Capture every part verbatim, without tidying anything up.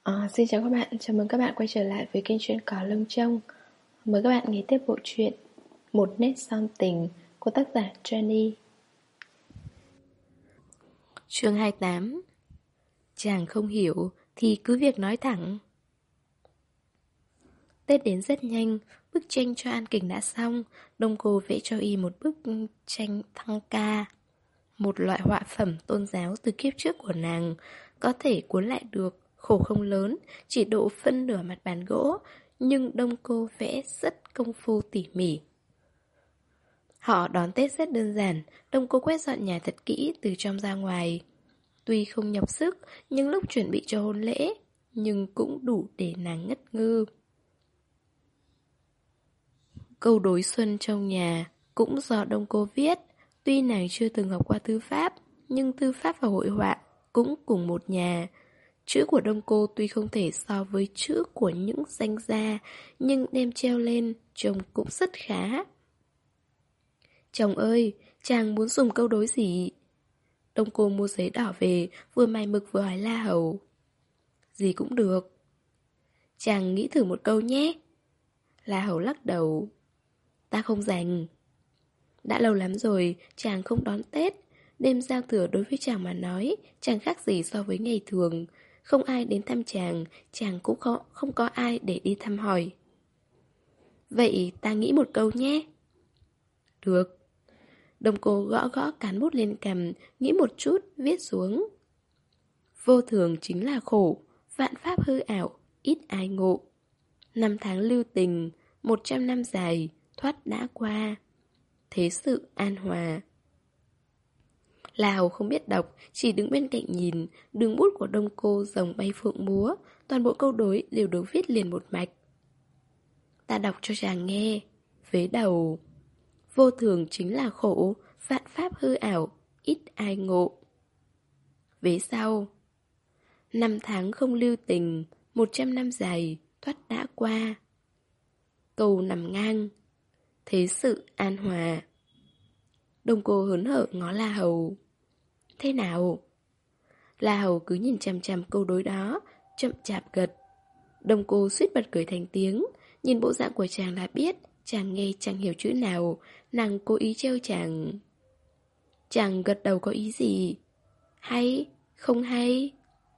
Ờ, Xin chào các bạn, chào mừng các bạn quay trở lại với kênh truyện Cỏ Lông Trông. Mời các bạn nghe tiếp bộ truyện Một nét son tình của tác giả Jenny. Chương hai mươi tám. Chàng không hiểu thì cứ việc nói thẳng. Tết đến rất nhanh, bức tranh cho An Kình đã xong. Đông cô vẽ cho y một bức tranh thăng ca, một loại họa phẩm tôn giáo từ kiếp trước của nàng. Có thể cuốn lại được, khổ không lớn, chỉ độ phân nửa mặt bàn gỗ, nhưng đông cô vẽ rất công phu tỉ mỉ. Họ đón Tết rất đơn giản, đông cô quét dọn nhà thật kỹ từ trong ra ngoài. Tuy không nhọc sức, nhưng lúc chuẩn bị cho hôn lễ, nhưng cũng đủ để nàng ngất ngư. Câu đối xuân trong nhà cũng do đông cô viết. Tuy nàng chưa từng học qua thư pháp, nhưng thư pháp và hội họa cũng cùng một nhà. Chữ của đông cô tuy không thể so với chữ của những danh gia, nhưng đem treo lên trông cũng rất khá. Chồng ơi, chàng muốn dùng câu đối gì? Đông cô mua giấy đỏ về, vừa mài mực vừa hỏi La Hầu. Gì cũng được. Chàng nghĩ thử một câu nhé. La Hầu lắc đầu. Ta không rành. Đã lâu lắm rồi, chàng không đón Tết. Đêm giao thừa đối với chàng mà nói, chẳng khác gì so với ngày thường. Không ai đến thăm chàng, chàng cũng không, không có ai để đi thăm hỏi. Vậy ta nghĩ một câu nhé. Được. Đông cô gõ gõ cán bút lên cằm, nghĩ một chút, viết xuống. Vô thường chính là khổ, vạn pháp hư ảo, ít ai ngộ. Năm tháng lưu tình, một trăm năm dài, thoát đã qua. Thế sự an hòa. Lào không biết đọc, chỉ đứng bên cạnh nhìn, đường bút của đông cô rồng bay phượng múa, toàn bộ câu đối đều được viết liền một mạch. Ta đọc cho chàng nghe. Vế đầu. Vô thường chính là khổ, vạn pháp hư ảo, ít ai ngộ. Vế sau. Năm tháng không lưu tình, một trăm năm dài, thoát đã qua. Câu nằm ngang. Thế sự an hòa. Đông cô hớn hở ngó La Hầu. Thế nào? La Hầu cứ nhìn chằm chằm câu đối đó, chậm chạp gật. Đông cô suýt bật cười thành tiếng. Nhìn bộ dạng của chàng đã biết chàng nghe chẳng hiểu chữ nào. Nàng cố ý trêu chàng. Chàng gật đầu có ý gì? Hay? Không hay?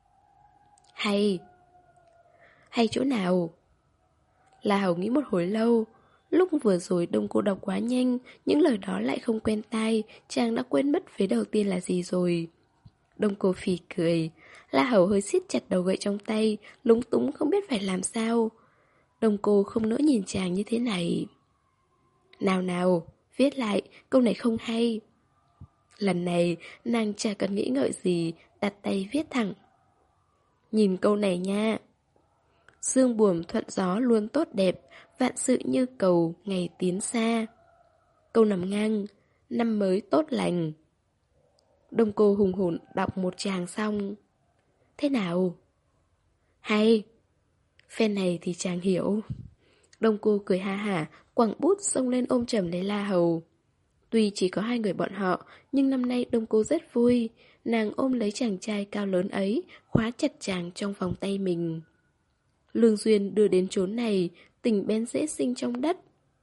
Hay. Hay chỗ nào? La Hầu nghĩ một hồi lâu. Lúc vừa rồi đông cô đọc quá nhanh, những lời đó lại không quen tai, chàng đã quên mất vế đầu tiên là gì rồi. Đông cô phì cười. La Hầu hơi siết chặt đầu gậy trong tay, lúng túng không biết phải làm sao. Đông cô không nỡ nhìn chàng như thế này. Nào nào, viết lại, câu này không hay. Lần này, nàng chả cần nghĩ ngợi gì, đặt tay viết thẳng. Nhìn câu này nha. Sương buồm thuận gió luôn tốt đẹp, vạn sự như cầu ngày tiến xa. Câu nằm ngang, năm mới tốt lành. Đông cô hùng hồn đọc một tràng xong. Thế nào? Hay. Phen này thì chàng hiểu. Đông cô cười ha hả, quẳng bút xông lên ôm chầm lấy La Hầu. Tuy chỉ có hai người bọn họ, nhưng năm nay đông cô rất vui. Nàng ôm lấy chàng trai cao lớn ấy, khóa chặt chàng trong vòng tay mình. Lương duyên đưa đến chốn này, tình bên dễ sinh trong đất.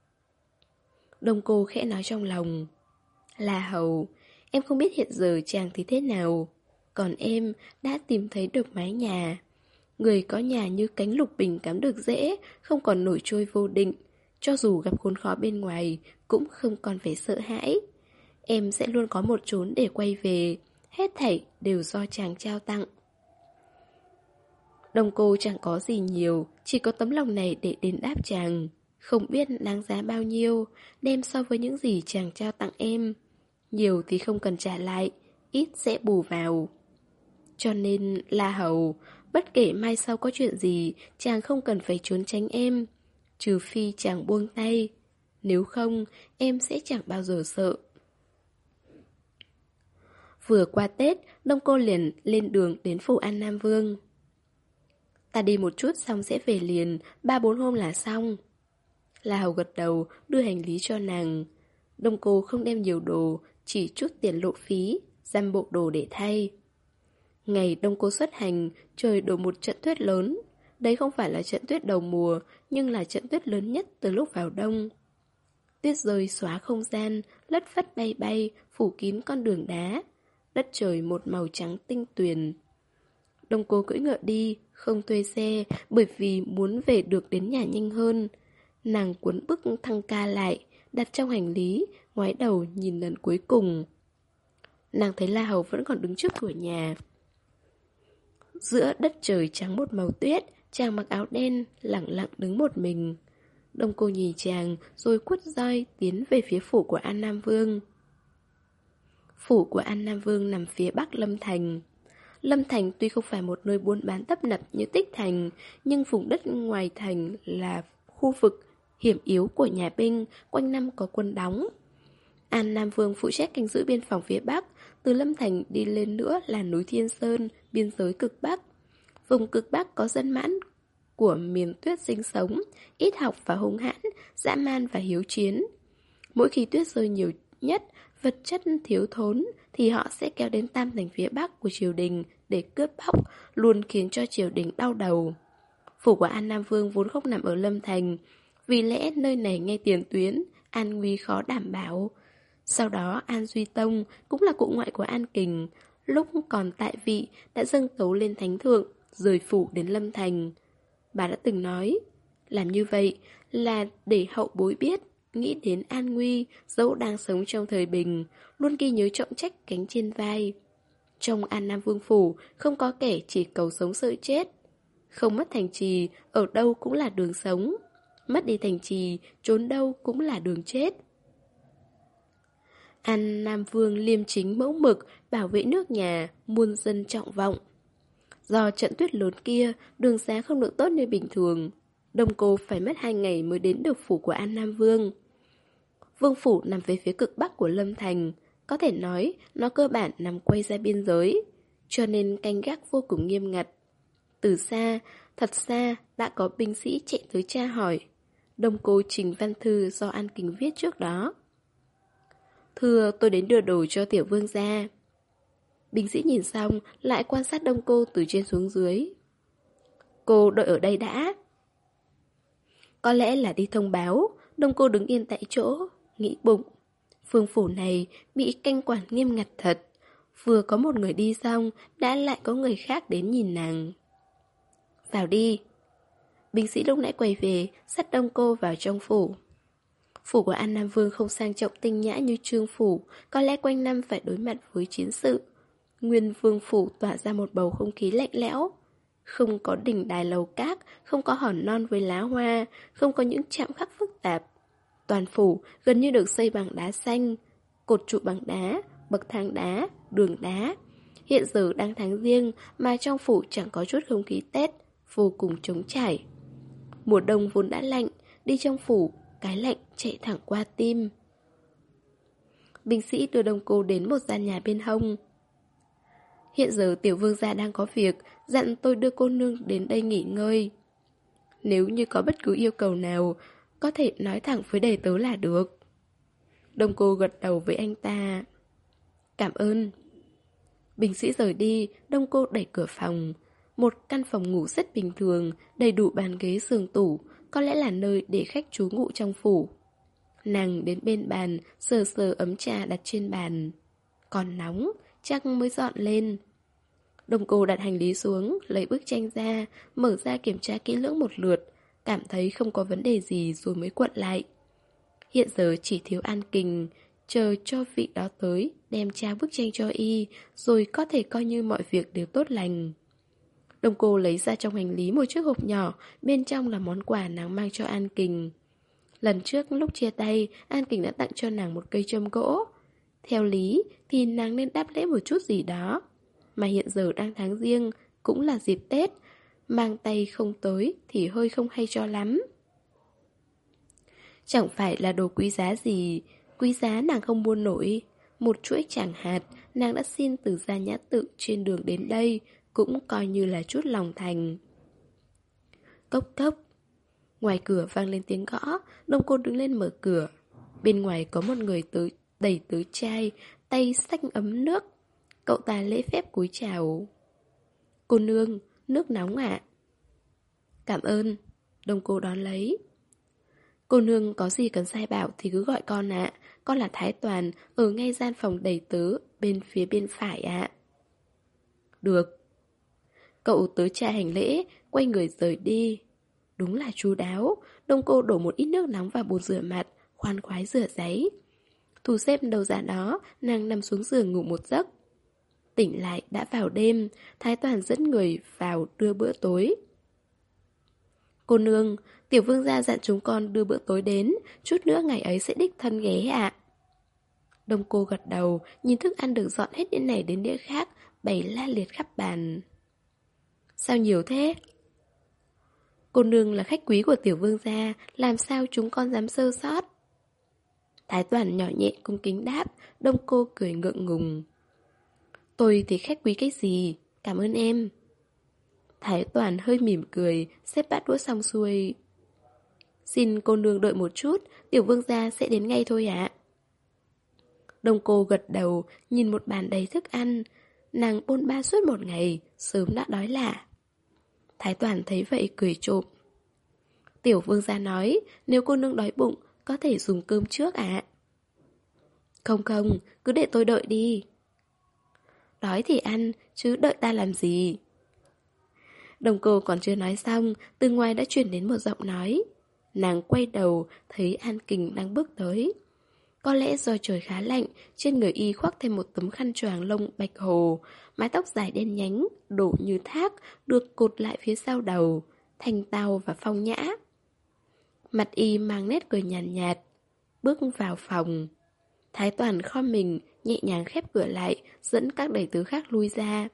Đông cô khẽ nói trong lòng. La Hầu, em không biết hiện giờ chàng thì thế nào. Còn em đã tìm thấy được mái nhà. Người có nhà như cánh lục bình cắm được dễ, không còn nổi trôi vô định. Cho dù gặp khốn khó bên ngoài, cũng không còn phải sợ hãi. Em sẽ luôn có một chốn để quay về. Hết thảy đều do chàng trao tặng. Đông cô chẳng có gì nhiều, chỉ có tấm lòng này để đền đáp chàng. Không biết đáng giá bao nhiêu, đem so với những gì chàng trao tặng em. Nhiều thì không cần trả lại, ít sẽ bù vào. Cho nên, La Hầu, bất kể mai sau có chuyện gì, chàng không cần phải trốn tránh em. Trừ phi chàng buông tay. Nếu không, em sẽ chẳng bao giờ sợ. Vừa qua Tết, Đông cô liền lên đường đến phủ An Nam Vương. Ta đi một chút xong sẽ về liền, ba bốn hôm là xong. La Hầu gật đầu, đưa hành lý cho nàng. Đông cô không đem nhiều đồ, chỉ chút tiền lộ phí, dăm bộ đồ để thay. Ngày Đông Cô xuất hành, trời đổ một trận tuyết lớn. Đấy không phải là trận tuyết đầu mùa, nhưng là trận tuyết lớn nhất từ lúc vào đông. Tuyết rơi xóa không gian, lất phất bay bay, phủ kín con đường đá. Đất trời một màu trắng tinh tuyền. Đông Cô cưỡi ngựa đi, không thuê xe, bởi vì muốn về được đến nhà nhanh hơn. Nàng cuốn bức thăng ca lại, đặt trong hành lý, ngoái đầu nhìn lần cuối cùng. Nàng thấy La Hầu vẫn còn đứng trước cửa nhà. Giữa đất trời trắng một màu tuyết, chàng mặc áo đen, lẳng lặng đứng một mình. Đông Cô nhìn chàng, rồi quất roi tiến về phía phủ của An Nam Vương. Phủ của An Nam Vương nằm phía bắc Lâm Thành. Lâm Thành tuy không phải một nơi buôn bán tấp nập như Tích Thành, nhưng vùng đất ngoài thành là khu vực hiểm yếu của nhà binh, quanh năm có quân đóng. An Nam Vương phụ trách canh giữ biên phòng phía bắc, từ Lâm Thành đi lên nữa là núi Thiên Sơn, biên giới cực bắc. Vùng cực bắc có dân mãn của miền tuyết sinh sống, ít học và hung hãn, dã man và hiếu chiến. Mỗi khi tuyết rơi nhiều nhất, vật chất thiếu thốn, thì họ sẽ kéo đến Tam Thành phía bắc của triều đình để cướp bóc, luôn khiến cho triều đình đau đầu. Phủ của An Nam Vương vốn không nằm ở Lâm Thành, vì lẽ nơi này ngay tiền tuyến, an nguy khó đảm bảo. Sau đó An Duy Tông cũng là cụ ngoại của An Kình, lúc còn tại vị đã dâng tấu lên thánh thượng, rời phủ đến Lâm Thành. Bà đã từng nói, làm như vậy là để hậu bối biết, nghĩ đến an nguy, dẫu đang sống trong thời bình, luôn ghi nhớ trọng trách gánh trên vai. Trong An Nam Vương phủ, không có kẻ chỉ cầu sống sợ chết. Không mất thành trì, ở đâu cũng là đường sống. Mất đi thành trì, trốn đâu cũng là đường chết. An Nam Vương liêm chính mẫu mực, bảo vệ nước nhà, muôn dân trọng vọng. Do trận tuyết lớn kia, đường xá không được tốt như bình thường. Đông Cô phải mất hai ngày mới đến được phủ của An Nam Vương. Vương phủ nằm về phía cực bắc của Lâm Thành, có thể nói nó cơ bản nằm quay ra biên giới, cho nên canh gác vô cùng nghiêm ngặt. Từ xa, thật xa, đã có binh sĩ chạy tới tra hỏi. Đông Cô trình văn thư do An Kình viết trước đó. Thưa, tôi đến đưa đồ cho tiểu vương gia. Binh sĩ nhìn xong, lại quan sát Đông Cô từ trên xuống dưới. Cô đợi ở đây đã. Có lẽ là đi thông báo. Đông Cô đứng yên tại chỗ, nghĩ bụng. Phương phủ này bị canh quản nghiêm ngặt thật. Vừa có một người đi xong, đã lại có người khác đến nhìn nàng. Vào đi. Binh sĩ lúc nãy quay về, dắt Đông Cô vào trong phủ. Phủ của An Nam Vương không sang trọng tinh nhã như Trương phủ, có lẽ quanh năm phải đối mặt với chiến sự. Nguyên Vương phủ tỏa ra một bầu không khí lạnh lẽo. Không có đỉnh đài lầu cát, không có hòn non với lá hoa, không có những chạm khắc phức tạp. Toàn phủ gần như được xây bằng đá xanh, cột trụ bằng đá, bậc thang đá, đường đá. Hiện giờ đang tháng riêng mà trong phủ chẳng có chút không khí Tết, vô cùng trống trải. Mùa đông vốn đã lạnh, đi trong phủ, cái lạnh chạy thẳng qua tim. Binh sĩ đưa Đông Cô đến một gian nhà bên hông. Hiện giờ tiểu vương gia đang có việc, dặn tôi đưa cô nương đến đây nghỉ ngơi. Nếu như có bất cứ yêu cầu nào, có thể nói thẳng với đầy tớ là được. Đông Cô gật đầu với anh ta. Cảm ơn. Binh sĩ rời đi, Đông Cô đẩy cửa phòng. Một căn phòng ngủ rất bình thường, đầy đủ bàn ghế giường tủ, có lẽ là nơi để khách trú ngụ trong phủ. Nàng đến bên bàn, sờ sờ ấm trà đặt trên bàn. Còn nóng, chắc mới dọn lên. Đông Cô đặt hành lý xuống, lấy bức tranh ra, mở ra kiểm tra kỹ lưỡng một lượt, cảm thấy không có vấn đề gì rồi mới cuộn lại. Hiện giờ chỉ thiếu An Kình, chờ cho vị đó tới, đem trao bức tranh cho y, rồi có thể coi như mọi việc đều tốt lành. Đông Cô lấy ra trong hành lý một chiếc hộp nhỏ, bên trong là món quà nàng mang cho An Kình. Lần trước lúc chia tay, An Kình đã tặng cho nàng một cây châm gỗ. Theo lý thì nàng nên đáp lễ một chút gì đó. Mà hiện giờ đang tháng riêng, cũng là dịp Tết, mang tay không tới thì hơi không hay cho lắm. Chẳng phải là đồ quý giá gì, quý giá nàng không mua nổi. Một chuỗi tràng hạt, nàng đã xin từ gia nhã tự trên đường đến đây, cũng coi như là chút lòng thành. Cốc cốc. Ngoài cửa vang lên tiếng gõ, Đông Cô đứng lên mở cửa. Bên ngoài có một người tới, đẩy tới chai, tay xách ấm nước. Cậu ta lễ phép cúi chào. Cô nương, nước nóng ạ. Cảm ơn. Đông cô đón lấy. Cô nương có gì cần sai bảo thì cứ gọi con ạ. Con là Thái Toàn, ở ngay gian phòng đầy tớ, bên phía bên phải ạ. Được. Cậu tới tra hành lễ, quay người rời đi. Đúng là chu đáo. Đông cô đổ một ít nước nóng vào bồn rửa mặt, khoan khoái rửa giấy. Thu xếp đầu ra đó, nàng nằm xuống giường ngủ một giấc. Tỉnh lại đã vào đêm, Thái Toàn dẫn người vào đưa bữa tối. Cô nương, tiểu vương gia dặn chúng con đưa bữa tối đến, chút nữa ngày ấy sẽ đích thân ghé ạ. Đông cô gật đầu, nhìn thức ăn được dọn hết đĩa này đến đĩa khác, bày la liệt khắp bàn. Sao nhiều thế? Cô nương là khách quý của tiểu vương gia, làm sao chúng con dám sơ sót? Thái Toàn nhỏ nhẹ cung kính đáp, Đông cô cười ngượng ngùng. Tôi thì khách quý cái gì, cảm ơn em. Thái Toàn hơi mỉm cười, xếp bát đũa xong xuôi. Xin cô nương đợi một chút, tiểu vương gia sẽ đến ngay thôi ạ. Đông cô gật đầu, nhìn một bàn đầy thức ăn. Nàng bôn ba suốt một ngày, sớm đã đói lạ. Thái Toàn thấy vậy cười trộm. Tiểu vương gia nói, nếu cô nương đói bụng, có thể dùng cơm trước ạ. Không không, cứ để tôi đợi đi. Đói thì ăn, chứ đợi ta làm gì? Đồng cô còn chưa nói xong, từ ngoài đã truyền đến một giọng nói. Nàng quay đầu, thấy An Kình đang bước tới. Có lẽ do trời khá lạnh, trên người y khoác thêm một tấm khăn choàng lông bạch hồ, mái tóc dài đen nhánh, đổ như thác, được cột lại phía sau đầu, thanh tao và phong nhã. Mặt y mang nét cười nhàn nhạt, nhạt, bước vào phòng. Thái Toàn khom mình, nhẹ nhàng khép cửa lại, dẫn các đầy tớ khác lui ra.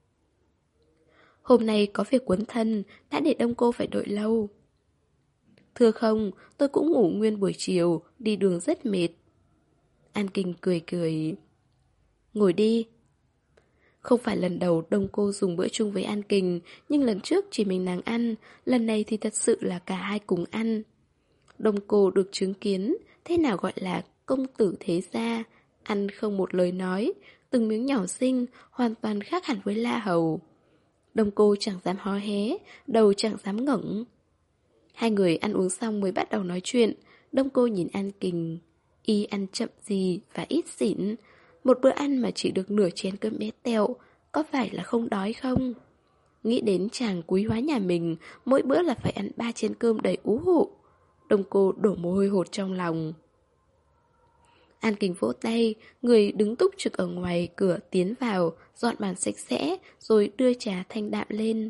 Hôm nay có việc quấn thân, đã để Đông cô phải đợi lâu. Thưa không, tôi cũng ngủ nguyên buổi chiều, đi đường rất mệt. An Kinh cười cười. Ngồi đi. Không phải lần đầu Đông cô dùng bữa chung với An Kinh, nhưng lần trước chỉ mình nàng ăn, lần này thì thật sự là cả hai cùng ăn. Đông cô được chứng kiến, thế nào gọi là công tử thế gia, ăn không một lời nói, từng miếng nhỏ xinh, hoàn toàn khác hẳn với La Hầu. Đông cô chẳng dám hó hé, đầu chẳng dám ngẩng. Hai người ăn uống xong mới bắt đầu nói chuyện. Đông cô nhìn An Kình, y ăn chậm gì và ít xỉn. Một bữa ăn mà chỉ được nửa chén cơm bé tẹo, có phải là không đói không? Nghĩ đến chàng quý hóa nhà mình, mỗi bữa là phải ăn ba chén cơm đầy ú hụ. Đông cô đổ mồ hôi hột trong lòng. An Kình vỗ tay, người đứng túc trực ở ngoài cửa tiến vào, dọn bàn sạch sẽ, rồi đưa trà thanh đạm lên.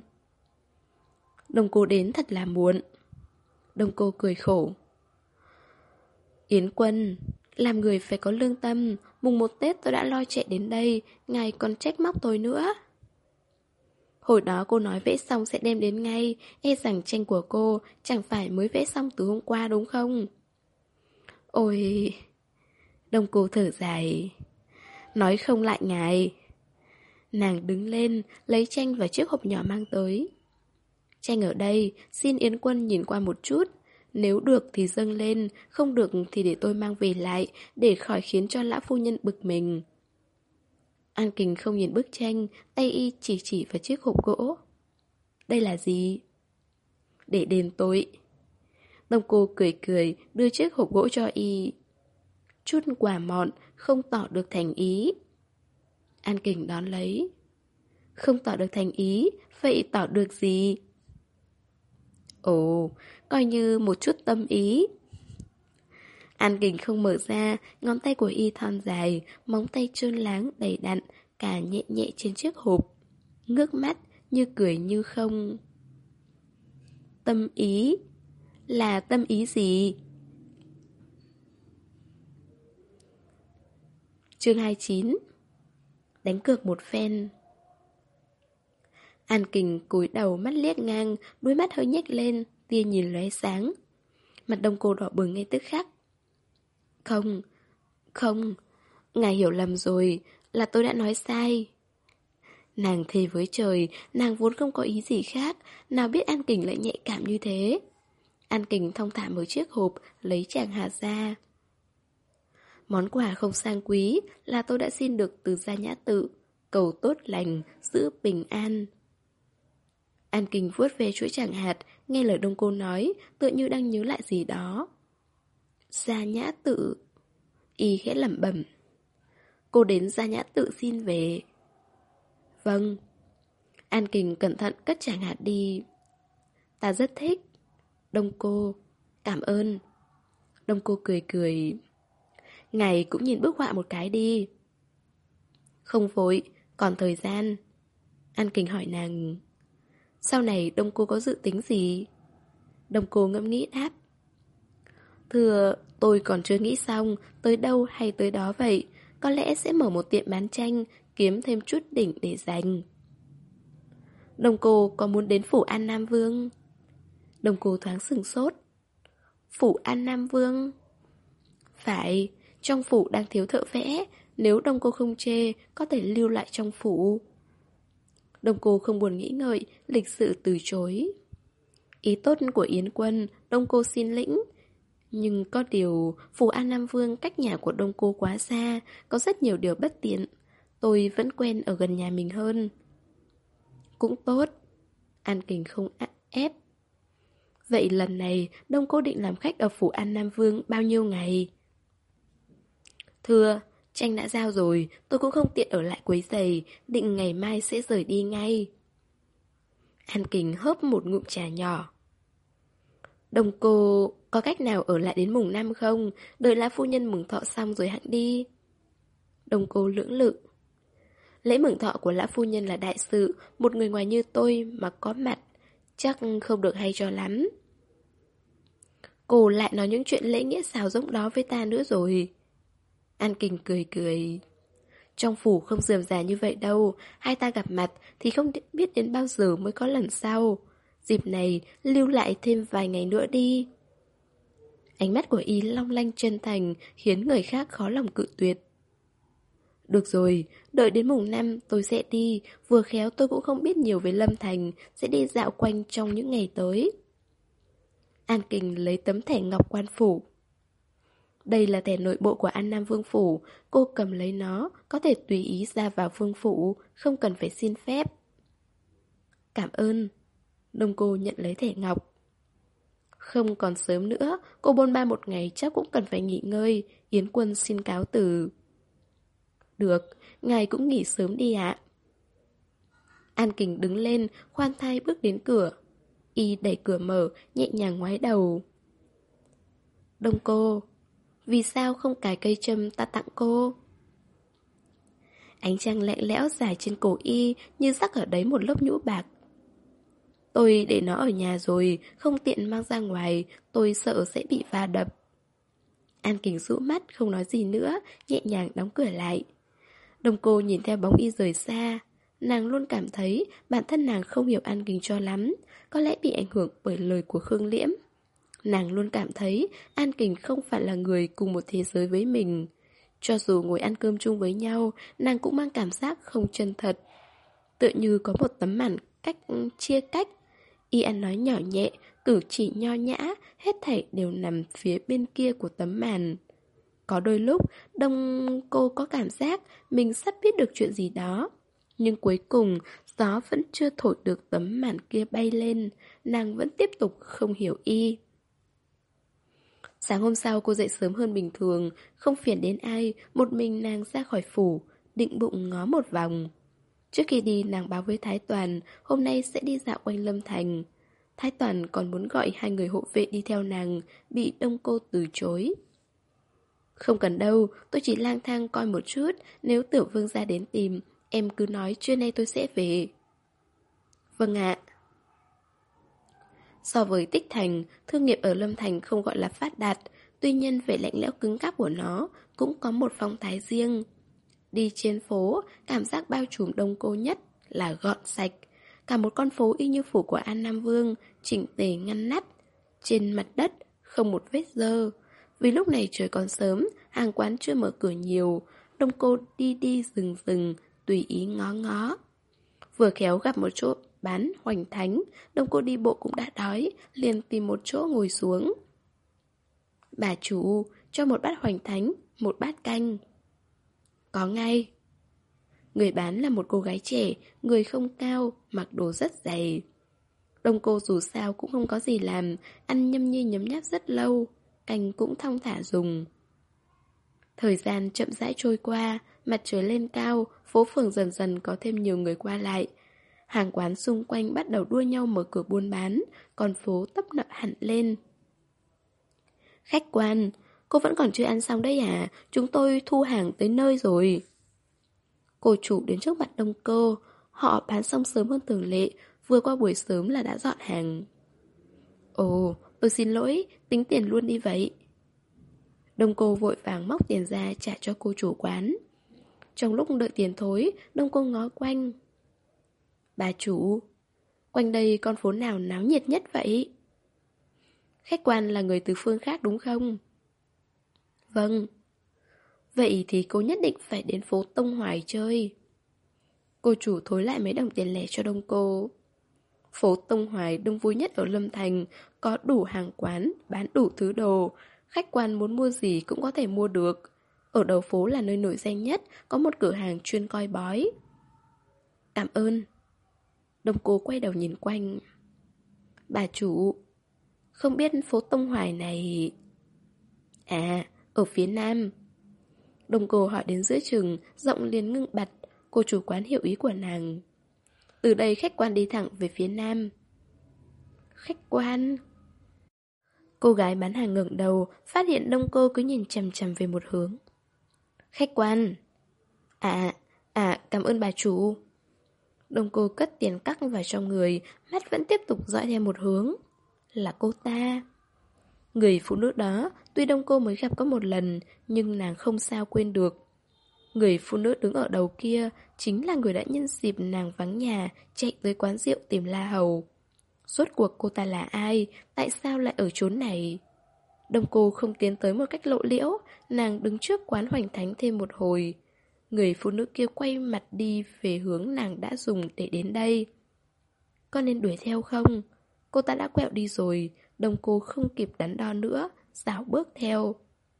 Đông cô đến thật là muộn. Đông cô cười khổ. Yến Quân, làm người phải có lương tâm, mùng một Tết tôi đã lo chạy đến đây, ngài còn trách móc tôi nữa. Hồi đó cô nói vẽ xong sẽ đem đến ngay, e rằng tranh của cô chẳng phải mới vẽ xong từ hôm qua đúng không? Ôi... Đông cô thở dài. Nói không lại ngài. Nàng đứng lên, lấy tranh và chiếc hộp nhỏ mang tới. Tranh ở đây, xin Yến Quân nhìn qua một chút. Nếu được thì dâng lên, không được thì để tôi mang về lại, để khỏi khiến cho lão phu nhân bực mình. An Kình không nhìn bức tranh, tay y chỉ chỉ vào chiếc hộp gỗ. Đây là gì? Để đền tội. Đông cô cười cười, đưa chiếc hộp gỗ cho y. Chút quả mọn, không tỏ được thành ý. An Kình đón lấy. Không tỏ được thành ý, vậy tỏ được gì? Ồ, coi như một chút tâm ý. An Kình không mở ra, ngón tay của y thon dài, móng tay trơn láng đầy đặn, cả nhẹ nhẹ trên chiếc hộp. Ngước mắt, như cười như không. Tâm ý? Là tâm ý gì? Chương hai mươi chín. Đánh cược một phen. An Kình cúi đầu mắt liếc ngang, đôi mắt hơi nhếch lên, tia nhìn lóe sáng. Mặt Đông cô đỏ bừng ngay tức khắc. Không, không, ngài hiểu lầm rồi, là tôi đã nói sai. Nàng thề với trời, nàng vốn không có ý gì khác, nào biết An Kình lại nhạy cảm như thế. An Kình thong thả mở chiếc hộp, lấy tràng hạt ra. Món quà không sang quý là tôi đã xin được từ gia nhã tự, cầu tốt lành, giữ bình an. An Kình vuốt về chuỗi chẳng hạt, nghe lời Đông Cô nói, tựa như đang nhớ lại gì đó. Gia Nhã Tự. Y khẽ lẩm bẩm. Cô đến Gia Nhã Tự xin về. Vâng. An Kình cẩn thận cất chẳng hạt đi. Ta rất thích. Đông Cô. Cảm ơn. Đông Cô cười cười. Ngài cũng nhìn bức họa một cái đi. Không vội, còn thời gian. An Kình hỏi nàng. Sau này Đông Cô có dự tính gì? Đông Cô ngẫm nghĩ đáp. Thưa, tôi còn chưa nghĩ xong, tới đâu hay tới đó vậy. Có lẽ sẽ mở một tiệm bán tranh, kiếm thêm chút đỉnh để dành. Đông Cô có muốn đến phủ An Nam Vương? Đông Cô thoáng sửng sốt. Phủ An Nam Vương? Phải, trong phủ đang thiếu thợ vẽ. Nếu Đông Cô không chê, có thể lưu lại trong phủ. Đông Cô không buồn nghĩ ngợi, lịch sự từ chối. Ý tốt của Yến Quân, Đông Cô xin lĩnh. Nhưng có điều, phủ An Nam Vương cách nhà của Đông Cô quá xa, có rất nhiều điều bất tiện. Tôi vẫn quen ở gần nhà mình hơn. Cũng tốt. An Kình không ép. Vậy lần này, Đông Cô định làm khách ở phủ An Nam Vương bao nhiêu ngày? Thưa, tranh đã giao rồi, tôi cũng không tiện ở lại quấy rầy, định ngày mai sẽ rời đi ngay. An Kình hớp một ngụm trà nhỏ. Đông Cô có cách nào ở lại đến mùng năm không? Đợi Lã phu nhân mừng thọ xong rồi hẵng đi. Đông Cô lưỡng lự. Lễ mừng thọ của Lã phu nhân là đại sự, một người ngoài như tôi mà có mặt, chắc không được hay cho lắm. Cô lại nói những chuyện lễ nghĩa xào rỗng đó với ta nữa rồi. An Kình cười cười. Trong phủ không rườm rà như vậy đâu, hai ta gặp mặt thì không biết đến bao giờ mới có lần sau. Dịp này lưu lại thêm vài ngày nữa đi. Ánh mắt của y long lanh chân thành, khiến người khác khó lòng cự tuyệt. Được rồi, đợi đến mùng năm tôi sẽ đi. Vừa khéo tôi cũng không biết nhiều về Lâm Thành, sẽ đi dạo quanh trong những ngày tới. An Kình lấy tấm thẻ ngọc quan phủ. Đây là thẻ nội bộ của An Nam Vương Phủ. Cô cầm lấy nó, có thể tùy ý ra vào Vương Phủ, không cần phải xin phép. Cảm ơn. Đông Cô nhận lấy thẻ ngọc. Không còn sớm nữa, cô bôn ba một ngày chắc cũng cần phải nghỉ ngơi. Yến Quân xin cáo từ. Được, ngài cũng nghỉ sớm đi ạ. An Kình đứng lên, khoan thai bước đến cửa. Y đẩy cửa mở, nhẹ nhàng ngoái đầu. Đông Cô, vì sao không cài cây châm ta tặng cô? Ánh trăng lạnh lẽo dài trên cổ y như rắc ở đấy một lớp nhũ bạc. Tôi để nó ở nhà rồi, không tiện mang ra ngoài, tôi sợ sẽ bị va đập. An Kình rũ mắt, không nói gì nữa, nhẹ nhàng đóng cửa lại. Đông Cô nhìn theo bóng y rời xa. Nàng luôn cảm thấy bản thân nàng không hiểu An Kình cho lắm, có lẽ bị ảnh hưởng bởi lời của Khương Liễm. Nàng luôn cảm thấy An Kình không phải là người cùng một thế giới với mình. Cho dù ngồi ăn cơm chung với nhau, nàng cũng mang cảm giác không chân thật. Tựa như có một tấm màn cách chia cách. Y ăn nói nhỏ nhẹ, cử chỉ nho nhã, hết thảy đều nằm phía bên kia của tấm màn. Có đôi lúc, Đông Cô có cảm giác mình sắp biết được chuyện gì đó. Nhưng cuối cùng, gió vẫn chưa thổi được tấm màn kia bay lên, nàng vẫn tiếp tục không hiểu y. Sáng hôm sau cô dậy sớm hơn bình thường, không phiền đến ai, một mình nàng ra khỏi phủ, định bụng ngó một vòng. Trước khi đi nàng báo với Thái Toàn, hôm nay sẽ đi dạo quanh Lâm Thành. Thái Toàn còn muốn gọi hai người hộ vệ đi theo nàng, bị Đông Cô từ chối. Không cần đâu, tôi chỉ lang thang coi một chút, nếu Tiểu Vương gia đến tìm, em cứ nói trưa nay tôi sẽ về. Vâng ạ. So với Tích Thành, thương nghiệp ở Lâm Thành không gọi là phát đạt, tuy nhiên vẻ lạnh lẽo cứng cáp của nó cũng có một phong thái riêng. Đi trên phố, cảm giác bao trùm Đông Cô nhất là gọn sạch. Cả một con phố y như phủ của An Nam Vương, chỉnh tề ngăn nắp. Trên mặt đất, không một vết dơ. Vì lúc này trời còn sớm, hàng quán chưa mở cửa nhiều. Đông Cô đi đi rừng rừng, tùy ý ngó ngó. Vừa khéo gặp một chỗ bán hoành thánh, Đông Cô đi bộ cũng đã đói, liền tìm một chỗ ngồi xuống. Bà chủ, cho một bát hoành thánh, một bát canh. Có ngay. Người bán là một cô gái trẻ, người không cao, mặc đồ rất dày. Đông cô dù sao cũng không có gì làm, ăn nhâm nhi nhấm nháp rất lâu. Anh cũng thong thả dùng. Thời gian chậm rãi trôi qua, mặt trời lên cao, phố phường dần dần có thêm nhiều người qua lại. Hàng quán xung quanh bắt đầu đua nhau mở cửa buôn bán, còn phố tấp nập hẳn lên. Khách quan, cô vẫn còn chưa ăn xong đấy à? Chúng tôi thu hàng tới nơi rồi. Cô chủ đến trước mặt Đông Cô. Họ bán xong sớm hơn thường lệ, vừa qua buổi sớm là đã dọn hàng. Ồ, tôi xin lỗi, tính tiền luôn đi vậy. Đông Cô vội vàng móc tiền ra trả cho cô chủ quán. Trong lúc đợi tiền thối, Đông Cô ngó quanh. Bà chủ, quanh đây con phố nào náo nhiệt nhất vậy? Khách quan là người từ phương khác đúng không? Vâng. Vậy thì cô nhất định phải đến phố Tông Hoài chơi. Cô chủ thối lại mấy đồng tiền lẻ cho Đông Cô. Phố Tông Hoài đông vui nhất ở Lâm Thành, có đủ hàng quán, bán đủ thứ đồ. Khách quan muốn mua gì cũng có thể mua được. Ở đầu phố là nơi nổi danh nhất, có một cửa hàng chuyên coi bói. Cảm ơn. Đông Cô quay đầu nhìn quanh. Bà chủ, không biết phố Tông Hoài này... À, ở phía nam. Đông Cô hỏi đến giữa chừng, giọng liền ngưng bặt. Cô chủ quán hiểu ý của nàng. Từ đây khách quan đi thẳng về phía nam. Khách quan... Cô gái bán hàng ngẩng đầu, phát hiện Đông Cô cứ nhìn chằm chằm về một hướng. Khách quan. À, à, cảm ơn bà chủ. Đông Cô cất tiền cắc vào trong người, mắt vẫn tiếp tục dõi theo một hướng. Là cô ta. Người phụ nữ đó, tuy Đông Cô mới gặp có một lần, nhưng nàng không sao quên được. Người phụ nữ đứng ở đầu kia chính là người đã nhân dịp nàng vắng nhà chạy tới quán rượu tìm La Hầu. Rốt cuộc cô ta là ai? Tại sao lại ở chốn này? Đông Cô không tiến tới một cách lộ liễu, nàng đứng trước quán Hoành Thánh thêm một hồi. Người phụ nữ kia quay mặt đi về hướng nàng đã dùng để đến đây. Có nên đuổi theo không? Cô ta đã quẹo đi rồi, Đông Cô không kịp đắn đo nữa, rảo bước theo.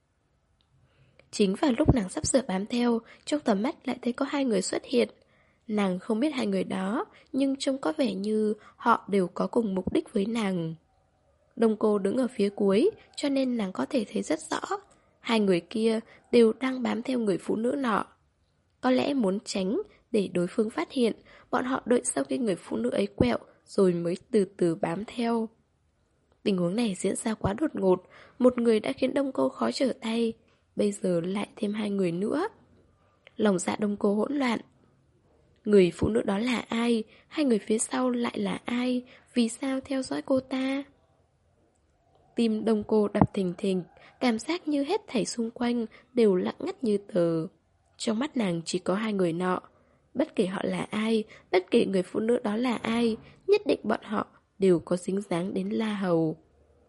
Chính vào lúc nàng sắp sửa bám theo, trong tầm mắt lại thấy có hai người xuất hiện. Nàng không biết hai người đó, nhưng trông có vẻ như họ đều có cùng mục đích với nàng. Đông Cô đứng ở phía cuối, cho nên nàng có thể thấy rất rõ. Hai người kia đều đang bám theo người phụ nữ nọ. Có lẽ muốn tránh để đối phương phát hiện, bọn họ đợi sau khi người phụ nữ ấy quẹo rồi mới từ từ bám theo. Tình huống này diễn ra quá đột ngột, một người đã khiến Đông Cô khó trở tay, bây giờ lại thêm hai người nữa. Lòng dạ Đông Cô hỗn loạn. Người phụ nữ đó là ai? Hai người phía sau lại là ai? Vì sao theo dõi cô ta? Tim Đông Cô đập thình thình, cảm giác như hết thảy xung quanh đều lặng ngắt như tờ. Trong mắt nàng chỉ có hai người nọ. Bất kể họ là ai, bất kể người phụ nữ đó là ai, nhất định bọn họ đều có dính dáng đến La Hầu.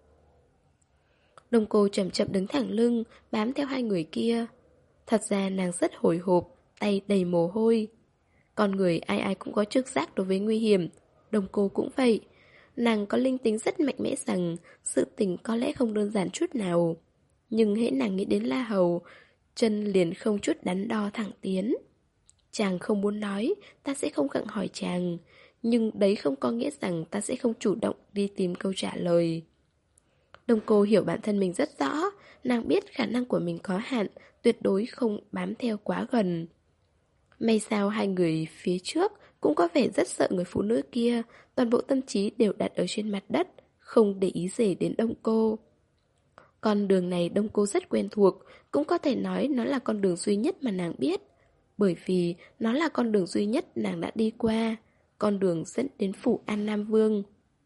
Đông Cô chậm chậm đứng thẳng lưng, bám theo hai người kia. Thật ra nàng rất hồi hộp, tay đầy mồ hôi. Con người ai ai cũng có trực giác đối với nguy hiểm. Đông Cô cũng vậy. Nàng có linh tính rất mạnh mẽ rằng sự tình có lẽ không đơn giản chút nào. Nhưng hễ nàng nghĩ đến La Hầu, chân liền không chút đắn đo thẳng tiến. Chàng không muốn nói, ta sẽ không gặng hỏi chàng. Nhưng đấy không có nghĩa rằng ta sẽ không chủ động đi tìm câu trả lời. Đông Cô hiểu bản thân mình rất rõ. Nàng biết khả năng của mình có hạn, tuyệt đối không bám theo quá gần. May sao hai người phía trước cũng có vẻ rất sợ người phụ nữ kia, toàn bộ tâm trí đều đặt ở trên mặt đất, không để ý gì đến Đông Cô. Con đường này Đông Cô rất quen thuộc, cũng có thể nói nó là con đường duy nhất mà nàng biết, bởi vì nó là con đường duy nhất nàng đã đi qua, con đường dẫn đến phủ An Nam Vương.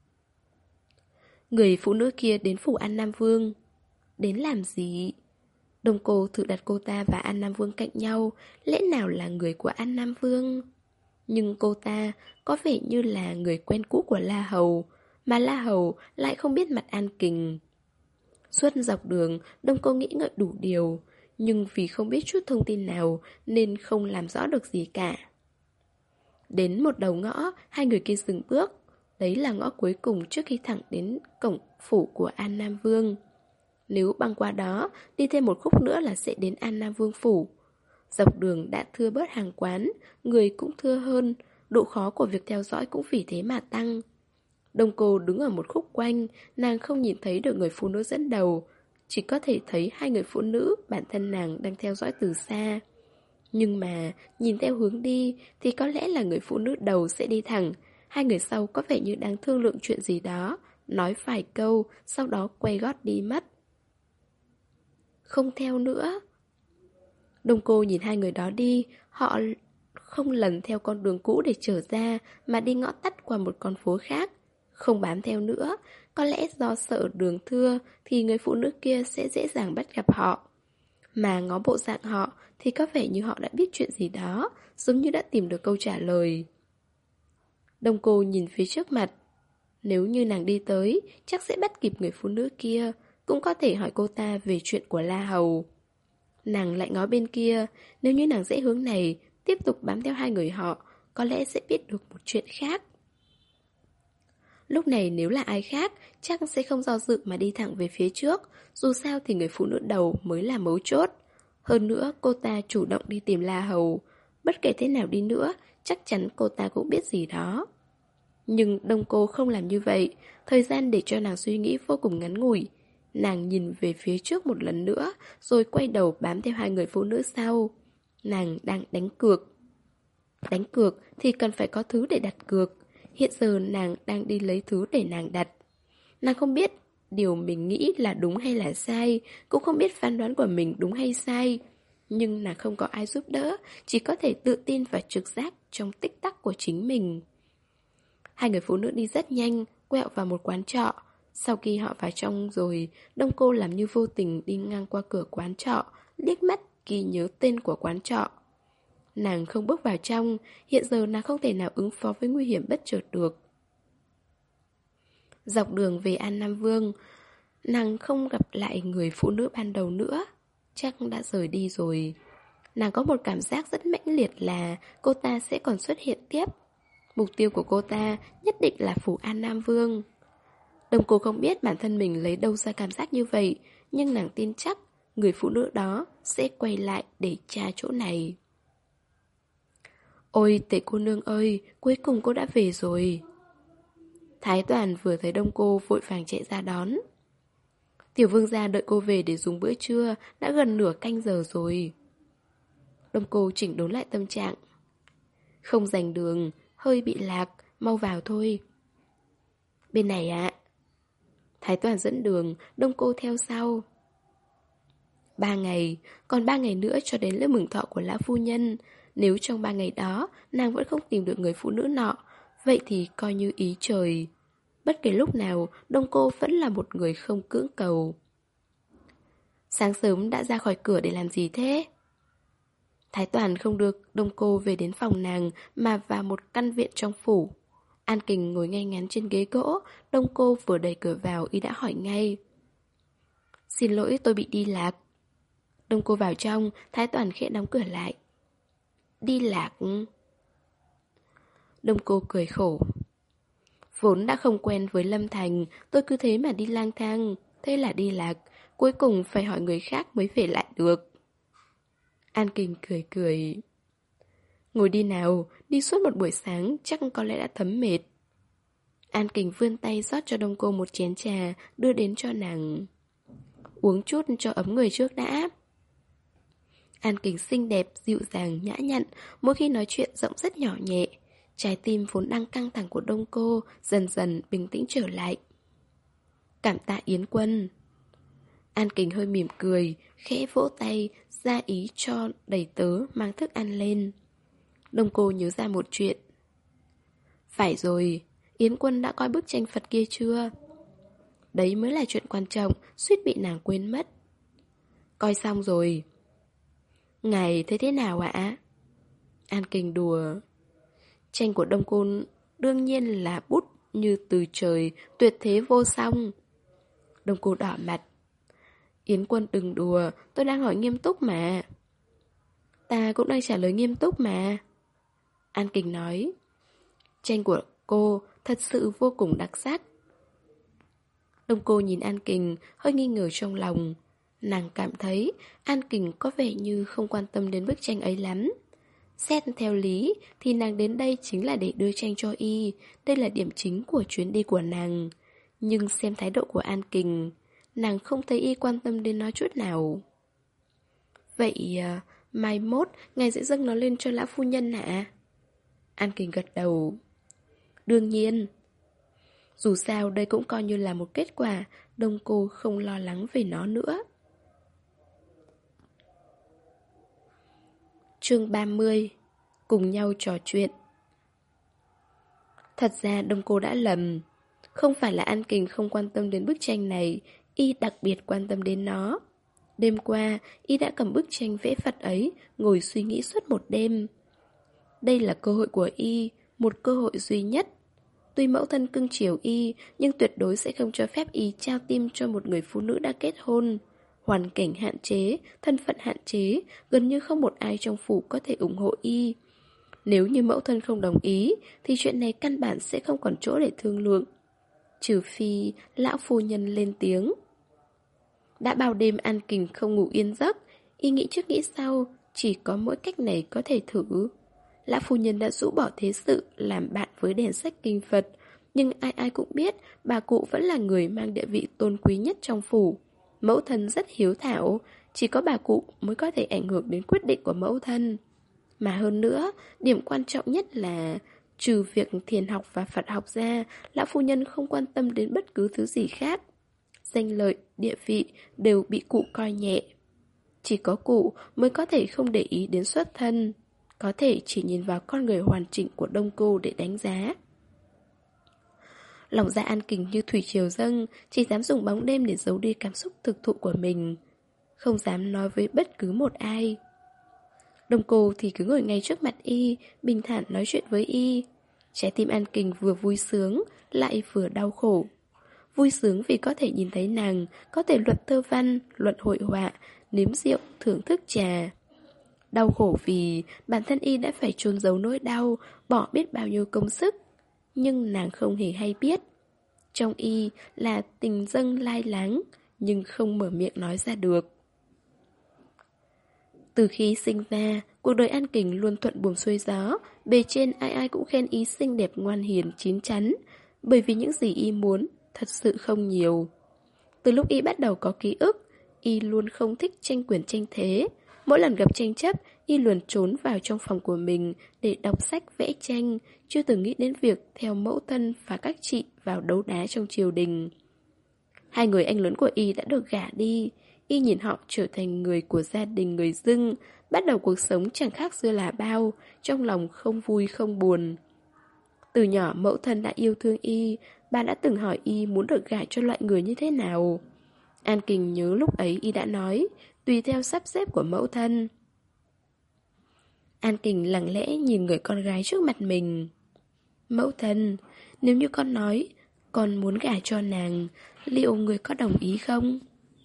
Người phụ nữ kia đến phủ An Nam Vương. Đến làm gì? Đông Cô thử đặt cô ta và An Nam Vương cạnh nhau, lẽ nào là người của An Nam Vương? Nhưng cô ta có vẻ như là người quen cũ của La Hầu, mà La Hầu lại không biết mặt An Kình. Suốt dọc đường, Đông Cô nghĩ ngợi đủ điều, nhưng vì không biết chút thông tin nào nên không làm rõ được gì cả. Đến một đầu ngõ, hai người kia dừng bước. Đấy là ngõ cuối cùng trước khi thẳng đến cổng phủ của An Nam Vương. Nếu băng qua đó, đi thêm một khúc nữa là sẽ đến An Nam Vương phủ. Dọc đường đã thưa bớt hàng quán, người cũng thưa hơn, độ khó của việc theo dõi cũng vì thế mà tăng. Đông cô đứng ở một khúc quanh, nàng không nhìn thấy được người phụ nữ dẫn đầu, chỉ có thể thấy hai người phụ nữ bản thân nàng đang theo dõi từ xa. Nhưng mà, nhìn theo hướng đi thì có lẽ là người phụ nữ đầu sẽ đi thẳng, hai người sau có vẻ như đang thương lượng chuyện gì đó, nói vài câu, sau đó quay gót đi mất. Không theo nữa. Đông cô nhìn hai người đó đi, họ không lần theo con đường cũ để trở ra, mà đi ngõ tắt qua một con phố khác. Không bám theo nữa, có lẽ do sợ đường thưa thì người phụ nữ kia sẽ dễ dàng bắt gặp họ. Mà ngó bộ dạng họ thì có vẻ như họ đã biết chuyện gì đó, giống như đã tìm được câu trả lời. Đông cô nhìn phía trước mặt. Nếu như nàng đi tới, chắc sẽ bắt kịp người phụ nữ kia, cũng có thể hỏi cô ta về chuyện của La Hầu. Nàng lại ngó bên kia, nếu như nàng dễ hướng này, tiếp tục bám theo hai người họ, có lẽ sẽ biết được một chuyện khác. Lúc này nếu là ai khác, chắc sẽ không do dự mà đi thẳng về phía trước, dù sao thì người phụ nữ đầu mới là mấu chốt. Hơn nữa, cô ta chủ động đi tìm La Hầu. Bất kể thế nào đi nữa, chắc chắn cô ta cũng biết gì đó. Nhưng Đông cô không làm như vậy, thời gian để cho nàng suy nghĩ vô cùng ngắn ngủi. Nàng nhìn về phía trước một lần nữa, rồi quay đầu bám theo hai người phụ nữ sau. Nàng đang đánh cược. Đánh cược thì cần phải có thứ để đặt cược. Hiện giờ nàng đang đi lấy thứ để nàng đặt. Nàng không biết điều mình nghĩ là đúng hay là sai, cũng không biết phán đoán của mình đúng hay sai. Nhưng nàng không có ai giúp đỡ, chỉ có thể tự tin và trực giác trong tích tắc của chính mình. Hai người phụ nữ đi rất nhanh, quẹo vào một quán trọ. Sau khi họ vào trong rồi, Đông cô làm như vô tình đi ngang qua cửa quán trọ, liếc mắt ghi nhớ tên của quán trọ. Nàng không bước vào trong, hiện giờ nàng không thể nào ứng phó với nguy hiểm bất chợt được. Dọc đường về An Nam Vương, nàng không gặp lại người phụ nữ ban đầu nữa, chắc đã rời đi rồi. Nàng có một cảm giác rất mãnh liệt là cô ta sẽ còn xuất hiện tiếp. Mục tiêu của cô ta nhất định là phủ An Nam Vương. Đông cô không biết bản thân mình lấy đâu ra cảm giác như vậy, nhưng nàng tin chắc người phụ nữ đó sẽ quay lại để tra chỗ này. Ôi Tề cô nương ơi, cuối cùng cô đã về rồi. Thái Toàn vừa thấy Đông cô vội vàng chạy ra đón. Tiểu vương gia đợi cô về để dùng bữa trưa, đã gần nửa canh giờ rồi. Đông cô chỉnh đốn lại tâm trạng. Không giành đường, hơi bị lạc, mau vào thôi. Bên này ạ. Thái Toàn dẫn đường, Đông cô theo sau. Ba ngày, còn ba ngày nữa cho đến lễ mừng thọ của lão phu nhân. Nếu trong ba ngày đó nàng vẫn không tìm được người phụ nữ nọ, vậy thì coi như ý trời. Bất kể lúc nào, Đông cô vẫn là một người không cưỡng cầu. Sáng sớm đã ra khỏi cửa để làm gì thế? Thái Toàn không được Đông cô về đến phòng nàng mà vào một căn viện trong phủ. An Kình ngồi ngay ngắn trên ghế gỗ, Đông cô vừa đẩy cửa vào y đã hỏi ngay. Xin lỗi, tôi bị đi lạc. Đông cô vào trong, Thái Toàn khẽ đóng cửa lại. Đi lạc? Đông cô cười khổ. Vốn đã không quen với Lâm Thành, tôi cứ thế mà đi lang thang, thế là đi lạc, cuối cùng phải hỏi người khác mới về lại được. An Kình cười cười. Ngồi đi nào, đi suốt một buổi sáng chắc có lẽ đã thấm mệt. An Kình vươn tay rót cho Đông cô một chén trà, đưa đến cho nàng. Uống chút cho ấm người trước đã. An Kình xinh đẹp, dịu dàng, nhã nhặn, mỗi khi nói chuyện giọng rất nhỏ nhẹ. Trái tim vốn đang căng thẳng của Đông cô dần dần bình tĩnh trở lại. Cảm tạ Yến Quân. An Kình hơi mỉm cười, khẽ vỗ tay, ra ý cho đầy tớ mang thức ăn lên. Đông cô nhớ ra một chuyện. Phải rồi, Yến Quân đã coi bức tranh Phật kia chưa? Đấy mới là chuyện quan trọng, suýt bị nàng quên mất. Coi xong rồi. Ngài thấy thế nào ạ? An Kình đùa. Tranh của Đông cô đương nhiên là bút như từ trời, tuyệt thế vô song. Đông cô đỏ mặt. Yến Quân đừng đùa, tôi đang hỏi nghiêm túc mà. Ta cũng đang trả lời nghiêm túc mà. An Kình nói. Tranh của cô thật sự vô cùng đặc sắc. Đông cô nhìn An Kình, hơi nghi ngờ trong lòng. Nàng cảm thấy An Kình có vẻ như không quan tâm đến bức tranh ấy lắm. Xét theo lý thì nàng đến đây chính là để đưa tranh cho y. Đây là điểm chính của chuyến đi của nàng. Nhưng xem thái độ của An Kình, nàng không thấy y quan tâm đến nó chút nào. Vậy à, mai mốt ngài sẽ dâng nó lên cho lão phu nhân hả? An Kình gật đầu. Đương nhiên. Dù sao đây cũng coi như là một kết quả. Đông cô không lo lắng về nó nữa. Chương ba mươi. Cùng nhau trò chuyện. Thật ra Đông cô đã lầm. Không phải là An Kình không quan tâm đến bức tranh này, y đặc biệt quan tâm đến nó. Đêm qua, y đã cầm bức tranh vẽ Phật ấy, ngồi suy nghĩ suốt một đêm. Đây là cơ hội của y, một cơ hội duy nhất. Tuy mẫu thân cưng chiều y, nhưng tuyệt đối sẽ không cho phép y trao tim cho một người phụ nữ đã kết hôn. Hoàn cảnh hạn chế, thân phận hạn chế, gần như không một ai trong phủ có thể ủng hộ y. Nếu như mẫu thân không đồng ý, thì chuyện này căn bản sẽ không còn chỗ để thương lượng. Trừ phi lão phu nhân lên tiếng. Đã bao đêm An Kình không ngủ yên giấc, y nghĩ trước nghĩ sau, chỉ có mỗi cách này có thể thử. Lão phu nhân đã rũ bỏ thế sự làm bạn với đèn sách kinh Phật, nhưng ai ai cũng biết bà cụ vẫn là người mang địa vị tôn quý nhất trong phủ. Mẫu thân rất hiếu thảo, chỉ có bà cụ mới có thể ảnh hưởng đến quyết định của mẫu thân. Mà hơn nữa, điểm quan trọng nhất là trừ việc thiền học và Phật học ra, lão phu nhân không quan tâm đến bất cứ thứ gì khác. Danh lợi, địa vị đều bị cụ coi nhẹ. Chỉ có cụ mới có thể không để ý đến xuất thân, có thể chỉ nhìn vào con người hoàn chỉnh của Đông cô để đánh giá. Lòng dạ An Kình như thủy triều dâng, chỉ dám dùng bóng đêm để giấu đi cảm xúc thực thụ của mình. Không dám nói với bất cứ một ai. Đông cô thì cứ ngồi ngay trước mặt y, bình thản nói chuyện với y. Trái tim An Kình vừa vui sướng, lại vừa đau khổ. Vui sướng vì có thể nhìn thấy nàng, có thể luận thơ văn, luận hội họa, nếm rượu, thưởng thức trà. Đau khổ vì bản thân y đã phải chôn giấu nỗi đau, bỏ biết bao nhiêu công sức. Nhưng nàng không hề hay biết. Trong y là tình dâng lai láng, nhưng không mở miệng nói ra được. Từ khi sinh ra, cuộc đời An Kình luôn thuận buồm xuôi gió, bề trên ai ai cũng khen y xinh đẹp ngoan hiền chín chắn, bởi vì những gì y muốn thật sự không nhiều. Từ lúc y bắt đầu có ký ức, y luôn không thích tranh quyền tranh thế. Mỗi lần gặp tranh chấp, y luôn trốn vào trong phòng của mình để đọc sách vẽ tranh, chưa từng nghĩ đến việc theo mẫu thân và các chị vào đấu đá trong triều đình. Hai người anh lớn của y đã được gả đi, y nhìn họ trở thành người của gia đình người Dưng, bắt đầu cuộc sống chẳng khác xưa là bao, trong lòng không vui không buồn. Từ nhỏ mẫu thân đã yêu thương y, bà đã từng hỏi y muốn được gả cho loại người như thế nào. An Kình nhớ lúc ấy y đã nói, tùy theo sắp xếp của mẫu thân. An Kình lặng lẽ nhìn người con gái trước mặt mình. Mẫu thân, nếu như con nói con muốn gả cho nàng, liệu người có đồng ý không?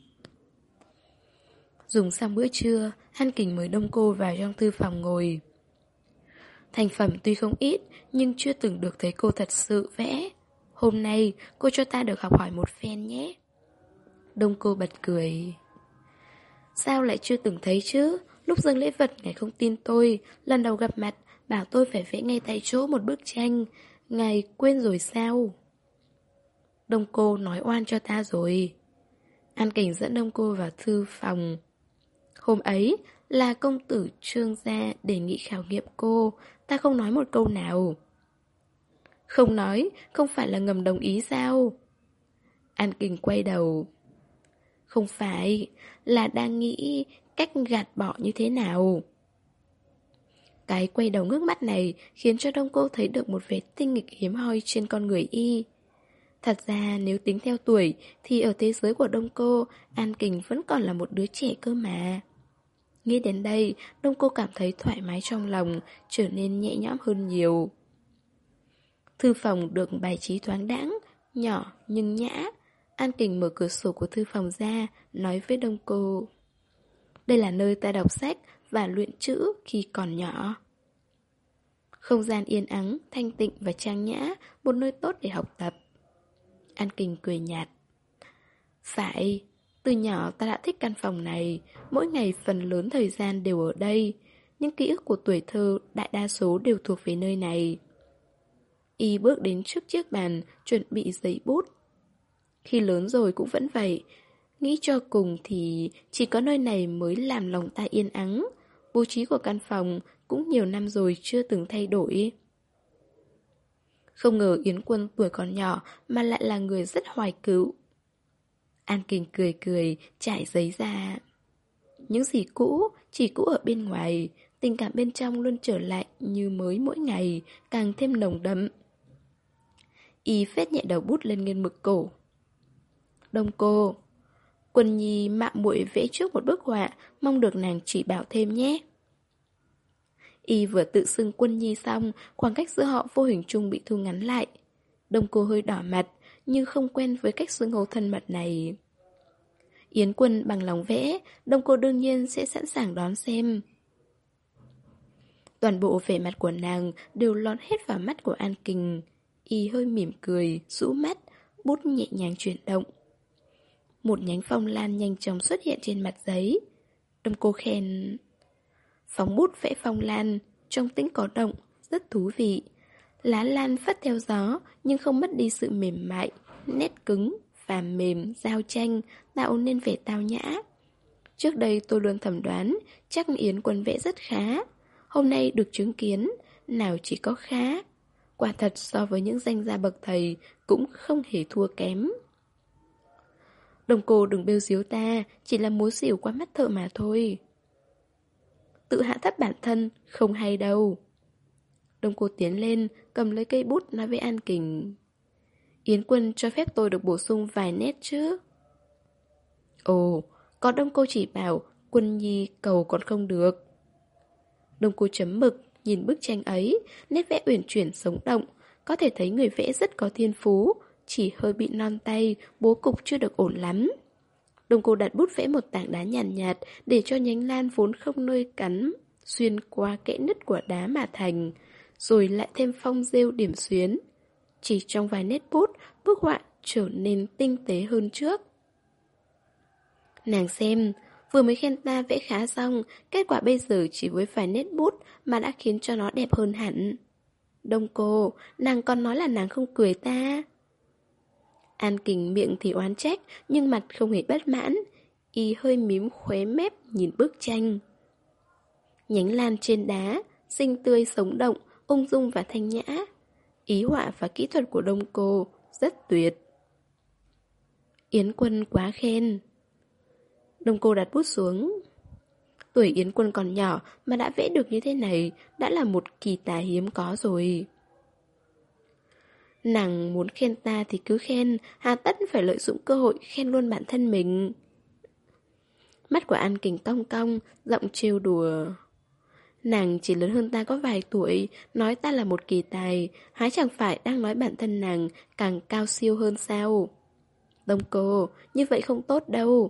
Dùng xong bữa trưa, An Kình mời Đông cô vào trong thư phòng ngồi. Thành phẩm tuy không ít, nhưng chưa từng được thấy cô thật sự vẽ. Hôm nay cô cho ta được học hỏi một phen nhé. Đông cô bật cười. Sao lại chưa từng thấy chứ? Lúc dâng lễ vật ngài không tin tôi, lần đầu gặp mặt bảo tôi phải vẽ ngay tại chỗ một bức tranh. Ngài quên rồi sao? Đông cô nói oan cho ta rồi. An Kình dẫn Đông cô vào thư phòng. Hôm ấy là công tử Trương gia đề nghị khảo nghiệm cô, ta không nói một câu nào. Không nói, không phải là ngầm đồng ý sao? An Kình quay đầu. Không phải, là đang nghĩ cách gạt bỏ như thế nào. Cái quay đầu ngước mắt này khiến cho Đông cô thấy được một vẻ tinh nghịch hiếm hoi trên con người y. Thật ra nếu tính theo tuổi thì ở thế giới của Đông cô, An Kình vẫn còn là một đứa trẻ cơ mà. Nghĩ đến đây, Đông cô cảm thấy thoải mái trong lòng, trở nên nhẹ nhõm hơn nhiều. Thư phòng được bài trí thoáng đãng, nhỏ nhưng nhã. An Kình mở cửa sổ của thư phòng ra, nói với Đông cô. Đây là nơi ta đọc sách và luyện chữ khi còn nhỏ. Không gian yên ắng, thanh tịnh và trang nhã, một nơi tốt để học tập. An Kình cười nhạt. Phải, từ nhỏ ta đã thích căn phòng này, mỗi ngày phần lớn thời gian đều ở đây. những ký ức của tuổi thơ đại đa số đều thuộc về nơi này. Y bước đến trước chiếc bàn, chuẩn bị giấy bút. Khi lớn rồi cũng vẫn vậy. Nghĩ cho cùng thì chỉ có nơi này mới làm lòng ta yên ắng. Bố trí của căn phòng cũng nhiều năm rồi chưa từng thay đổi. Không ngờ Yến Quân tuổi còn nhỏ mà lại là người rất hoài cựu. An Kình cười cười, trải giấy ra. Những gì cũ, chỉ cũ ở bên ngoài, tình cảm bên trong luôn trở lại như mới mỗi ngày, càng thêm nồng đậm. Y phết nhẹ đầu bút lên nghiên mực cổ. Đông cô, Quân Nhi mạo muội vẽ trước một bức họa, mong được nàng chỉ bảo thêm nhé. Y vừa tự xưng Quân Nhi xong, khoảng cách giữa họ vô hình chung bị thu ngắn lại. Đông cô hơi đỏ mặt, nhưng không quen với cách xưng hô thân mật này. Yến Quân bằng lòng vẽ, Đông cô đương nhiên sẽ sẵn sàng đón xem. Toàn bộ vẻ mặt của nàng đều lọt hết vào mắt của An Kình. Y hơi mỉm cười, rũ mắt, bút nhẹ nhàng chuyển động. Một nhánh phong lan nhanh chóng xuất hiện trên mặt giấy. Đông cô khen: phóng bút vẽ phong lan, trong tĩnh có động, rất thú vị. Lá lan phất theo gió, nhưng không mất đi sự mềm mại, nét cứng, và mềm, giao tranh, tạo nên vẻ tao nhã. Trước đây tôi luôn thẩm đoán, chắc Yến Quân vẽ rất khá. Hôm nay được chứng kiến, nào chỉ có khá. Quả thật so với những danh gia bậc thầy, cũng không hề thua kém. Đồng cô đừng bêu xíu ta, chỉ là múa xỉu qua mắt thợ mà thôi. Tự hạ thấp bản thân, không hay đâu. Đông cô tiến lên, cầm lấy cây bút nói với An Kình: Yến Quân cho phép tôi được bổ sung vài nét chứ. Ồ, có Đông cô chỉ bảo, Quân Nhi cầu còn không được. Đông cô chấm mực, nhìn bức tranh ấy, nét vẽ uyển chuyển sống động, có thể thấy người vẽ rất có thiên phú, chỉ hơi bị non tay, bố cục chưa được ổn lắm. Đông cô đặt bút vẽ một tảng đá nhàn nhạt, nhạt để cho nhánh lan vốn không nơi cắn xuyên qua kẽ nứt của đá mà thành, rồi lại thêm phong rêu điểm xuyến. Chỉ trong vài nét bút, bức họa trở nên tinh tế hơn trước. Nàng xem, vừa mới khen ta vẽ khá xong, kết quả bây giờ chỉ với vài nét bút mà đã khiến cho nó đẹp hơn hẳn. Đông cô, nàng còn nói là nàng không cười ta. An Kình miệng thì oán trách, nhưng mặt không hề bất mãn. Y hơi mím khóe mép nhìn bức tranh. Nhánh lan trên đá, xinh tươi sống động, ung dung và thanh nhã. Ý họa và kỹ thuật của Đông cô rất tuyệt. Yến Quân quá khen. Đông cô đặt bút xuống. Tuổi Yến Quân còn nhỏ mà đã vẽ được như thế này, đã là một kỳ tài hiếm có rồi. Nàng muốn khen ta thì cứ khen, hà tất phải lợi dụng cơ hội khen luôn bản thân mình. Mắt của An Kình cong cong, giọng trêu đùa. Nàng chỉ lớn hơn ta có vài tuổi, nói ta là một kỳ tài, hái chẳng phải đang nói bản thân nàng càng cao siêu hơn sao? Đông cô, như vậy không tốt đâu.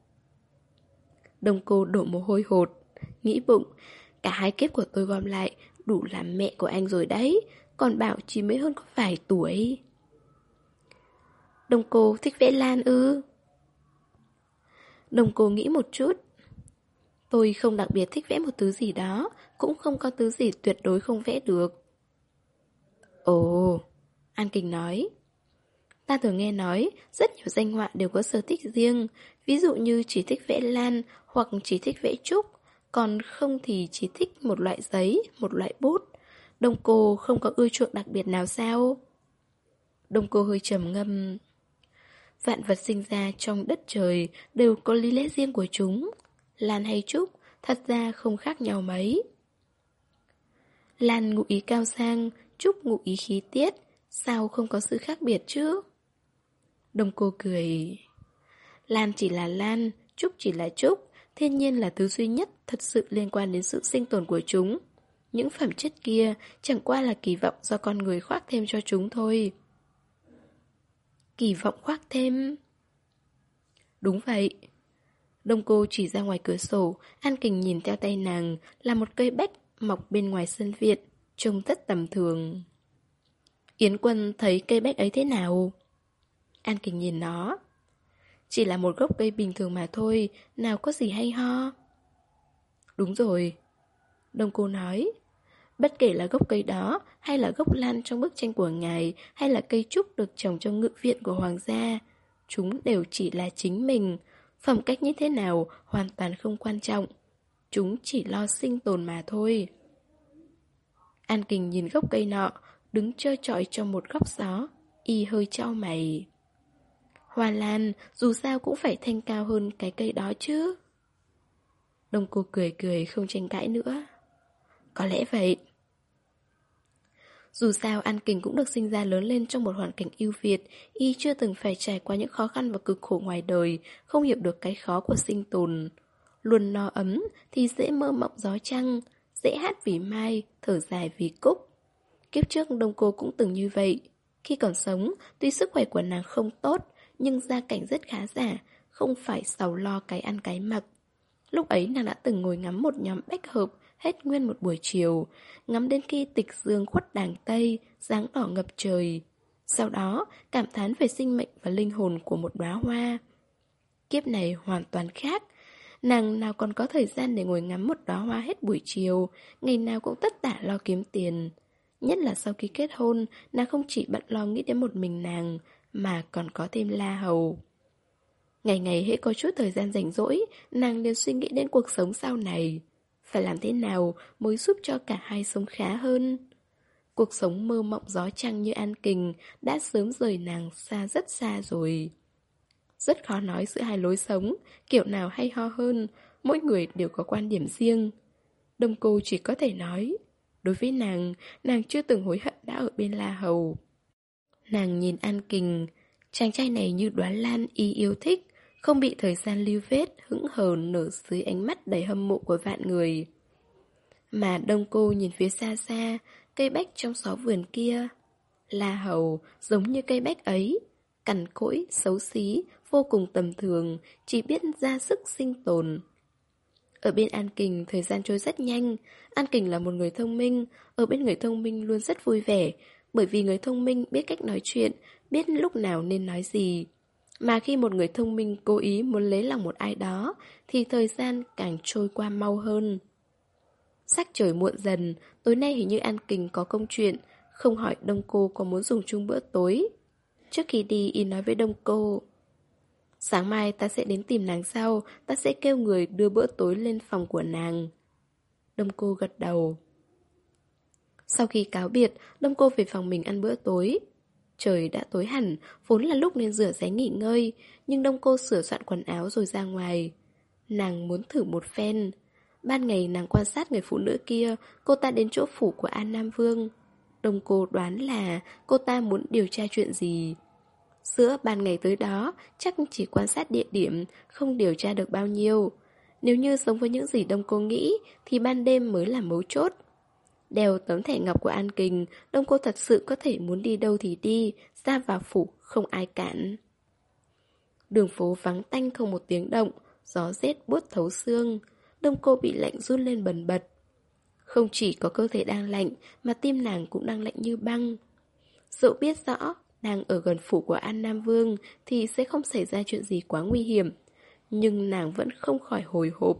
Đông cô đổ mồ hôi hột, nghĩ bụng, cả hai kiếp của tôi gom lại đủ làm mẹ của anh rồi đấy, còn bảo chỉ mới hơn có vài tuổi. Đông cô thích vẽ lan ư? Đông cô nghĩ một chút. Tôi không đặc biệt thích vẽ một thứ gì đó, cũng không có thứ gì tuyệt đối không vẽ được. Ồ, An Kình nói. Ta thường nghe nói, rất nhiều danh họa đều có sở thích riêng, ví dụ như chỉ thích vẽ lan hoặc chỉ thích vẽ trúc, còn không thì chỉ thích một loại giấy, một loại bút. Đông cô không có ưa chuộng đặc biệt nào sao? Đông cô hơi trầm ngâm. Vạn vật sinh ra trong đất trời đều có lý lẽ riêng của chúng. Lan hay trúc, thật ra không khác nhau mấy. Lan ngụ ý cao sang, trúc ngụ ý khí tiết, sao không có sự khác biệt chứ? Đông cô cười. Lan chỉ là lan, trúc chỉ là trúc, thiên nhiên là thứ duy nhất thật sự liên quan đến sự sinh tồn của chúng. Những phẩm chất kia chẳng qua là kỳ vọng do con người khoác thêm cho chúng thôi. Kỳ vọng khoác thêm? Đúng vậy. Đông cô chỉ ra ngoài cửa sổ, An Kình nhìn theo tay nàng là một cây bách mọc bên ngoài sân viện, trông rất tầm thường. Yến Quân thấy cây bách ấy thế nào? An Kình nhìn nó. Chỉ là một gốc cây bình thường mà thôi, nào có gì hay ho. Đúng rồi. Đông cô nói. Bất kể là gốc cây đó, hay là gốc lan trong bức tranh của ngài, hay là cây trúc được trồng trong ngự viện của hoàng gia, chúng đều chỉ là chính mình. Phẩm cách như thế nào hoàn toàn không quan trọng. Chúng chỉ lo sinh tồn mà thôi. An Kình nhìn gốc cây nọ, đứng trơ trọi trong một góc gió, y hơi chau mày. Hoa lan dù sao cũng phải thanh cao hơn cái cây đó chứ. Đông cô cười cười không tranh cãi nữa. Có lẽ vậy. Dù sao An Kình cũng được sinh ra lớn lên trong một hoàn cảnh ưu việt, y chưa từng phải trải qua những khó khăn và cực khổ ngoài đời, không hiểu được cái khó của sinh tồn. Luôn no ấm thì dễ mơ mộng gió trăng, dễ hát vì mai, thở dài vì cúc. Kiếp trước Đông cô cũng từng như vậy. Khi còn sống, tuy sức khỏe của nàng không tốt, nhưng gia cảnh rất khá giả, không phải sầu lo cái ăn cái mặc. Lúc ấy nàng đã từng ngồi ngắm một nhóm bách hợp hết nguyên một buổi chiều, ngắm đến khi tịch dương khuất đàng Tây, dáng đỏ ngập trời. Sau đó, cảm thán về sinh mệnh và linh hồn của một đóa hoa. Kiếp này hoàn toàn khác. Nàng nào còn có thời gian để ngồi ngắm một đóa hoa hết buổi chiều, ngày nào cũng tất tả lo kiếm tiền. Nhất là sau khi kết hôn, nàng không chỉ bận lo nghĩ đến một mình nàng, mà còn có thêm La Hầu. Ngày ngày hễ có chút thời gian rảnh rỗi, nàng liền suy nghĩ đến cuộc sống sau này. Phải làm thế nào mới giúp cho cả hai sống khá hơn? Cuộc sống mơ mộng gió trăng như An Kình đã sớm rời nàng xa rất xa rồi. Rất khó nói giữa hai lối sống, kiểu nào hay ho hơn, mỗi người đều có quan điểm riêng. Đông cô chỉ có thể nói, đối với nàng, nàng chưa từng hối hận đã ở bên La Hầu. Nàng nhìn An Kình, chàng trai này như đóa lan y yêu thích, không bị thời gian lưu vết, hững hờ nở dưới ánh mắt đầy hâm mộ của vạn người. Mà Đông cô nhìn phía xa xa, cây bách trong xó vườn kia. La Hầu giống như cây bách ấy, cằn cỗi, xấu xí, vô cùng tầm thường, chỉ biết ra sức sinh tồn. Ở bên An Kình, thời gian trôi rất nhanh. An Kình là một người thông minh, ở bên người thông minh luôn rất vui vẻ, bởi vì người thông minh biết cách nói chuyện, biết lúc nào nên nói gì. Mà khi một người thông minh cố ý muốn lấy lòng một ai đó, thì thời gian càng trôi qua mau hơn. Sắc trời muộn dần, tối nay hình như An Kình có công chuyện, không hỏi Đông cô có muốn dùng chung bữa tối. Trước khi đi, y nói với Đông cô, sáng mai ta sẽ đến tìm nàng sau, ta sẽ kêu người đưa bữa tối lên phòng của nàng. Đông cô gật đầu. Sau khi cáo biệt, Đông cô về phòng mình ăn bữa tối. Trời đã tối hẳn, vốn là lúc nên rửa ráy nghỉ ngơi, nhưng Đông cô sửa soạn quần áo rồi ra ngoài. Nàng muốn thử một phen. Ban ngày nàng quan sát người phụ nữ kia, cô ta đến chỗ phủ của An Nam Vương. Đông cô đoán là cô ta muốn điều tra chuyện gì. Giữa ban ngày tới đó, chắc chỉ quan sát địa điểm, không điều tra được bao nhiêu. Nếu như giống với những gì Đông cô nghĩ, thì ban đêm mới là mấu chốt. Đeo tấm thẻ ngọc của An Kình, Đông cô thật sự có thể muốn đi đâu thì đi, ra vào phủ không ai cản. Đường phố vắng tanh không một tiếng động, gió rét buốt thấu xương. Đông cô bị lạnh run lên bần bật. Không chỉ có cơ thể đang lạnh, mà tim nàng cũng đang lạnh như băng. Dẫu biết rõ, đang ở gần phủ của An Nam Vương thì sẽ không xảy ra chuyện gì quá nguy hiểm, nhưng nàng vẫn không khỏi hồi hộp.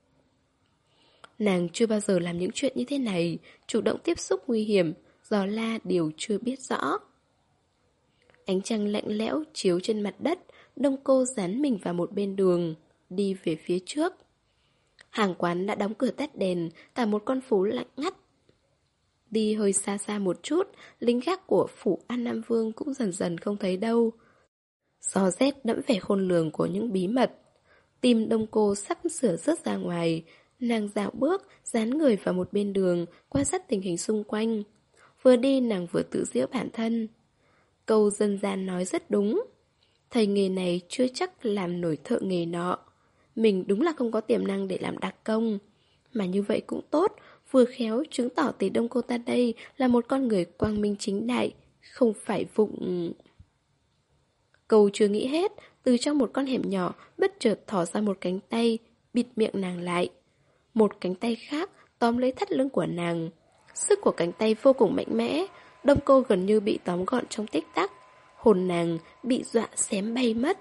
Nàng chưa bao giờ làm những chuyện như thế này, chủ động tiếp xúc nguy hiểm, dò la điều chưa biết rõ. Ánh trăng lạnh lẽo chiếu trên mặt đất, Đông cô dán mình vào một bên đường, đi về phía trước. Hàng quán đã đóng cửa tắt đèn, cả một con phố lạnh ngắt. Đi hơi xa xa một chút, lính gác của phủ An Nam Vương cũng dần dần không thấy đâu. Gió rét đẫm vẻ khôn lường của những bí mật. Tim Đông cô sắp sửa rớt ra ngoài. Nàng dạo bước, dán người vào một bên đường, quan sát tình hình xung quanh. Vừa đi nàng vừa tự giễu bản thân. Câu dân gian nói rất đúng. Thầy nghề này chưa chắc làm nổi thợ nghề nọ. Mình đúng là không có tiềm năng để làm đặc công. Mà như vậy cũng tốt, vừa khéo chứng tỏ tỷ Đông cô ta đây là một con người quang minh chính đại, không phải vụng. Câu chưa nghĩ hết, từ trong một con hẻm nhỏ bất chợt thò ra một cánh tay, bịt miệng nàng lại. Một cánh tay khác tóm lấy thắt lưng của nàng. Sức của cánh tay vô cùng mạnh mẽ, Đông cô gần như bị tóm gọn trong tích tắc. Hồn nàng bị dọa xém bay mất.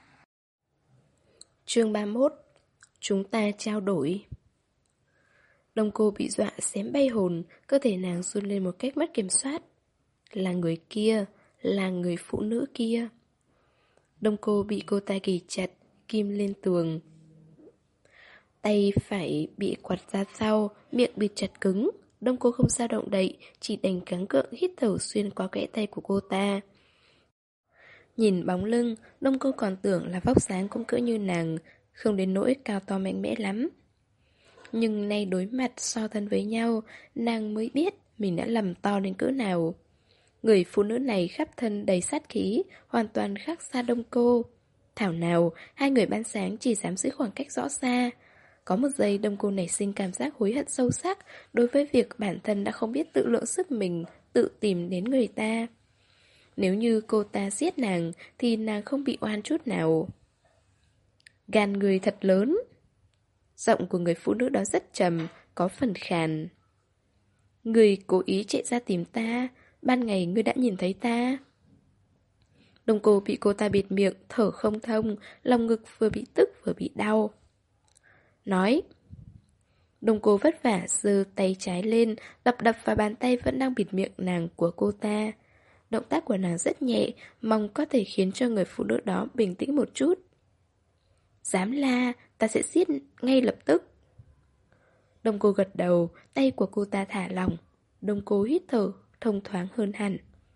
Chương ba mươi mốt. Chúng ta trao đổi. Đông cô bị dọa xém bay hồn, cơ thể nàng run lên một cách mất kiểm soát. Là người kia, là người phụ nữ kia. Đông cô bị cô ta ghì chặt, kim lên tường. Tay phải bị quặt ra sau, miệng bịt chặt cứng. Đông cô không sao động đậy, chỉ đành gắng gượng hít thở xuyên qua kẽ tay của cô ta. Nhìn bóng lưng, Đông cô còn tưởng là vóc dáng cũng cỡ như nàng, không đến nỗi cao to mạnh mẽ lắm. Nhưng nay đối mặt so thân với nhau, nàng mới biết mình đã lầm to đến cỡ nào. Người phụ nữ này khắp thân đầy sát khí, hoàn toàn khác xa Đông cô. Thảo nào, hai người ban sáng chỉ dám giữ khoảng cách rõ xa. Có một giây Đông cô nảy sinh cảm giác hối hận sâu sắc đối với việc bản thân đã không biết tự lượng sức mình, tự tìm đến người ta. Nếu như cô ta giết nàng thì nàng không bị oan chút nào. Gan người thật lớn. Giọng của người phụ nữ đó rất trầm, có phần khàn. Người cố ý chạy ra tìm ta, ban ngày ngươi đã nhìn thấy ta. Đông cô bị cô ta bịt miệng, thở không thông, lòng ngực vừa bị tức vừa bị đau. Nói. Đông cô vất vả giơ tay trái lên, đập đập vào bàn tay vẫn đang bịt miệng nàng của cô ta. Động tác của nàng rất nhẹ, mong có thể khiến cho người phụ nữ đó bình tĩnh một chút. Dám la, ta sẽ giết ngay lập tức. Đông cô gật đầu, tay của cô ta thả lỏng. Đông cô hít thở, thông thoáng hơn hẳn.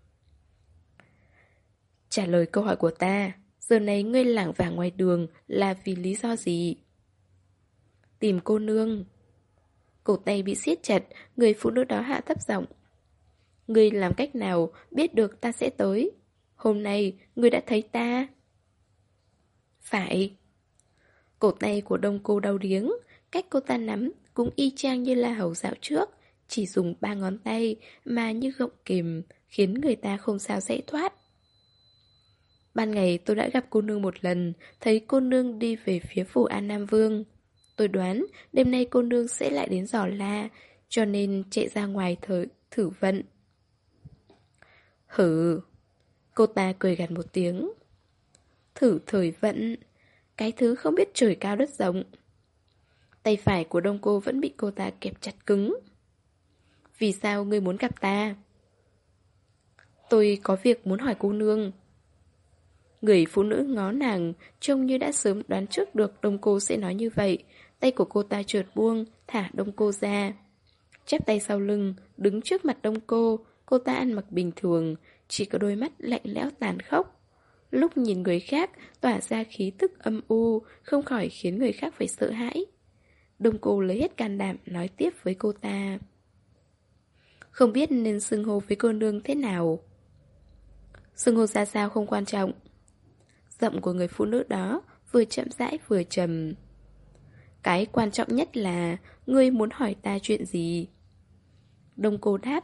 Trả lời câu hỏi của ta, giờ này ngươi lảng vảng ngoài đường là vì lý do gì? Tìm cô nương. Cổ tay bị siết chặt, người phụ nữ đó hạ thấp giọng. Ngươi làm cách nào biết được ta sẽ tới? Hôm nay ngươi đã thấy ta. Phải. Cổ tay của Đông cô đau điếng, cách cô ta nắm cũng y chang như La Hầu dạo trước, chỉ dùng ba ngón tay mà như gọng kìm, khiến người ta không sao dễ thoát. Ban ngày tôi đã gặp cô nương một lần, thấy cô nương đi về phía phủ An Nam Vương. Tôi đoán đêm nay cô nương sẽ lại đến Giỏ La, cho nên chạy ra ngoài thử, thử vận. Hử. Cô ta cười gằn một tiếng. Thử thời vận. Cái thứ không biết trời cao đất rộng. Tay phải của Đông cô vẫn bị cô ta kẹp chặt cứng. Vì sao ngươi muốn gặp ta? Tôi có việc muốn hỏi cô nương. Người phụ nữ ngó nàng, trông như đã sớm đoán trước được Đông cô sẽ nói như vậy. Tay của cô ta trượt buông, thả Đông cô ra. Chắp tay sau lưng, đứng trước mặt Đông cô. Cô ta ăn mặc bình thường, chỉ có đôi mắt lạnh lẽo tàn khốc. Lúc nhìn người khác, tỏa ra khí tức âm u, không khỏi khiến người khác phải sợ hãi. Đông cô lấy hết can đảm nói tiếp với cô ta. Không biết nên xưng hô với cô nương thế nào. Xưng hô ra sao không quan trọng. Giọng của người phụ nữ đó vừa chậm rãi vừa trầm. Cái quan trọng nhất là ngươi muốn hỏi ta chuyện gì? Đông cô đáp.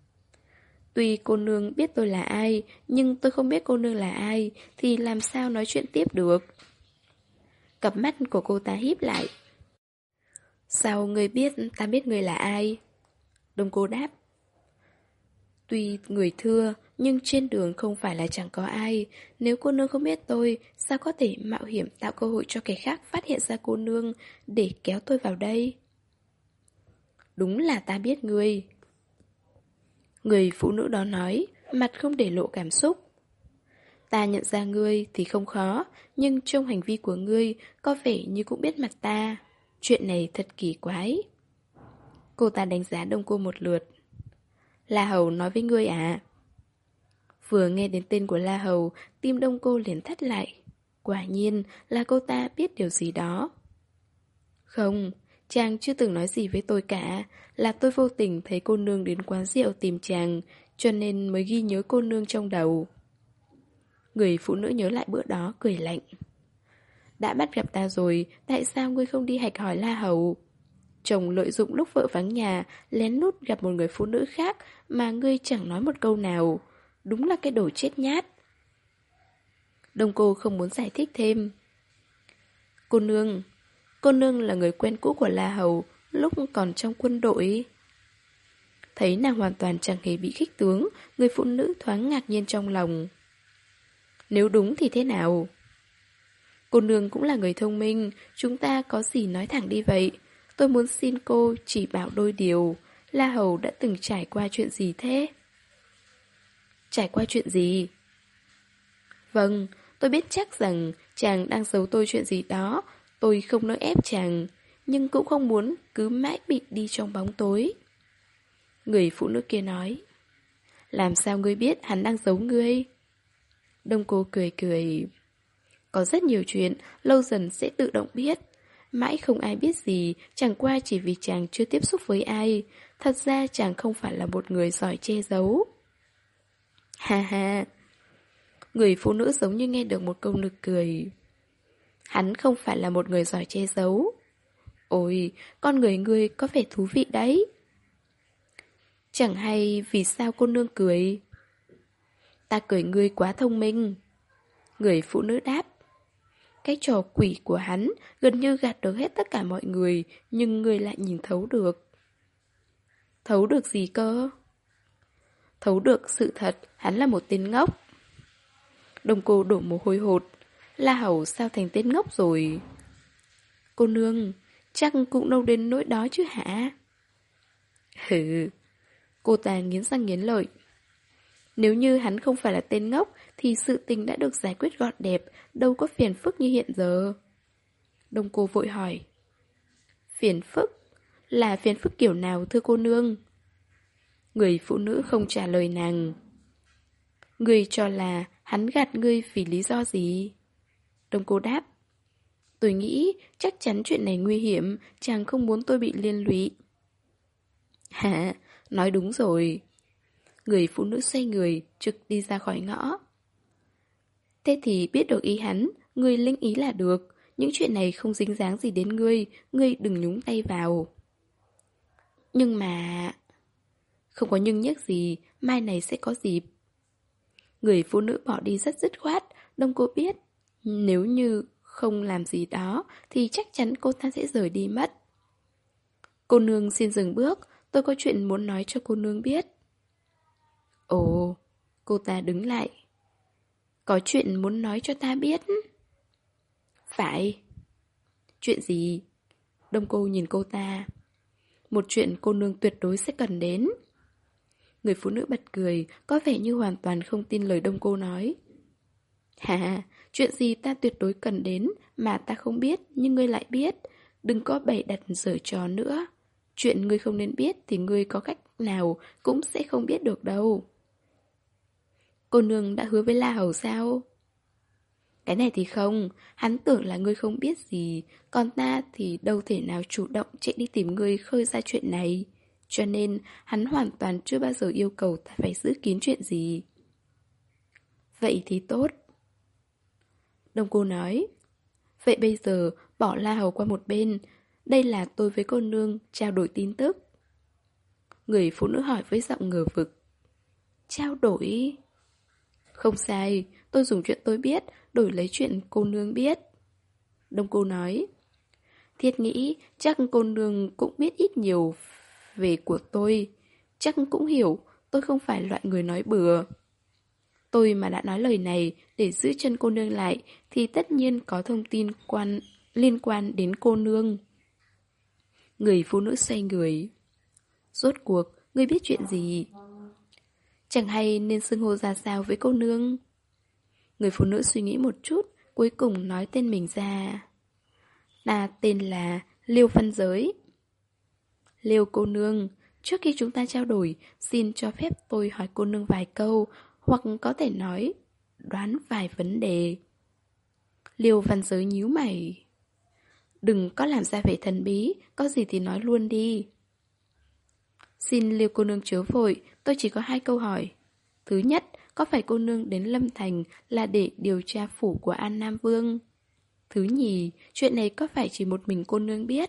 Tuy cô nương biết tôi là ai, nhưng tôi không biết cô nương là ai, thì làm sao nói chuyện tiếp được? Cặp mắt của cô ta híp lại. Sao ngươi biết ta biết ngươi là ai? Đông cô đáp. Tuy người thưa, nhưng trên đường không phải là chẳng có ai. Nếu cô nương không biết tôi, sao có thể mạo hiểm tạo cơ hội cho kẻ khác phát hiện ra cô nương để kéo tôi vào đây? Đúng là ta biết ngươi. Người phụ nữ đó nói, mặt không để lộ cảm xúc. Ta nhận ra ngươi thì không khó, nhưng trong hành vi của ngươi có vẻ như cũng biết mặt ta. Chuyện này thật kỳ quái. Cô ta đánh giá Đông cô một lượt. La Hầu nói với ngươi à? Vừa nghe đến tên của La Hầu, tim Đông cô liền thắt lại. Quả nhiên là cô ta biết điều gì đó. Không, chàng chưa từng nói gì với tôi cả. Là tôi vô tình thấy cô nương đến quán rượu tìm chàng, cho nên mới ghi nhớ cô nương trong đầu. Người phụ nữ nhớ lại bữa đó, cười lạnh. Đã bắt gặp ta rồi, tại sao ngươi không đi hạch hỏi La Hầu? Chồng lợi dụng lúc vợ vắng nhà, lén lút gặp một người phụ nữ khác mà ngươi chẳng nói một câu nào. Đúng là cái đồ chết nhát. Đông cô không muốn giải thích thêm. Cô nương, cô nương là người quen cũ của La Hầu lúc còn trong quân đội. Thấy nàng hoàn toàn chẳng hề bị khích tướng, người phụ nữ thoáng ngạc nhiên trong lòng. Nếu đúng thì thế nào? Cô nương cũng là người thông minh, chúng ta có gì nói thẳng đi vậy. tôi muốn xin cô chỉ bảo đôi điều. La Hầu đã từng trải qua chuyện gì thế? Trải qua chuyện gì? Vâng, tôi biết chắc rằng chàng đang giấu tôi chuyện gì đó. Tôi không nỡ ép chàng, nhưng cũng không muốn cứ mãi bị đi trong bóng tối. Người phụ nữ kia nói. Làm sao ngươi biết hắn đang giấu ngươi? Đông Cô cười cười. Có rất nhiều chuyện, lâu dần sẽ tự động biết. Mãi không ai biết gì, chẳng qua chỉ vì chàng chưa tiếp xúc với ai. Thật ra chàng không phải là một người giỏi che giấu. Ha ha. Người phụ nữ giống như nghe được một câu nực cười. Hắn không phải là một người giỏi che giấu. Ôi, con người ngươi có vẻ thú vị đấy. Chẳng hay vì sao cô nương cười? Ta cười ngươi quá thông minh. Người phụ nữ đáp. Cái trò quỷ của hắn gần như gạt được hết tất cả mọi người, nhưng ngươi lại nhìn thấu được. Thấu được gì cơ? Thấu được sự thật, hắn là một tên ngốc. Đông Cô đổ mồ hôi hột. La Hầu sao thành tên ngốc rồi? Cô nương, chắc cũng đâu đến nỗi đó chứ hả? Hừ. Cô ta nghiến răng nghiến lợi. Nếu như hắn không phải là tên ngốc thì sự tình đã được giải quyết gọn đẹp, đâu có phiền phức như hiện giờ. Đông Cô vội hỏi. Phiền phức? Là phiền phức kiểu nào thưa cô nương? Người phụ nữ không trả lời nàng. Ngươi cho là hắn gạt ngươi vì lý do gì? Đông Cô đáp. Tôi nghĩ chắc chắn chuyện này nguy hiểm, chàng không muốn tôi bị liên lụy. Hả? Nói đúng rồi. Người phụ nữ xoay người, trực đi ra khỏi ngõ. Thế thì biết được ý hắn, ngươi linh ý là được. Những chuyện này không dính dáng gì đến ngươi, ngươi đừng nhúng tay vào. Nhưng mà... Không có nhưng nhắc gì, mai này sẽ có dịp. Người phụ nữ bỏ đi rất dứt khoát. Đông Cô biết, nếu như không làm gì đó thì chắc chắn cô ta sẽ rời đi mất. Cô nương xin dừng bước, tôi có chuyện muốn nói cho cô nương biết. Ồ, cô ta đứng lại. Có chuyện muốn nói cho ta biết. Phải. Chuyện gì? Đông Cô nhìn cô ta. Một chuyện cô nương tuyệt đối sẽ cần đến. Người phụ nữ bật cười, có vẻ như hoàn toàn không tin lời Đông Cô nói. Hà, chuyện gì ta tuyệt đối cần đến mà ta không biết nhưng ngươi lại biết. Đừng có bày đặt giở trò nữa. Chuyện ngươi không nên biết thì ngươi có cách nào cũng sẽ không biết được đâu. Cô nương đã hứa với La Hầu sao? Cái này thì không, hắn tưởng là ngươi không biết gì, còn ta thì đâu thể nào chủ động chạy đi tìm ngươi khơi ra chuyện này. Cho nên hắn hoàn toàn chưa bao giờ yêu cầu ta phải giữ kín chuyện gì. Vậy thì tốt. Đông Cô nói. Vậy bây giờ bỏ La Hầu qua một bên. Đây là tôi với cô nương trao đổi tin tức. Người phụ nữ hỏi với giọng ngờ vực. Trao đổi? Không sai, tôi dùng chuyện tôi biết đổi lấy chuyện cô nương biết. Đông Cô nói. Thiết nghĩ chắc cô nương cũng biết ít nhiều về của tôi. Chắc cũng hiểu tôi không phải loại người nói bừa. Tôi mà đã nói lời này để giữ chân cô nương lại thì tất nhiên có thông tin quan liên quan đến cô nương. Người phụ nữ xoay người. Rốt cuộc, ngươi biết chuyện gì? Chẳng hay nên xưng hô ra sao với cô nương? Người phụ nữ suy nghĩ một chút, cuối cùng nói tên mình ra. Ta tên là Liêu Văn Giới. Liêu cô nương, trước khi chúng ta trao đổi, xin cho phép tôi hỏi cô nương vài câu, hoặc có thể nói, đoán vài vấn đề. Liêu Văn Giới nhíu mày. Đừng có làm ra vẻ thần bí, có gì thì nói luôn đi. Xin Liêu cô nương chớ vội, tôi chỉ có hai câu hỏi. Thứ nhất, có phải cô nương đến Lâm Thành là để điều tra phủ của An Nam Vương? Thứ nhì, chuyện này có phải chỉ một mình cô nương biết?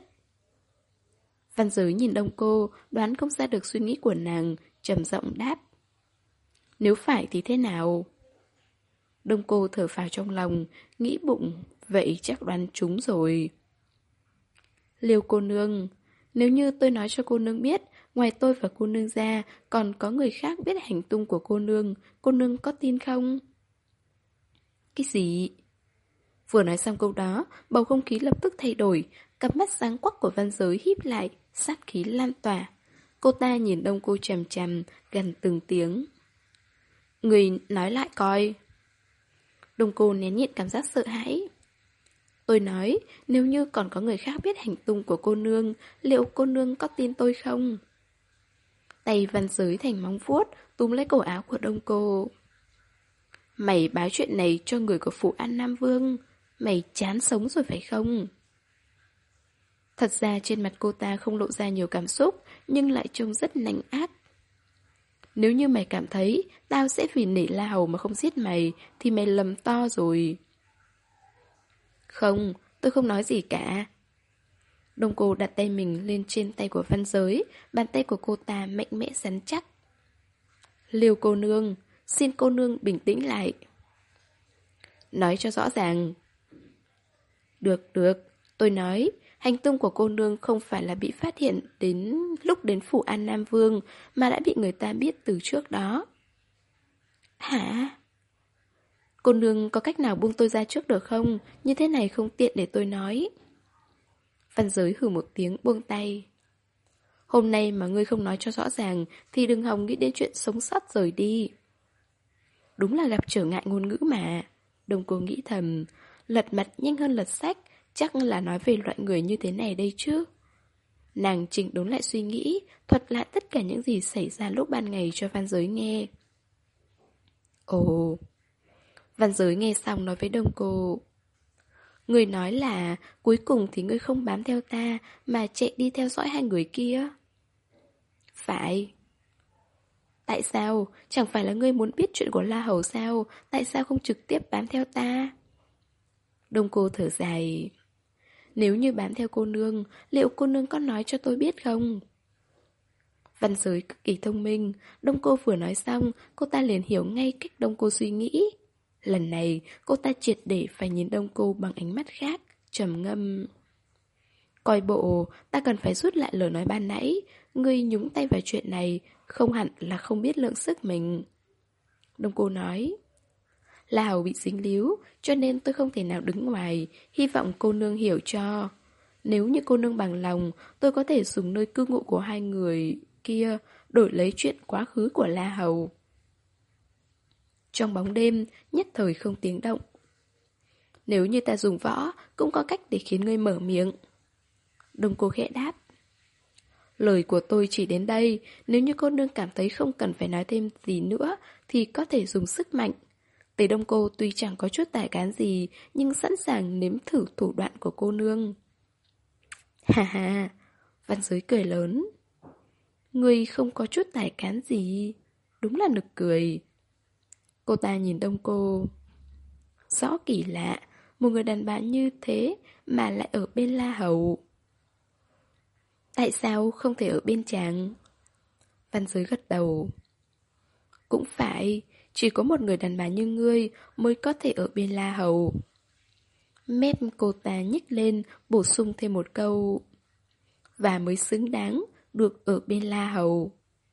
Văn Giới nhìn Đông Cô, đoán không ra được suy nghĩ của nàng, trầm giọng đáp. Nếu phải thì thế nào? Đông Cô thở phào trong lòng, nghĩ bụng, vậy chắc đoán trúng rồi. Liêu cô nương, nếu như tôi nói cho cô nương biết, ngoài tôi và cô nương ra, còn có người khác biết hành tung của cô nương, cô nương có tin không? Cái gì? Vừa nói xong câu đó, bầu không khí lập tức thay đổi, Cặp mắt sáng quắc của Văn Giới híp lại, sát khí lan tỏa. Cô ta nhìn Đông Cô chằm chằm, gần từng tiếng. Người nói lại coi. Đông Cô nén nhịn cảm giác sợ hãi. Tôi nói, nếu như còn có người khác biết hành tung của cô nương, liệu cô nương có tin tôi không? Tay Văn Giới thành móng vuốt, túm lấy cổ áo của Đông Cô. Mày báo chuyện này cho người của phủ An Nam Vương. Mày chán sống rồi phải không? Thật ra trên mặt cô ta không lộ ra nhiều cảm xúc, nhưng lại trông rất nanh ác. Nếu như mày cảm thấy tao sẽ vì nể La Hầu mà không giết mày, thì mày lầm to rồi. Không, tôi không nói gì cả. Đông Cô đặt tay mình lên trên tay của Văn Giới, bàn tay của cô ta mạnh mẽ rắn chắc. Liêu cô nương, xin cô nương bình tĩnh lại. Nói cho rõ ràng. Được, được, tôi nói, hành tung của cô nương không phải là bị phát hiện đến lúc đến phủ An Nam Vương, mà đã bị người ta biết từ trước đó. Hả? Cô nương có cách nào buông tôi ra trước được không? Như thế này không tiện để tôi nói. Văn Giới hừ một tiếng buông tay. Hôm nay mà ngươi không nói cho rõ ràng thì đừng hòng nghĩ đến chuyện sống sót rời đi. Đúng là gặp trở ngại ngôn ngữ mà. Đông Cô nghĩ thầm, lật mặt nhanh hơn lật sách, chắc là nói về loại người như thế này đây chứ. Nàng chỉnh đốn lại suy nghĩ, thuật lại tất cả những gì xảy ra lúc ban ngày cho Văn Giới nghe. Ồ... Văn Giới nghe xong nói với Đông Cô. Người nói là cuối cùng thì ngươi không bám theo ta mà chạy đi theo dõi hai người kia. Phải. Tại sao? Chẳng phải là ngươi muốn biết chuyện của La Hầu sao? Tại sao không trực tiếp bám theo ta? Đông Cô thở dài. Nếu như bám theo cô nương, liệu cô nương có nói cho tôi biết không? Văn Giới cực kỳ thông minh. Đông Cô vừa nói xong, cô ta liền hiểu ngay cách Đông Cô suy nghĩ. Lần này, cô ta triệt để phải nhìn Đông Cô bằng ánh mắt khác, trầm ngâm. Coi bộ, ta cần phải rút lại lời nói ban nãy. Ngươi nhúng tay vào chuyện này, không hẳn là không biết lượng sức mình. Đông Cô nói. La Hầu bị dính líu, cho nên tôi không thể nào đứng ngoài, hy vọng cô nương hiểu cho. Nếu như cô nương bằng lòng, tôi có thể dùng nơi cư ngụ của hai người kia đổi lấy chuyện quá khứ của La Hầu. Trong bóng đêm, nhất thời không tiếng động. Nếu như ta dùng võ, cũng có cách để khiến ngươi mở miệng. Đông Cô khẽ đáp. Lời của tôi chỉ đến đây, nếu như cô nương cảm thấy không cần phải nói thêm gì nữa, thì có thể dùng sức mạnh. Tề Đông Cô tuy chẳng có chút tài cán gì, nhưng sẵn sàng nếm thử thủ đoạn của cô nương. Hà hà, Văn Giới cười lớn. Ngươi không có chút tài cán gì, đúng là nực cười. Cô ta nhìn Đông Cô. Rõ kỳ lạ, một người đàn bà như thế mà lại ở bên La Hầu. Tại sao không thể ở bên chàng? Văn Giới gật đầu. Cũng phải, chỉ có một người đàn bà như ngươi mới có thể ở bên La Hầu. Mép cô ta nhích lên, bổ sung thêm một câu. Và mới xứng đáng được ở bên La Hầu.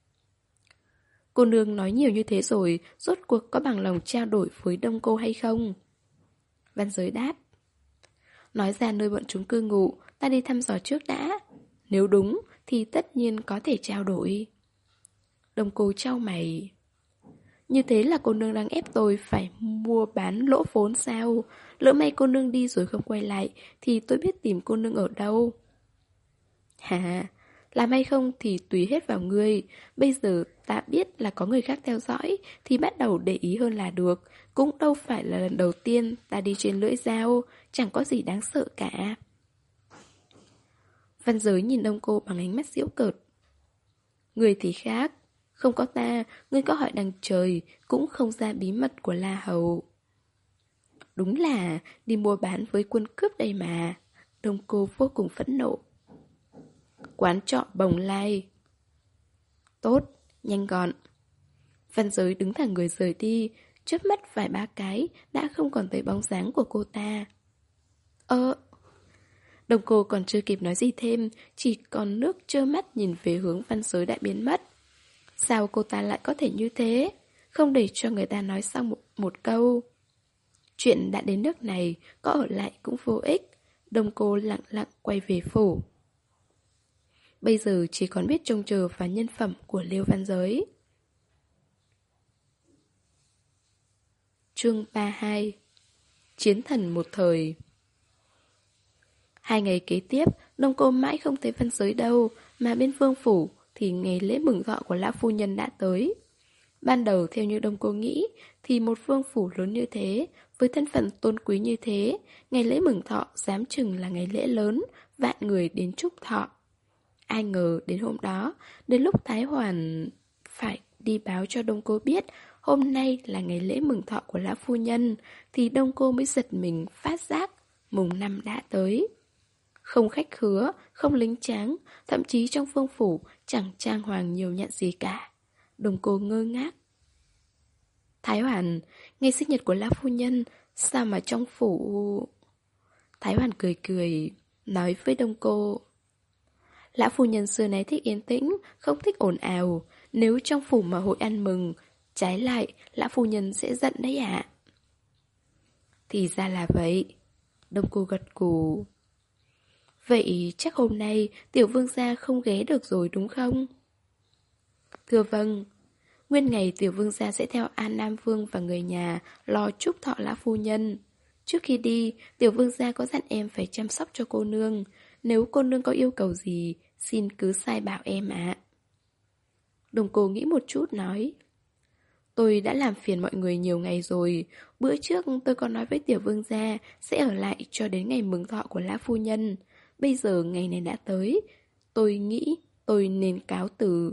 Cô nương nói nhiều như thế rồi, rốt cuộc có bằng lòng trao đổi với Đông Cô hay không? Văn Giới đáp. Nói ra nơi bọn chúng cư ngụ, ta đi thăm dò trước đã. Nếu đúng, thì tất nhiên có thể trao đổi. Đông Cô trao mày. Như thế là cô nương đang ép tôi phải mua bán lỗ vốn sao? Lỡ may cô nương đi rồi không quay lại, thì tôi biết tìm cô nương ở đâu. Hà, làm hay không thì tùy hết vào ngươi. Bây giờ ta biết là có người khác theo dõi, thì bắt đầu để ý hơn là được. Cũng đâu phải là lần đầu tiên ta đi trên lưỡi dao, chẳng có gì đáng sợ cả. Văn Giới nhìn Đông Cô bằng ánh mắt giễu cợt. Người thì khác, không có ta, ngươi có hỏi đằng trời, cũng không ra bí mật của La Hầu. Đúng là đi mua bán với quân cướp đây mà. Đông Cô vô cùng phẫn nộ. Quán trọ Bồng Lai. Tốt, nhanh gọn. Văn Giới đứng thẳng người rời đi, chớp mắt vài ba cái đã không còn thấy bóng dáng của cô ta. Ơ... Đông Cô còn chưa kịp nói gì thêm, chỉ còn nước trơ mắt nhìn về hướng Văn Giới đã biến mất. Sao cô ta lại có thể như thế? Không để cho người ta nói xong một, một câu. Chuyện đã đến nước này, có ở lại cũng vô ích. Đông cô lặng lặng quay về phủ. Bây giờ chỉ còn biết trông chờ vào nhân phẩm của Liêu Văn Giới. Chương ba mươi hai. Chiến thần một thời. Hai ngày kế tiếp, Đông cô mãi không thấy Văn Giới đâu, mà bên vương phủ thì ngày lễ mừng thọ của lão phu nhân đã tới. Ban đầu theo như Đông cô nghĩ, thì một vương phủ lớn như thế, với thân phận tôn quý như thế, ngày lễ mừng thọ dám chừng là ngày lễ lớn, vạn người đến chúc thọ. Ai ngờ đến hôm đó, đến lúc Thái Hoàn phải đi báo cho Đông cô biết hôm nay là ngày lễ mừng thọ của lão phu nhân, thì Đông cô mới giật mình phát giác mùng năm đã tới. Không khách khứa, không lính tráng, thậm chí trong vương phủ chẳng trang hoàng nhiều nhặn gì cả. Đông cô ngơ ngác. Thái Hoàn, ngày sinh nhật của lão phu nhân, sao mà trong phủ... Thái Hoàn cười cười, nói với Đông cô. Lão phu nhân xưa nay thích yên tĩnh, không thích ồn ào. Nếu trong phủ mà hội ăn mừng, trái lại, lão phu nhân sẽ giận đấy ạ. Thì ra là vậy. Đông cô gật gù. Vậy chắc hôm nay tiểu vương gia không ghé được rồi đúng không? Thưa vâng. Nguyên ngày tiểu vương gia sẽ theo An Nam Vương và người nhà lo chúc thọ lão phu nhân. Trước khi đi, tiểu vương gia có dặn em phải chăm sóc cho cô nương. Nếu cô nương có yêu cầu gì, xin cứ sai bảo em ạ. Đồng cô nghĩ một chút nói. Tôi đã làm phiền mọi người nhiều ngày rồi. Bữa trước tôi có nói với tiểu vương gia sẽ ở lại cho đến ngày mừng thọ của lão phu nhân. Bây giờ ngày này đã tới, tôi nghĩ tôi nên cáo từ.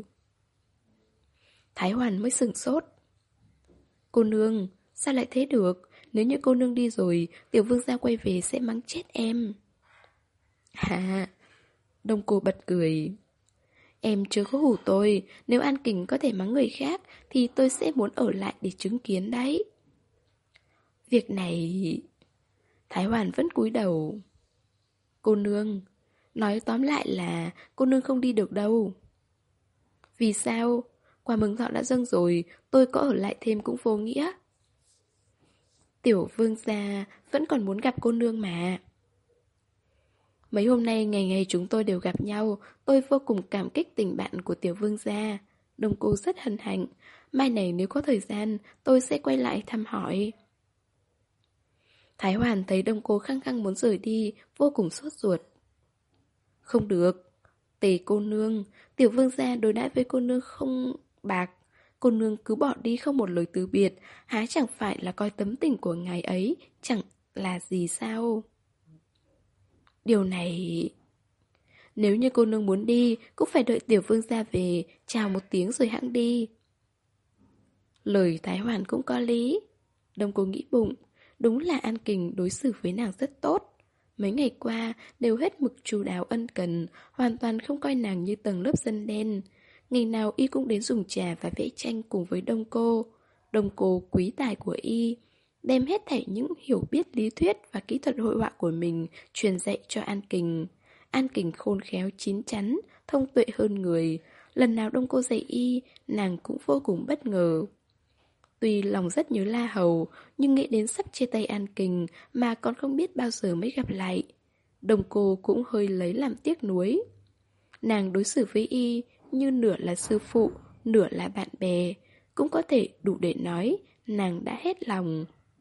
Thái Hoàn mới sửng sốt. Cô nương, sao lại thế được? Nếu như cô nương đi rồi, tiểu vương gia quay về sẽ mắng chết em. Hà, Đông cô bật cười. Em chưa có hủ tôi, nếu An Kình có thể mắng người khác thì tôi sẽ muốn ở lại để chứng kiến đấy. Việc này... Thái Hoàn vẫn cúi đầu. Cô nương, nói tóm lại là cô nương không đi được đâu. Vì sao? Quà mừng thọ đã dâng rồi, tôi có ở lại thêm cũng vô nghĩa. Tiểu vương gia vẫn còn muốn gặp cô nương mà. Mấy hôm nay ngày ngày chúng tôi đều gặp nhau, tôi vô cùng cảm kích tình bạn của tiểu vương gia. Đông cô rất hân hạnh, mai này nếu có thời gian, tôi sẽ quay lại thăm hỏi. Thái Hoàn thấy Đông cô khăng khăng muốn rời đi, vô cùng sốt ruột. Không được, Tề cô nương, tiểu vương gia đối đãi với cô nương không bạc. Cô nương cứ bỏ đi không một lời từ biệt, há chẳng phải là coi tấm tình của ngài ấy, chẳng là gì sao? Điều này... Nếu như cô nương muốn đi, cũng phải đợi tiểu vương gia về, chào một tiếng rồi hẵng đi. Lời Thái Hoàn cũng có lý. Đông cô nghĩ bụng, đúng là An Kình đối xử với nàng rất tốt. Mấy ngày qua đều hết mực chu đáo ân cần, hoàn toàn không coi nàng như tầng lớp dân đen. Ngày nào y cũng đến dùng trà và vẽ tranh cùng với Đông cô. Đông cô quý tài của y, đem hết thảy những hiểu biết lý thuyết và kỹ thuật hội họa của mình truyền dạy cho An Kình. An Kình khôn khéo chín chắn, thông tuệ hơn người. Lần nào Đông cô dạy y, nàng cũng vô cùng bất ngờ. Tuy lòng rất nhớ La Hầu, nhưng nghĩ đến sắp chia tay An Kình mà còn không biết bao giờ mới gặp lại. Đông cô cũng hơi lấy làm tiếc nuối. Nàng đối xử với y như nửa là sư phụ, nửa là bạn bè, cũng có thể đủ để nói nàng đã hết lòng.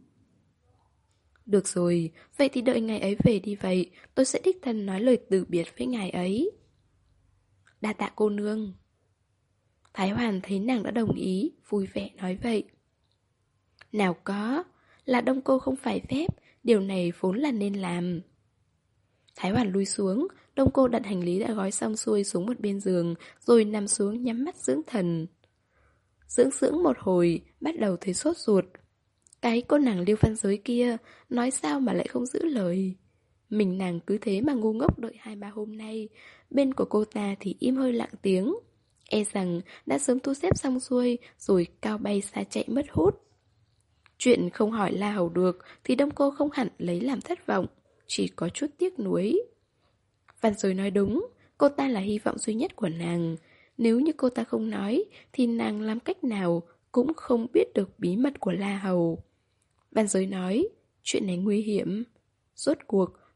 Được rồi, vậy thì đợi ngài ấy về đi vậy, tôi sẽ đích thân nói lời từ biệt với ngài ấy. Đa tạ cô nương. Thái Hoàn thấy nàng đã đồng ý, vui vẻ nói vậy. Nào có, là Đông cô không phải phép, điều này vốn là nên làm. Thái Hoàn lui xuống, Đông cô đặt hành lý đã gói xong xuôi xuống một bên giường, rồi nằm xuống nhắm mắt dưỡng thần. Dưỡng dưỡng một hồi, bắt đầu thấy sốt ruột. Cái cô nàng Liêu Văn Giới kia, nói sao mà lại không giữ lời. Mình nàng cứ thế mà ngu ngốc đợi hai ba hôm nay, bên của cô ta thì im hơi lặng tiếng. E rằng đã sớm thu xếp xong xuôi, rồi cao bay xa chạy mất hút. Chuyện không hỏi La Hầu được thì Đông cô không hẳn lấy làm thất vọng, chỉ có chút tiếc nuối. Văn Giới nói đúng, cô ta là hy vọng duy nhất của nàng. Nếu như cô ta không nói, thì nàng làm cách nào cũng không biết được bí mật của La Hầu. Văn Giới nói, chuyện này nguy hiểm. Rốt cuộc,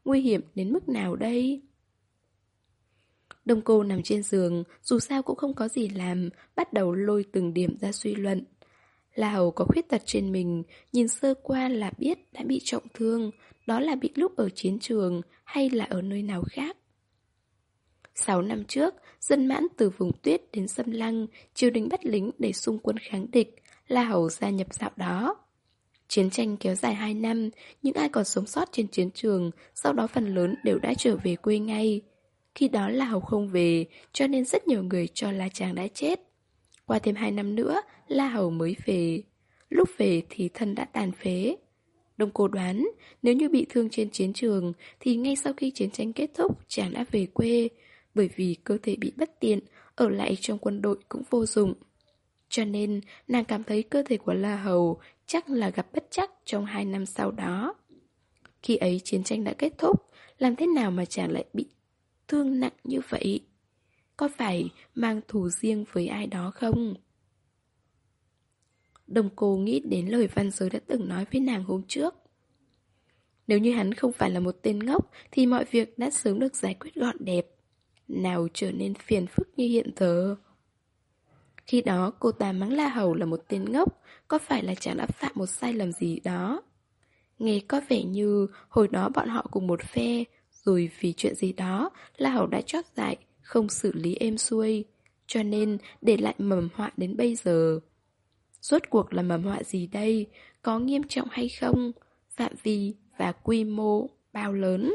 nguy hiểm đến mức nào đây? Đông Cô nằm trên giường, dù sao cũng không có gì làm, bắt đầu lôi từng điểm ra suy luận. La Hầu có khuyết tật trên mình, nhìn sơ qua là biết đã bị trọng thương, đó là bị lúc ở chiến trường hay là ở nơi nào khác. Sáu năm trước, dân Mãn từ vùng tuyết đến Sâm Lăng, triều đình bắt lính để xung quân kháng địch, La Hầu gia nhập dạo đó. Chiến tranh kéo dài hai năm, những ai còn sống sót trên chiến trường, sau đó phần lớn đều đã trở về quê ngay. Khi đó La Hầu không về, cho nên rất nhiều người cho là chàng đã chết. Qua thêm hai năm nữa, La Hầu mới về. Lúc về thì thân đã tàn phế. Đông Cô đoán, nếu như bị thương trên chiến trường, thì ngay sau khi chiến tranh kết thúc, chàng đã về quê. Bởi vì cơ thể bị bất tiện, ở lại trong quân đội cũng vô dụng. Cho nên, nàng cảm thấy cơ thể của La Hầu chắc là gặp bất trắc trong hai năm sau đó. Khi ấy chiến tranh đã kết thúc, làm thế nào mà chàng lại bị thương nặng như vậy? Có phải mang thù riêng với ai đó không? Đồng Cô nghĩ đến lời Văn Giới đã từng nói với nàng hôm trước. Nếu như hắn không phải là một tên ngốc thì mọi việc đã sớm được giải quyết gọn đẹp. Nào trở nên phiền phức như hiện giờ. Khi đó cô ta mắng La Hầu là một tên ngốc, có phải là chàng đã phạm một sai lầm gì đó? Nghe có vẻ như hồi đó bọn họ cùng một phe, rồi vì chuyện gì đó La Hầu đã chót dại, không xử lý êm xuôi, cho nên để lại mầm họa đến bây giờ. Rốt cuộc là mầm họa gì đây? Có nghiêm trọng hay không? Phạm vi và quy mô bao lớn?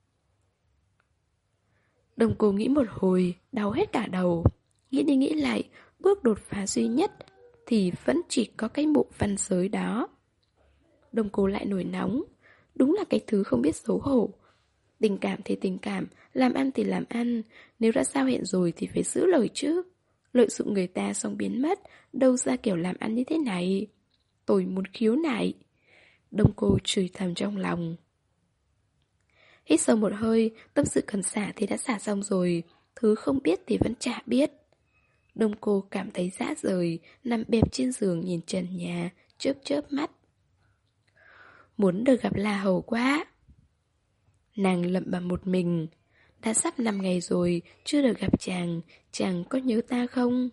Đồng Cô nghĩ một hồi, đau hết cả đầu. Nghĩ đi nghĩ lại, bước đột phá duy nhất thì vẫn chỉ có cái mụ Văn Giới đó. Đồng Cô lại nổi nóng. Đúng là cái thứ không biết xấu hổ. Tình cảm thì tình cảm, làm ăn thì làm ăn. Nếu đã giao hẹn rồi thì phải giữ lời chứ. Lợi dụng người ta xong biến mất, đâu ra kiểu làm ăn như thế này. Tôi muốn khiếu nại. Đông Cô chửi thầm trong lòng. Hít sâu một hơi, tâm sự cần xả thì đã xả xong rồi. Thứ không biết thì vẫn chả biết. Đông Cô cảm thấy rã rời, nằm bẹp trên giường nhìn trần nhà, chớp chớp mắt. Muốn được gặp La Hầu quá. Nàng lẩm bẩm một mình. Đã sắp năm ngày rồi, chưa được gặp chàng, chàng có nhớ ta không?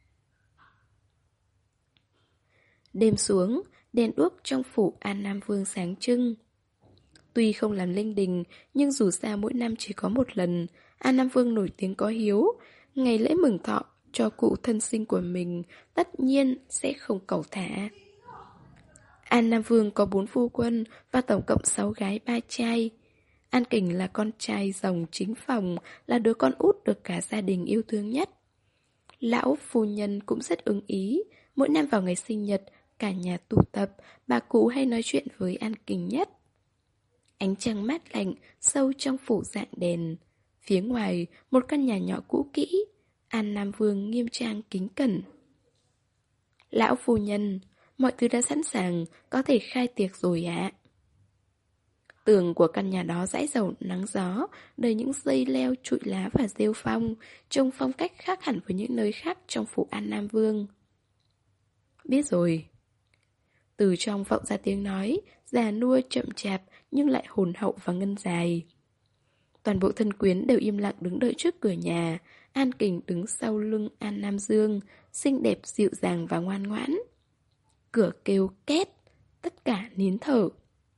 Đêm xuống, đèn đuốc trong phủ An Nam Vương sáng trưng. Tuy không làm linh đình, nhưng dù sao mỗi năm chỉ có một lần, An Nam Vương nổi tiếng có hiếu. Ngày lễ mừng thọ cho cụ thân sinh của mình tất nhiên sẽ không cẩu thả. An Nam Vương có bốn phu quân và tổng cộng sáu gái ba trai. An Kình là con trai rồng chính phòng, là đứa con út được cả gia đình yêu thương nhất. Lão phu nhân cũng rất ưng ý, mỗi năm vào ngày sinh nhật, cả nhà tụ tập, bà cụ hay nói chuyện với An Kình nhất. Ánh trăng mát lạnh, sâu trong phủ dạng đèn. Phía ngoài, một căn nhà nhỏ cũ kỹ, An Nam Vương nghiêm trang kính cẩn. Lão phu nhân, mọi thứ đã sẵn sàng, có thể khai tiệc rồi ạ. Tường của căn nhà đó dãi dầu nắng gió, đầy những dây leo, trụi lá và rêu phong, trông phong cách khác hẳn với những nơi khác trong phủ An Nam Vương. Biết rồi. Từ trong vọng ra tiếng nói, già nua chậm chạp nhưng lại hồn hậu và ngân dài. Toàn bộ thân quyến đều im lặng đứng đợi trước cửa nhà. An Kình đứng sau lưng An Nam Dương, xinh đẹp dịu dàng và ngoan ngoãn. Cửa kêu két, tất cả nín thở.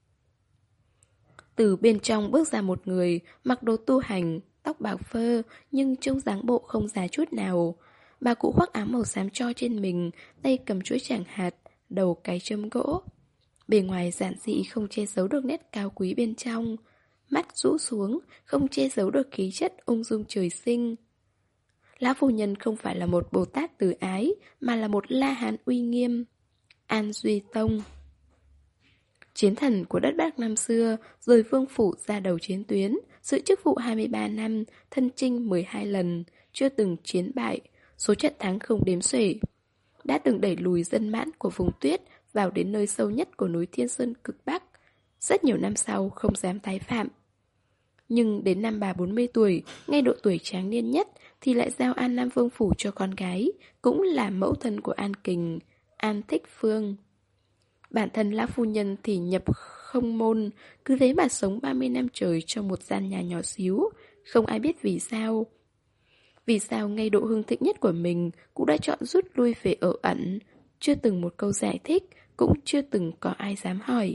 Từ bên trong bước ra một người, mặc đồ tu hành, tóc bạc phơ, nhưng trông dáng bộ không già chút nào. Bà cụ khoác áo màu xám tro trên mình, tay cầm chuỗi tràng hạt, đầu cái châm gỗ. Bề ngoài giản dị không che giấu được nét cao quý bên trong. Mắt rũ xuống, không che giấu được khí chất ung dung trời sinh. Lão phu nhân không phải là một Bồ Tát từ ái, mà là một La Hán uy nghiêm. An Duy Tông, chiến thần của đất Bắc năm xưa, rồi vương phủ ra đầu chiến tuyến, giữ chức vụ hai mươi ba năm, thân chinh mười hai lần, chưa từng chiến bại, số trận thắng không đếm xuể. Đã từng đẩy lùi dân Mãn của vùng tuyết vào đến nơi sâu nhất của núi Thiên Sơn cực Bắc. Rất nhiều năm sau không dám tái phạm. Nhưng đến năm bà bốn mươi tuổi, ngay độ tuổi tráng niên nhất, thì lại giao An Nam Vương phủ cho con gái, cũng là mẫu thân của An Kình, An Thích Phương. Bản thân lão phu nhân thì nhập không môn, cứ thế mà sống ba mươi năm trời trong một gian nhà nhỏ xíu, không ai biết vì sao. Vì sao ngay độ hưng thịnh nhất của mình cũng đã chọn rút lui về ở ẩn, chưa từng một câu giải thích, cũng chưa từng có ai dám hỏi.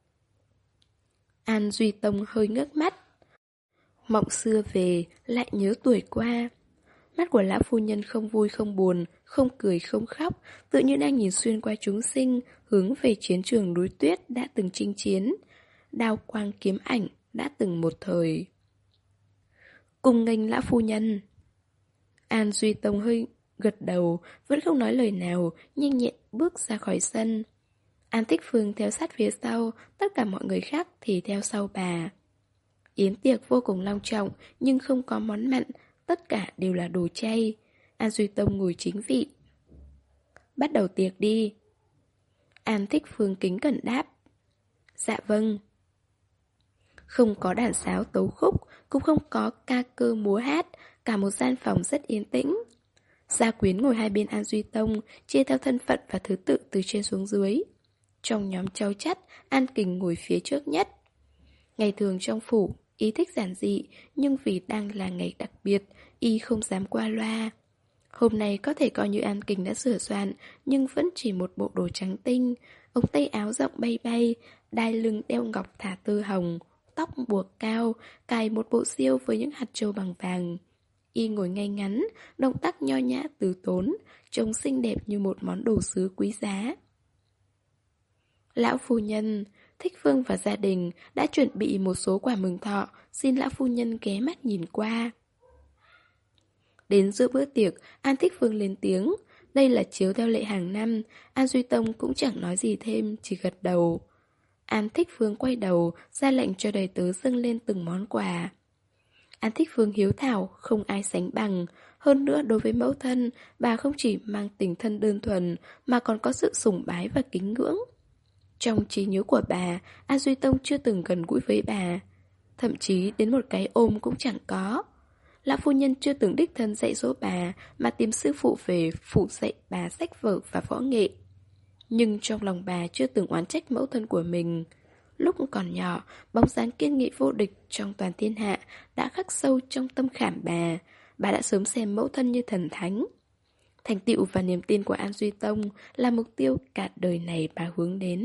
An Duy Tông hơi ngước mắt. Mộng xưa về, lại nhớ tuổi qua. Mắt của lão phu nhân không vui không buồn, không cười không khóc, tự như đang nhìn xuyên qua chúng sinh, hướng về chiến trường núi tuyết đã từng chinh chiến. Đao quang kiếm ảnh đã từng một thời. Cùng nghênh lão phu nhân. An Duy Tông hơi gật đầu, vẫn không nói lời nào, nhanh nhẹn bước ra khỏi sân. An Tích Phương theo sát phía sau, tất cả mọi người khác thì theo sau bà. Yến tiệc vô cùng long trọng, nhưng không có món mặn, tất cả đều là đồ chay. An Duy Tông ngồi chính vị. Bắt đầu tiệc đi. An Tích Phương kính cẩn đáp. Dạ vâng. Không có đàn sáo tấu khúc, cũng không có ca cơ múa hát, cả một gian phòng rất yên tĩnh. Gia quyến ngồi hai bên An Duy Tông, chia theo thân phận và thứ tự từ trên xuống dưới. Trong nhóm cháu chắt, An Kình ngồi phía trước nhất. Ngày thường trong phủ, y thích giản dị, nhưng vì đang là ngày đặc biệt, y không dám qua loa. Hôm nay có thể coi như An Kình đã sửa soạn, nhưng vẫn chỉ một bộ đồ trắng tinh, ống tay áo rộng bay bay, đai lưng đeo ngọc thả tơ hồng, tóc buộc cao, cài một bộ xiêu với những hạt trâu bằng vàng. Y ngồi ngay ngắn, động tác nho nhã từ tốn, trông xinh đẹp như một món đồ sứ quý giá. Lão phu nhân, Thích Phương và gia đình đã chuẩn bị một số quà mừng thọ, xin lão phu nhân ghé mắt nhìn qua. Đến giữa bữa tiệc, An Thích Phương lên tiếng. Đây là chiếu theo lệ hàng năm. An Duy Tông cũng chẳng nói gì thêm, chỉ gật đầu. An Thích Phương quay đầu, ra lệnh cho đầy tớ dâng lên từng món quà. An Thích Phương hiếu thảo, không ai sánh bằng. Hơn nữa đối với mẫu thân, bà không chỉ mang tình thân đơn thuần, mà còn có sự sủng bái và kính ngưỡng. Trong trí nhớ của bà, An Duy Tông chưa từng gần gũi với bà. Thậm chí đến một cái ôm cũng chẳng có. Lão phu nhân chưa từng đích thân dạy dỗ bà, mà tìm sư phụ về phụ dạy bà sách vở và võ nghệ. Nhưng trong lòng bà chưa từng oán trách mẫu thân của mình. Lúc còn nhỏ, bóng dáng kiên nghị vô địch trong toàn thiên hạ đã khắc sâu trong tâm khảm bà. Bà đã sớm xem mẫu thân như thần thánh. Thành tựu và niềm tin của An Duy Tông là mục tiêu cả đời này bà hướng đến.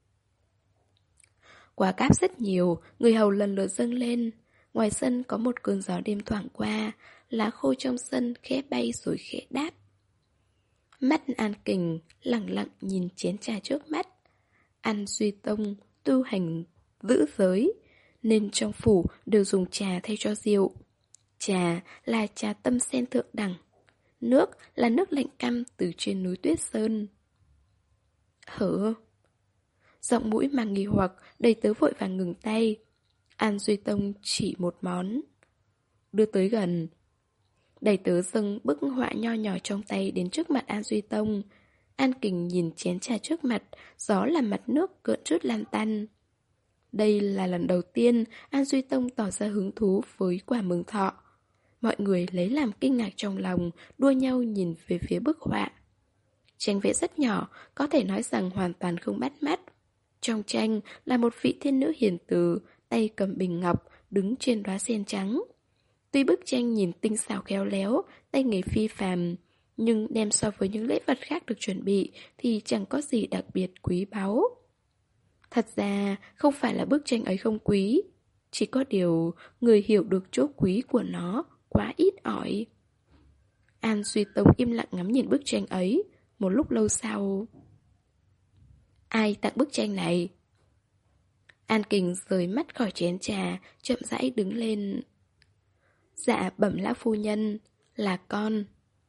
Quà cáp rất nhiều, người hầu lần lượt dâng lên. Ngoài sân có một cơn gió đêm thoảng qua, lá khô trong sân khẽ bay rồi khẽ đáp. Mắt An Kình lặng lặng nhìn chén trà trước mắt. An Duy Tông tu hành giữ giới, nên trong phủ đều dùng trà thay cho rượu. Trà là trà tâm sen thượng đẳng, nước là nước lạnh căm từ trên núi Tuyết Sơn. Hở? Giọng mũi mang nghi hoặc, đầy tớ vội vàng ngừng tay. An Duy Tông chỉ một món. Đưa tới gần. Đầy tớ dâng bức họa nho nhỏ trong tay đến trước mặt An Duy Tông. An Kình nhìn chén trà trước mặt, gió làm mặt nước cợn chút lan tăn. Đây là lần đầu tiên An Duy Tông tỏ ra hứng thú với quà mừng thọ. Mọi người lấy làm kinh ngạc trong lòng, đua nhau nhìn về phía bức họa. Tranh vẽ rất nhỏ, có thể nói rằng hoàn toàn không bắt mắt. Trong tranh là một vị thiên nữ hiền từ, tay cầm bình ngọc, đứng trên đóa sen trắng. Tuy bức tranh nhìn tinh xảo khéo léo, tay nghề phi phàm, nhưng đem so với những lễ vật khác được chuẩn bị thì chẳng có gì đặc biệt quý báu. Thật ra, không phải là bức tranh ấy không quý, chỉ có điều người hiểu được chỗ quý của nó quá ít ỏi. An Duy Tông im lặng ngắm nhìn bức tranh ấy, một lúc lâu sau. Ai tặng bức tranh này? An Kình rời mắt khỏi chén trà, chậm rãi đứng lên. Dạ bẩm lão phu nhân, là con.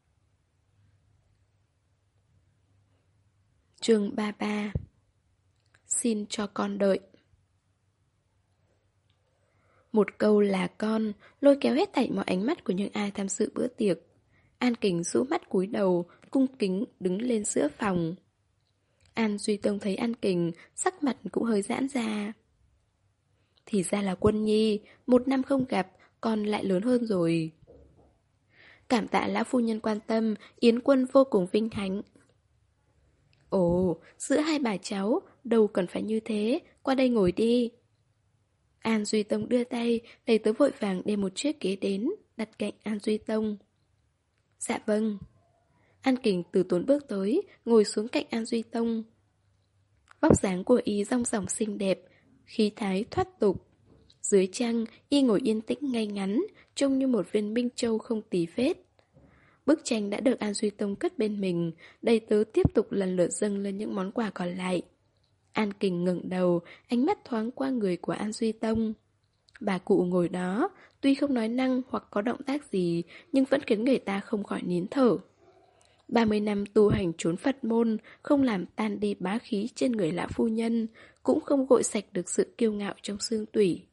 Chương ba ba. Xin cho con đợi. Một câu là con lôi kéo hết thảy mọi ánh mắt của những ai tham dự bữa tiệc. An Kình rũ mắt cúi đầu, cung kính đứng lên giữa phòng. An Duy Tông thấy An Kình, sắc mặt cũng hơi giãn ra. Thì ra là Quân Nhi, một năm không gặp, con lại lớn hơn rồi. Cảm tạ lão phu nhân quan tâm, Yến Quân vô cùng vinh hạnh. Ồ, giữa hai bà cháu, đâu cần phải như thế, qua đây ngồi đi. An Duy Tông đưa tay, đẩy tớ vội vàng đem một chiếc ghế đến, đặt cạnh An Duy Tông. Dạ vâng. An Kình từ tốn bước tới, ngồi xuống cạnh An Duy Tông. Vóc dáng của y dong dỏng xinh đẹp, khí thái thoát tục. Dưới trăng, y ngồi yên tĩnh ngay ngắn, trông như một viên minh châu không tì vết. Bức tranh đã được An Duy Tông cất bên mình, đầy tớ tiếp tục lần lượt dâng lên những món quà còn lại. An Kình ngẩng đầu, ánh mắt thoáng qua người của An Duy Tông. Bà cụ ngồi đó, tuy không nói năng hoặc có động tác gì, nhưng vẫn khiến người ta không khỏi nín thở. Ba mươi năm tu hành trốn Phật môn, không làm tan đi bá khí trên người lão phu nhân, cũng không gội sạch được sự kiêu ngạo trong xương tủy.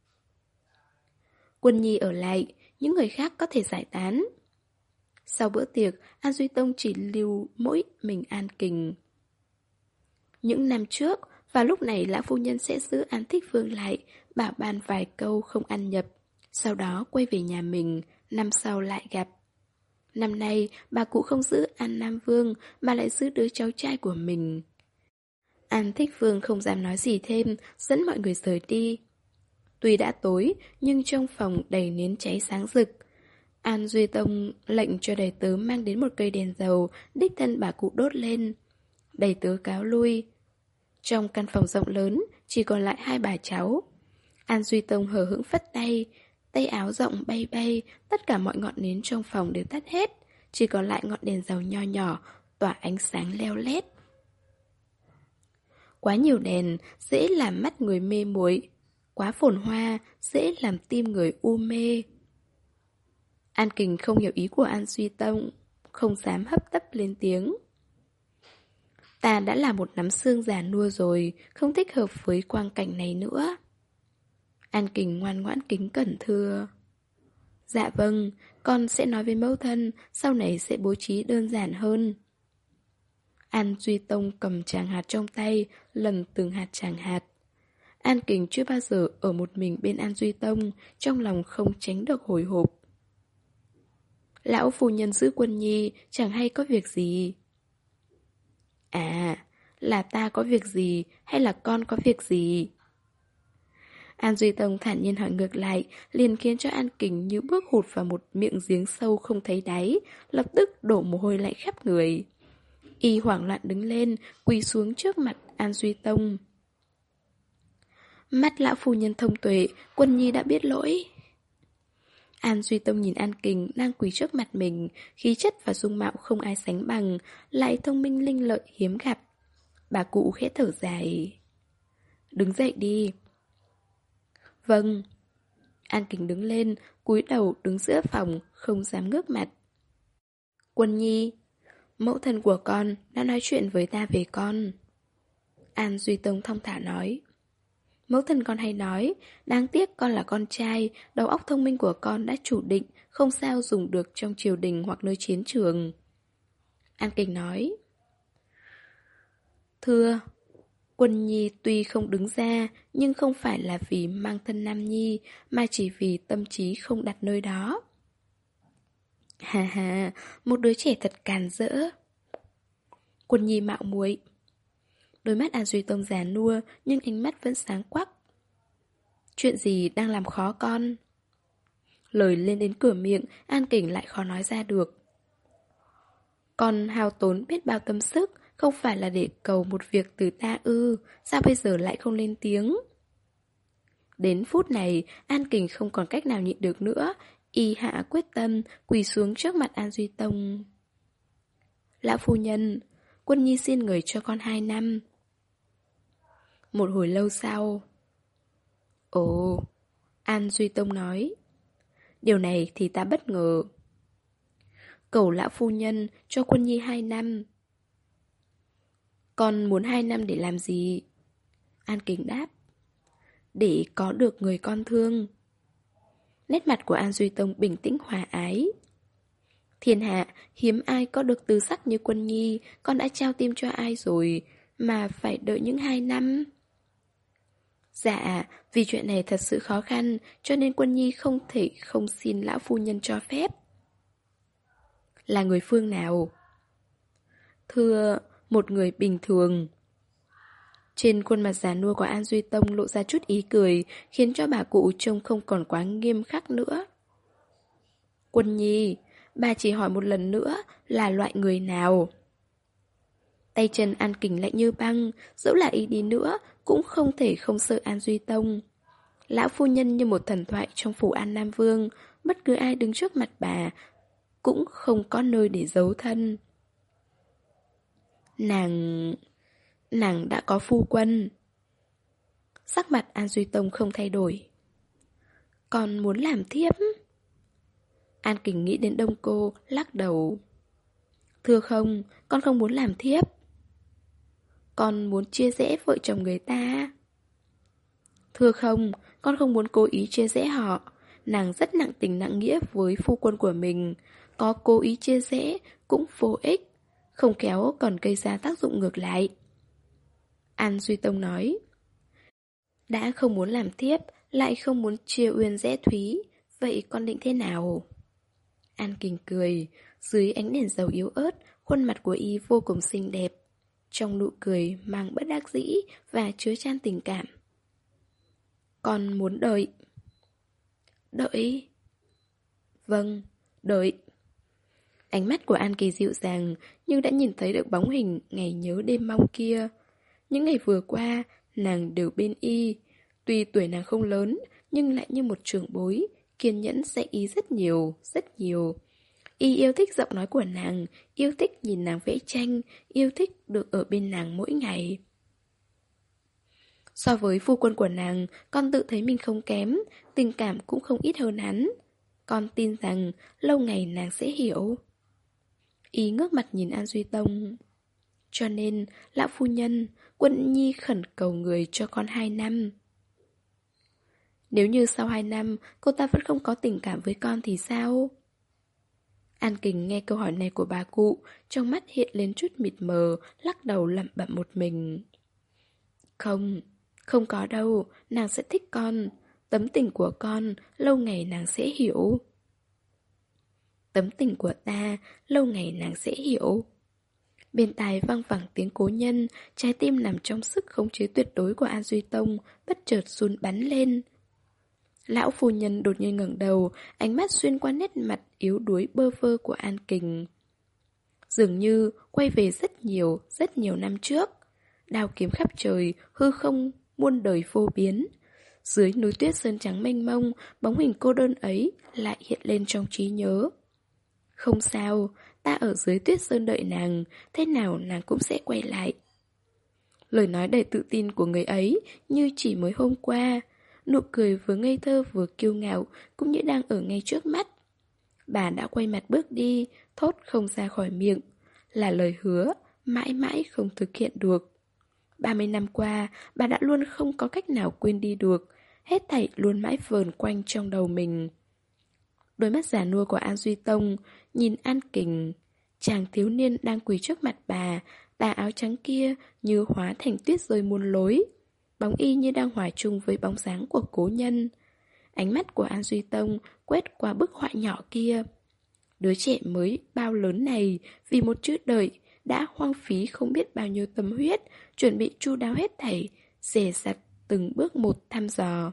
Quân Nhi ở lại, những người khác có thể giải tán. Sau bữa tiệc, An Duy Tông chỉ lưu mỗi mình An Kình. Những năm trước, vào lúc này lão phu nhân sẽ giữ An Thích Vương lại, bảo ban vài câu không ăn nhập. Sau đó quay về nhà mình, năm sau lại gặp. Năm nay, bà cụ không giữ An Nam Vương mà lại giữ đứa cháu trai của mình. An Thích Vương không dám nói gì thêm, dẫn mọi người rời đi. Tuy đã tối, nhưng trong phòng đầy nến cháy sáng rực. An Duy Tông lệnh cho đầy tớ mang đến một cây đèn dầu, đích thân bà cụ đốt lên. Đầy tớ cáo lui. Trong căn phòng rộng lớn, chỉ còn lại hai bà cháu. An Duy Tông hờ hững phất tay, tay áo rộng bay bay, tất cả mọi ngọn nến trong phòng đều tắt hết, chỉ còn lại ngọn đèn dầu nho nhỏ, tỏa ánh sáng leo lét. Quá nhiều đèn, dễ làm mắt người mê muội. Quá phồn hoa, dễ làm tim người u mê. An Kình không hiểu ý của An Duy Tông, không dám hấp tấp lên tiếng. Ta đã là một nắm xương già nua rồi, không thích hợp với quang cảnh này nữa. An Kình ngoan ngoãn kính cẩn thưa. Dạ vâng, con sẽ nói với mẫu thân, sau này sẽ bố trí đơn giản hơn. An Duy Tông cầm tràng hạt trong tay, lần từng hạt tràng hạt. An Kình chưa bao giờ ở một mình bên An Duy Tông, trong lòng không tránh được hồi hộp. Lão phu nhân giữ Quân Nhi, chẳng hay có việc gì. À, là ta có việc gì, hay là con có việc gì? An Duy Tông thản nhiên hỏi ngược lại, liền khiến cho An Kình như bước hụt vào một miệng giếng sâu không thấy đáy, lập tức đổ mồ hôi lạnh khắp người. Y hoảng loạn đứng lên, quỳ xuống trước mặt An Duy Tông. Mắt lão phu nhân thông tuệ, Quân Nhi đã biết lỗi. An Duy Tông nhìn An Kình đang quỳ trước mặt mình, khí chất và dung mạo không ai sánh bằng, lại thông minh linh lợi hiếm gặp. Bà cụ khẽ thở dài. Đứng dậy đi. Vâng. An Kình đứng lên, cúi đầu đứng giữa phòng, không dám ngước mặt. Quân Nhi, mẫu thân của con đã nói chuyện với ta về con. An Duy Tông thong thả nói. Mẫu thân con hay nói, đáng tiếc con là con trai, đầu óc thông minh của con đã chủ định, không sao dùng được trong triều đình hoặc nơi chiến trường. An Kình nói. Thưa, Quân Nhi tuy không đứng ra, nhưng không phải là vì mang thân nam nhi, mà chỉ vì tâm trí không đặt nơi đó. Hà hà, một đứa trẻ thật càn rỡ. Quân Nhi mạo muội. Đôi mắt An Duy Tông già nua, nhưng ánh mắt vẫn sáng quắc. Chuyện gì đang làm khó con? Lời lên đến cửa miệng, An Kình lại khó nói ra được. Con hao tốn biết bao tâm sức, không phải là để cầu một việc từ ta ư, sao bây giờ lại không lên tiếng? Đến phút này, An Kình không còn cách nào nhịn được nữa, y hạ quyết tâm, quỳ xuống trước mặt An Duy Tông. Lão phu nhân, Quân Nhi xin người cho con hai năm. Một hồi lâu sau. Ồ, An Duy Tông nói. Điều này thì ta bất ngờ. Cầu lão phu nhân cho Quân Nhi hai năm. Con muốn hai năm để làm gì? An Kình đáp. Để có được người con thương. Nét mặt của An Duy Tông bình tĩnh hòa ái. Thiên hạ, hiếm ai có được tư sắc như Quân Nhi, con đã trao tim cho ai rồi, mà phải đợi những hai năm. Dạ, vì chuyện này thật sự khó khăn, cho nên Quân Nhi không thể không xin lão phu nhân cho phép. Là người phương nào? Thưa, một người bình thường. Trên khuôn mặt già nua của An Duy Tông lộ ra chút ý cười, khiến cho bà cụ trông không còn quá nghiêm khắc nữa. Quân Nhi, bà chỉ hỏi một lần nữa là loại người nào? Tay chân An Kình lạnh như băng, dẫu là ý đi nữa cũng không thể không sợ An Duy Tông. Lão phu nhân như một thần thoại trong phủ An Nam Vương, bất cứ ai đứng trước mặt bà cũng không có nơi để giấu thân. Nàng... nàng đã có phu quân. Sắc mặt An Duy Tông không thay đổi. Con muốn làm thiếp. An Kình nghĩ đến Đông Cô, lắc đầu. Thưa không, con không muốn làm thiếp. Con muốn chia rẽ vợ chồng người ta. Thưa không, con không muốn cố ý chia rẽ họ. Nàng rất nặng tình nặng nghĩa với phu quân của mình. Có cố ý chia rẽ cũng vô ích, không khéo còn gây ra tác dụng ngược lại. An Duy Tông nói. Đã không muốn làm thiếp, lại không muốn chia uyên rẽ thúy, vậy con định thế nào? An Kình cười, dưới ánh đèn dầu yếu ớt, khuôn mặt của y vô cùng xinh đẹp. Trong nụ cười mang bất đắc dĩ và chứa chan tình cảm. Con muốn đợi. Đợi? Vâng, đợi. Ánh mắt của An Kỳ dịu dàng, nhưng đã nhìn thấy được bóng hình ngày nhớ đêm mong kia. Những ngày vừa qua, nàng đều bên y. Tuy tuổi nàng không lớn, nhưng lại như một trưởng bối, kiên nhẫn dạy y rất nhiều, rất nhiều. Y yêu thích giọng nói của nàng, yêu thích nhìn nàng vẽ tranh, yêu thích được ở bên nàng mỗi ngày. So với phu quân của nàng, con tự thấy mình không kém, tình cảm cũng không ít hơn hắn. Con tin rằng lâu ngày nàng sẽ hiểu. Y ngước mặt nhìn An Duy Tông. Cho nên, lão phu nhân, Quân Nhi khẩn cầu người cho con hai năm. Nếu như sau hai năm cô ta vẫn không có tình cảm với con thì sao? An Kình nghe câu hỏi này của bà cụ, trong mắt hiện lên chút mịt mờ, lắc đầu lẩm bẩm một mình. Không, không có đâu, nàng sẽ thích con. Tấm tình của con, lâu ngày nàng sẽ hiểu. Tấm tình của ta, lâu ngày nàng sẽ hiểu. Bên tai vang vẳng tiếng cố nhân, trái tim nằm trong sức khống chế tuyệt đối của An Duy Tông, bất chợt run bắn lên. Lão phu nhân đột nhiên ngẩng đầu, ánh mắt xuyên qua nét mặt yếu đuối bơ vơ của An Kình. Dường như quay về rất nhiều, rất nhiều năm trước. Đao kiếm khắp trời, hư không, muôn đời vô biến. Dưới núi tuyết sơn trắng mênh mông, bóng hình cô đơn ấy lại hiện lên trong trí nhớ. Không sao, ta ở dưới tuyết sơn đợi nàng, thế nào nàng cũng sẽ quay lại. Lời nói đầy tự tin của người ấy như chỉ mới hôm qua. Nụ cười vừa ngây thơ vừa kiêu ngạo, cũng như đang ở ngay trước mắt. Bà đã quay mặt bước đi, thốt không ra khỏi miệng. Là lời hứa, mãi mãi không thực hiện được. Ba mươi năm qua, bà đã luôn không có cách nào quên đi được. Hết thảy luôn mãi vờn quanh trong đầu mình. Đôi mắt già nua của An Duy Tông nhìn An Kình. Chàng thiếu niên đang quỳ trước mặt bà, tà áo trắng kia như hóa thành tuyết rơi muôn lối. Bóng y như đang hòa chung với bóng dáng của cố nhân. Ánh mắt của An Duy Tông quét qua bức họa nhỏ kia. Đứa trẻ mới bao lớn này, vì một chữ đợi, đã hoang phí không biết bao nhiêu tâm huyết, chuẩn bị chu đáo hết thảy, dè dặt từng bước một thăm dò.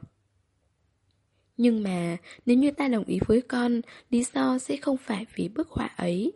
Nhưng mà, nếu như ta đồng ý với con, lý do sẽ không phải vì bức họa ấy.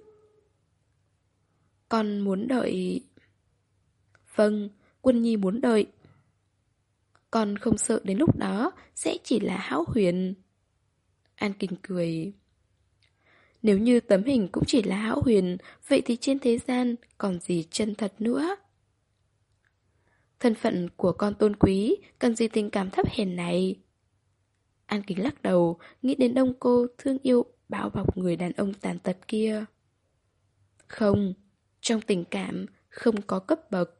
Con muốn đợi... Vâng, Quân Nhi muốn đợi. Con không sợ đến lúc đó sẽ chỉ là hão huyền. An Kình cười. Nếu như tấm hình cũng chỉ là hão huyền, vậy thì trên thế gian còn gì chân thật nữa? Thân phận của con tôn quý, cần gì tình cảm thấp hèn này? An Kình lắc đầu, nghĩ đến Đông Cô thương yêu bao bọc người đàn ông tàn tật kia. Không, trong tình cảm không có cấp bậc.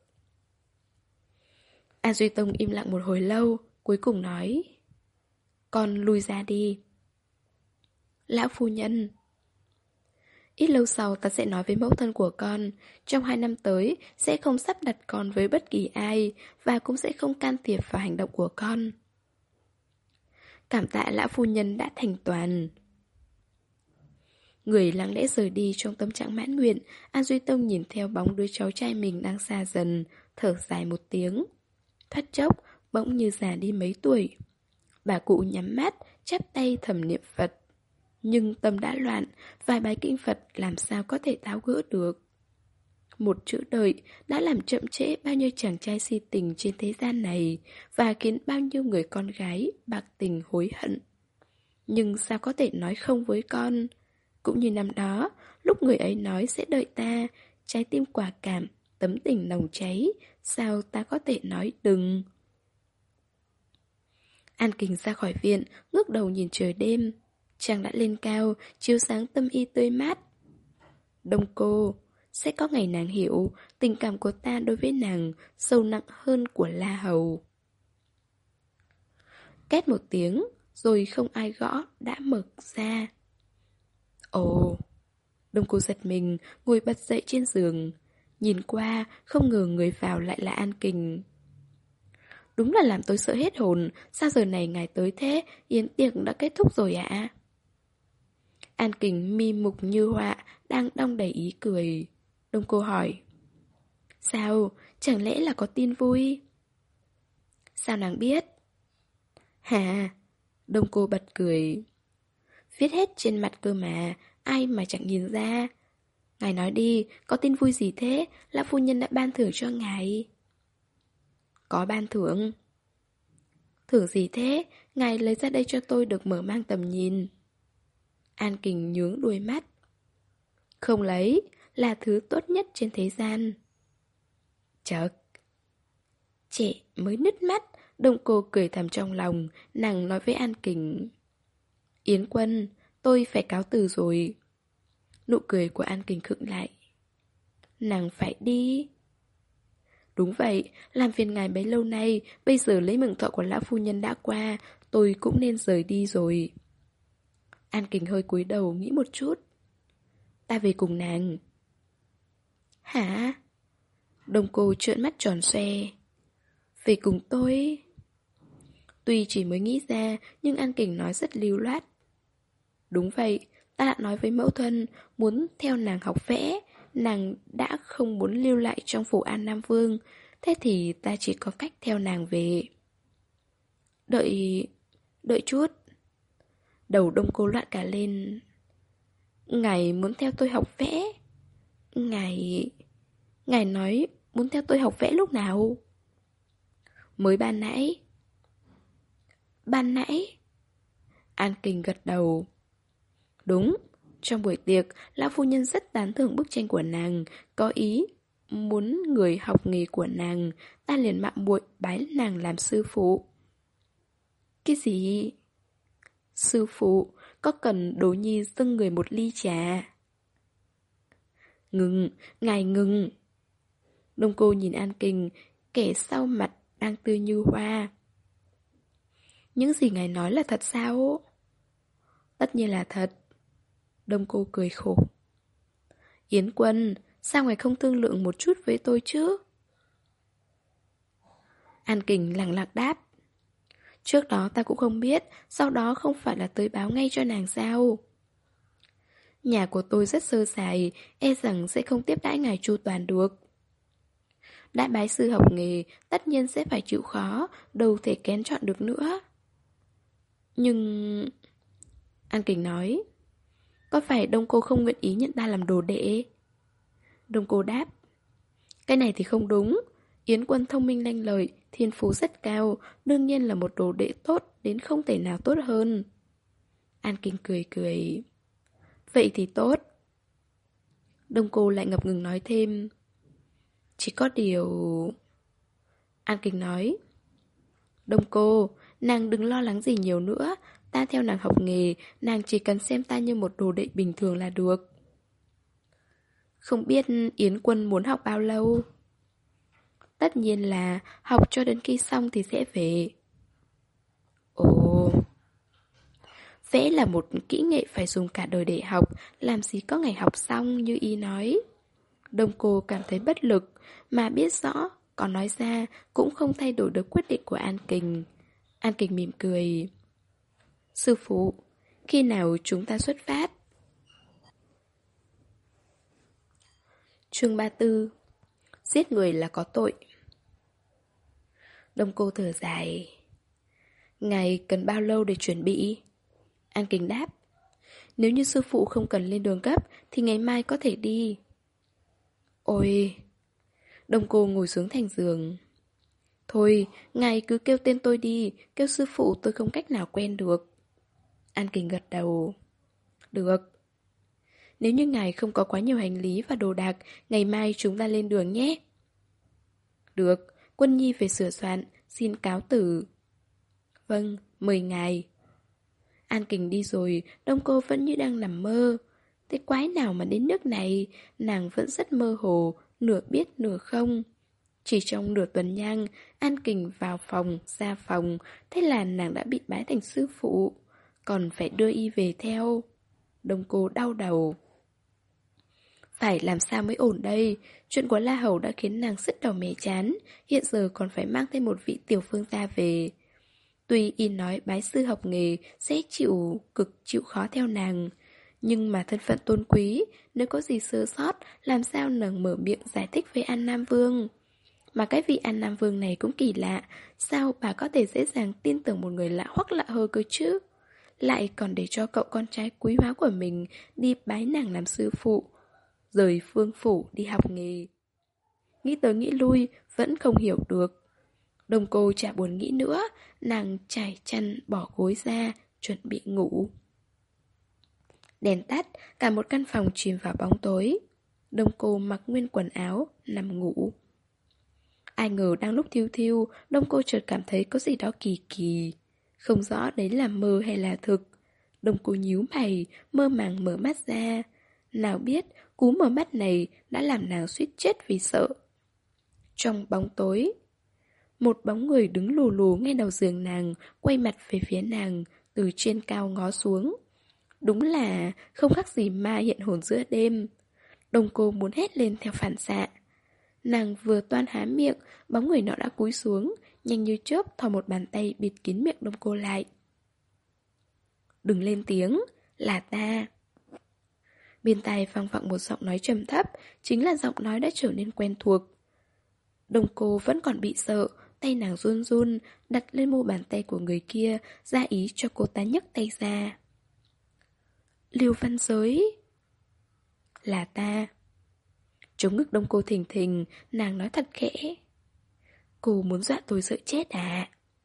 An Duy Tông im lặng một hồi lâu, cuối cùng nói. Con lui ra đi. Lão phu nhân. Ít lâu sau ta sẽ nói với mẫu thân của con. Trong hai năm tới sẽ không sắp đặt con với bất kỳ ai, và cũng sẽ không can thiệp vào hành động của con. Cảm tạ lão phu nhân đã thành toàn. Người lặng lẽ rời đi trong tâm trạng mãn nguyện. An Duy Tông nhìn theo bóng đứa cháu trai mình đang xa dần, thở dài một tiếng. Thoát chốc, bỗng như già đi mấy tuổi. Bà cụ nhắm mắt, chắp tay thầm niệm Phật. Nhưng tâm đã loạn, vài bài kinh Phật làm sao có thể tháo gỡ được. Một chữ đợi đã làm chậm trễ bao nhiêu chàng trai si tình trên thế gian này và khiến bao nhiêu người con gái bạc tình hối hận. Nhưng sao có thể nói không với con? Cũng như năm đó, lúc người ấy nói sẽ đợi ta, trái tim quả cảm, tấm tình nồng cháy, sao ta có thể nói đừng? An Kình ra khỏi viện, ngước đầu nhìn trời đêm. Trăng đã lên cao, chiếu sáng tâm y tươi mát. Đông cô, sẽ có ngày nàng hiểu tình cảm của ta đối với nàng sâu nặng hơn của La Hầu. Két một tiếng, rồi không ai gõ, đã mở ra. Ồ! Đông cô giật mình, ngồi bật dậy trên giường. Nhìn qua, không ngờ người vào lại là An Kình. Đúng là làm tôi sợ hết hồn, sao giờ này ngài tới thế, yến tiệc đã kết thúc rồi ạ? À? An Kình mi mục như họa, đang đong đầy ý cười. Đông cô hỏi. Sao, chẳng lẽ là có tin vui? Sao nàng biết? Hà, Đông cô bật cười. Viết hết trên mặt cơ mà, ai mà chẳng nhìn ra. Ngài nói đi, có tin vui gì thế, lão phu nhân đã ban thưởng cho ngài. Có ban thưởng. Thưởng gì thế, ngài lấy ra đây cho tôi được mở mang tầm nhìn. An Kình nhướng đuôi mắt. Không lấy, là thứ tốt nhất trên thế gian. Chợt trẻ mới nứt mắt, Đông cô cười thầm trong lòng, nàng nói với An Kình. Yến Quân, tôi phải cáo từ rồi. Nụ cười của An Kình khựng lại. Nàng phải đi. Đúng vậy, làm phiền ngài bấy lâu nay, bây giờ lấy mừng thọ của lão phu nhân đã qua, tôi cũng nên rời đi rồi. An Kình hơi cúi đầu nghĩ một chút. Ta về cùng nàng. Hả? Đông cô trợn mắt tròn xoe. Về cùng tôi? Tuy chỉ mới nghĩ ra, nhưng An Kình nói rất lưu loát. Đúng vậy, ta đã nói với mẫu thân, muốn theo nàng học vẽ, nàng đã không muốn lưu lại trong phủ An Nam Vương, thế thì ta chỉ có cách theo nàng về. Đợi... đợi chút. Đầu Đông cô loạn cả lên. Ngài muốn theo tôi học vẽ? Ngài... Ngài nói muốn theo tôi học vẽ lúc nào? Mới ban nãy. Ban nãy? An Kình gật đầu. Đúng, trong buổi tiệc, lão phu nhân rất tán thưởng bức tranh của nàng, có ý muốn người học nghề của nàng, ta liền mạo muội bái nàng làm sư phụ. Cái gì? Sư phụ, có cần Đỗ Nhi dâng người một ly trà? Ngừng, ngài ngừng. Đông cô nhìn An Kình, kẻ sau mặt đang tươi như hoa. Những gì ngài nói là thật sao? Tất nhiên là thật. Đông cô cười khổ. Yến Quân, sao ngài không thương lượng một chút với tôi chứ? An Kình lẳng lặng đáp. Trước đó ta cũng không biết, sau đó không phải là tới báo ngay cho nàng sao? Nhà của tôi rất sơ sài, e rằng sẽ không tiếp đãi ngài chu toàn được. Đã bái sư học nghề, tất nhiên sẽ phải chịu khó, đâu thể kén chọn được nữa. Nhưng... An Kình nói. Có phải Đông cô không nguyện ý nhận ta làm đồ đệ? Đông cô đáp. Cái này thì không đúng. Yến Quân thông minh lanh lợi, thiên phú rất cao, đương nhiên là một đồ đệ tốt đến không thể nào tốt hơn. An Kình cười cười. Vậy thì tốt. Đông cô lại ngập ngừng nói thêm. Chỉ có điều... An Kình nói. Đông cô, nàng đừng lo lắng gì nhiều nữa. Ta theo nàng học nghề, nàng chỉ cần xem ta như một đồ đệ bình thường là được. Không biết Yến Quân muốn học bao lâu? Tất nhiên là học cho đến khi xong thì sẽ về. Ồ... Vẽ là một kỹ nghệ phải dùng cả đời để học, làm gì có ngày học xong như y nói. Đông cô cảm thấy bất lực, mà biết rõ, còn nói ra cũng không thay đổi được quyết định của An Kình. An Kình mỉm cười. Sư phụ, khi nào chúng ta xuất phát? Chương ba tư. Giết người là có tội. Đông Cô thở dài. Ngài cần bao lâu để chuẩn bị? An Kình đáp. Nếu như sư phụ không cần lên đường cấp thì ngày mai có thể đi. Ôi. Đông Cô ngồi xuống thành giường. Thôi, ngài cứ kêu tên tôi đi, kêu sư phụ tôi không cách nào quen được. An Kình gật đầu. Được. Nếu như ngài không có quá nhiều hành lý và đồ đạc, ngày mai chúng ta lên đường nhé. Được, Quân Nhi về sửa soạn, xin cáo từ. Vâng, mời ngài. An Kình đi rồi, Đông Cô vẫn như đang nằm mơ. Thế quái nào mà đến nước này, nàng vẫn rất mơ hồ, nửa biết nửa không. Chỉ trong nửa tuần nhang, An Kình vào phòng, ra phòng, thế là nàng đã bị bái thành sư phụ, còn phải đưa y về theo. Đông Cô đau đầu. Phải làm sao mới ổn đây? Chuyện của La Hầu đã khiến nàng sứt đầu mẻ chán, hiện giờ còn phải mang thêm một vị tiểu phương gia về. Tuy y nói bái sư học nghề sẽ chịu cực chịu khó theo nàng, nhưng mà thân phận tôn quý, nếu có gì sơ sót, làm sao nàng mở miệng giải thích với An Nam Vương? Mà cái vị An Nam Vương này cũng kỳ lạ, sao bà có thể dễ dàng tin tưởng một người lạ hoắc lạ hơ cơ chứ? Lại còn để cho cậu con trai quý hóa của mình đi bái nàng làm sư phụ, rời phương phủ đi học nghề. Nghĩ tới nghĩ lui, vẫn không hiểu được. Đông Cô chả buồn nghĩ nữa, nàng trải chăn bỏ gối ra, chuẩn bị ngủ. Đèn tắt, cả một căn phòng chìm vào bóng tối. Đông Cô mặc nguyên quần áo, nằm ngủ. Ai ngờ đang lúc thiêu thiêu, Đông Cô chợt cảm thấy có gì đó kỳ kỳ. Không rõ đấy là mơ hay là thực. Đông Cô nhíu mày, mơ màng mở mắt ra. Nào biết, cú mở mắt này đã làm nàng suýt chết vì sợ. Trong bóng tối, một bóng người đứng lù lù ngay đầu giường nàng, quay mặt về phía nàng, từ trên cao ngó xuống. Đúng là không khác gì ma hiện hồn giữa đêm. Đông Cô muốn hét lên theo phản xạ. Nàng vừa toan há miệng, bóng người nọ đã cúi xuống, nhanh như chớp thò một bàn tay bịt kín miệng Đông Cô lại. Đừng lên tiếng, là ta. Bên tai vang vọng một giọng nói trầm thấp, chính là giọng nói đã trở nên quen thuộc. Đông Cô vẫn còn bị sợ, tay nàng run run, đặt lên mu bàn tay của người kia, ra ý cho cô ta nhấc tay ra. Lưu Văn Giới. Là ta. Trống ngực Đông Cô thình thình, nàng nói thật khẽ. Cô muốn dọa tôi sợ chết à?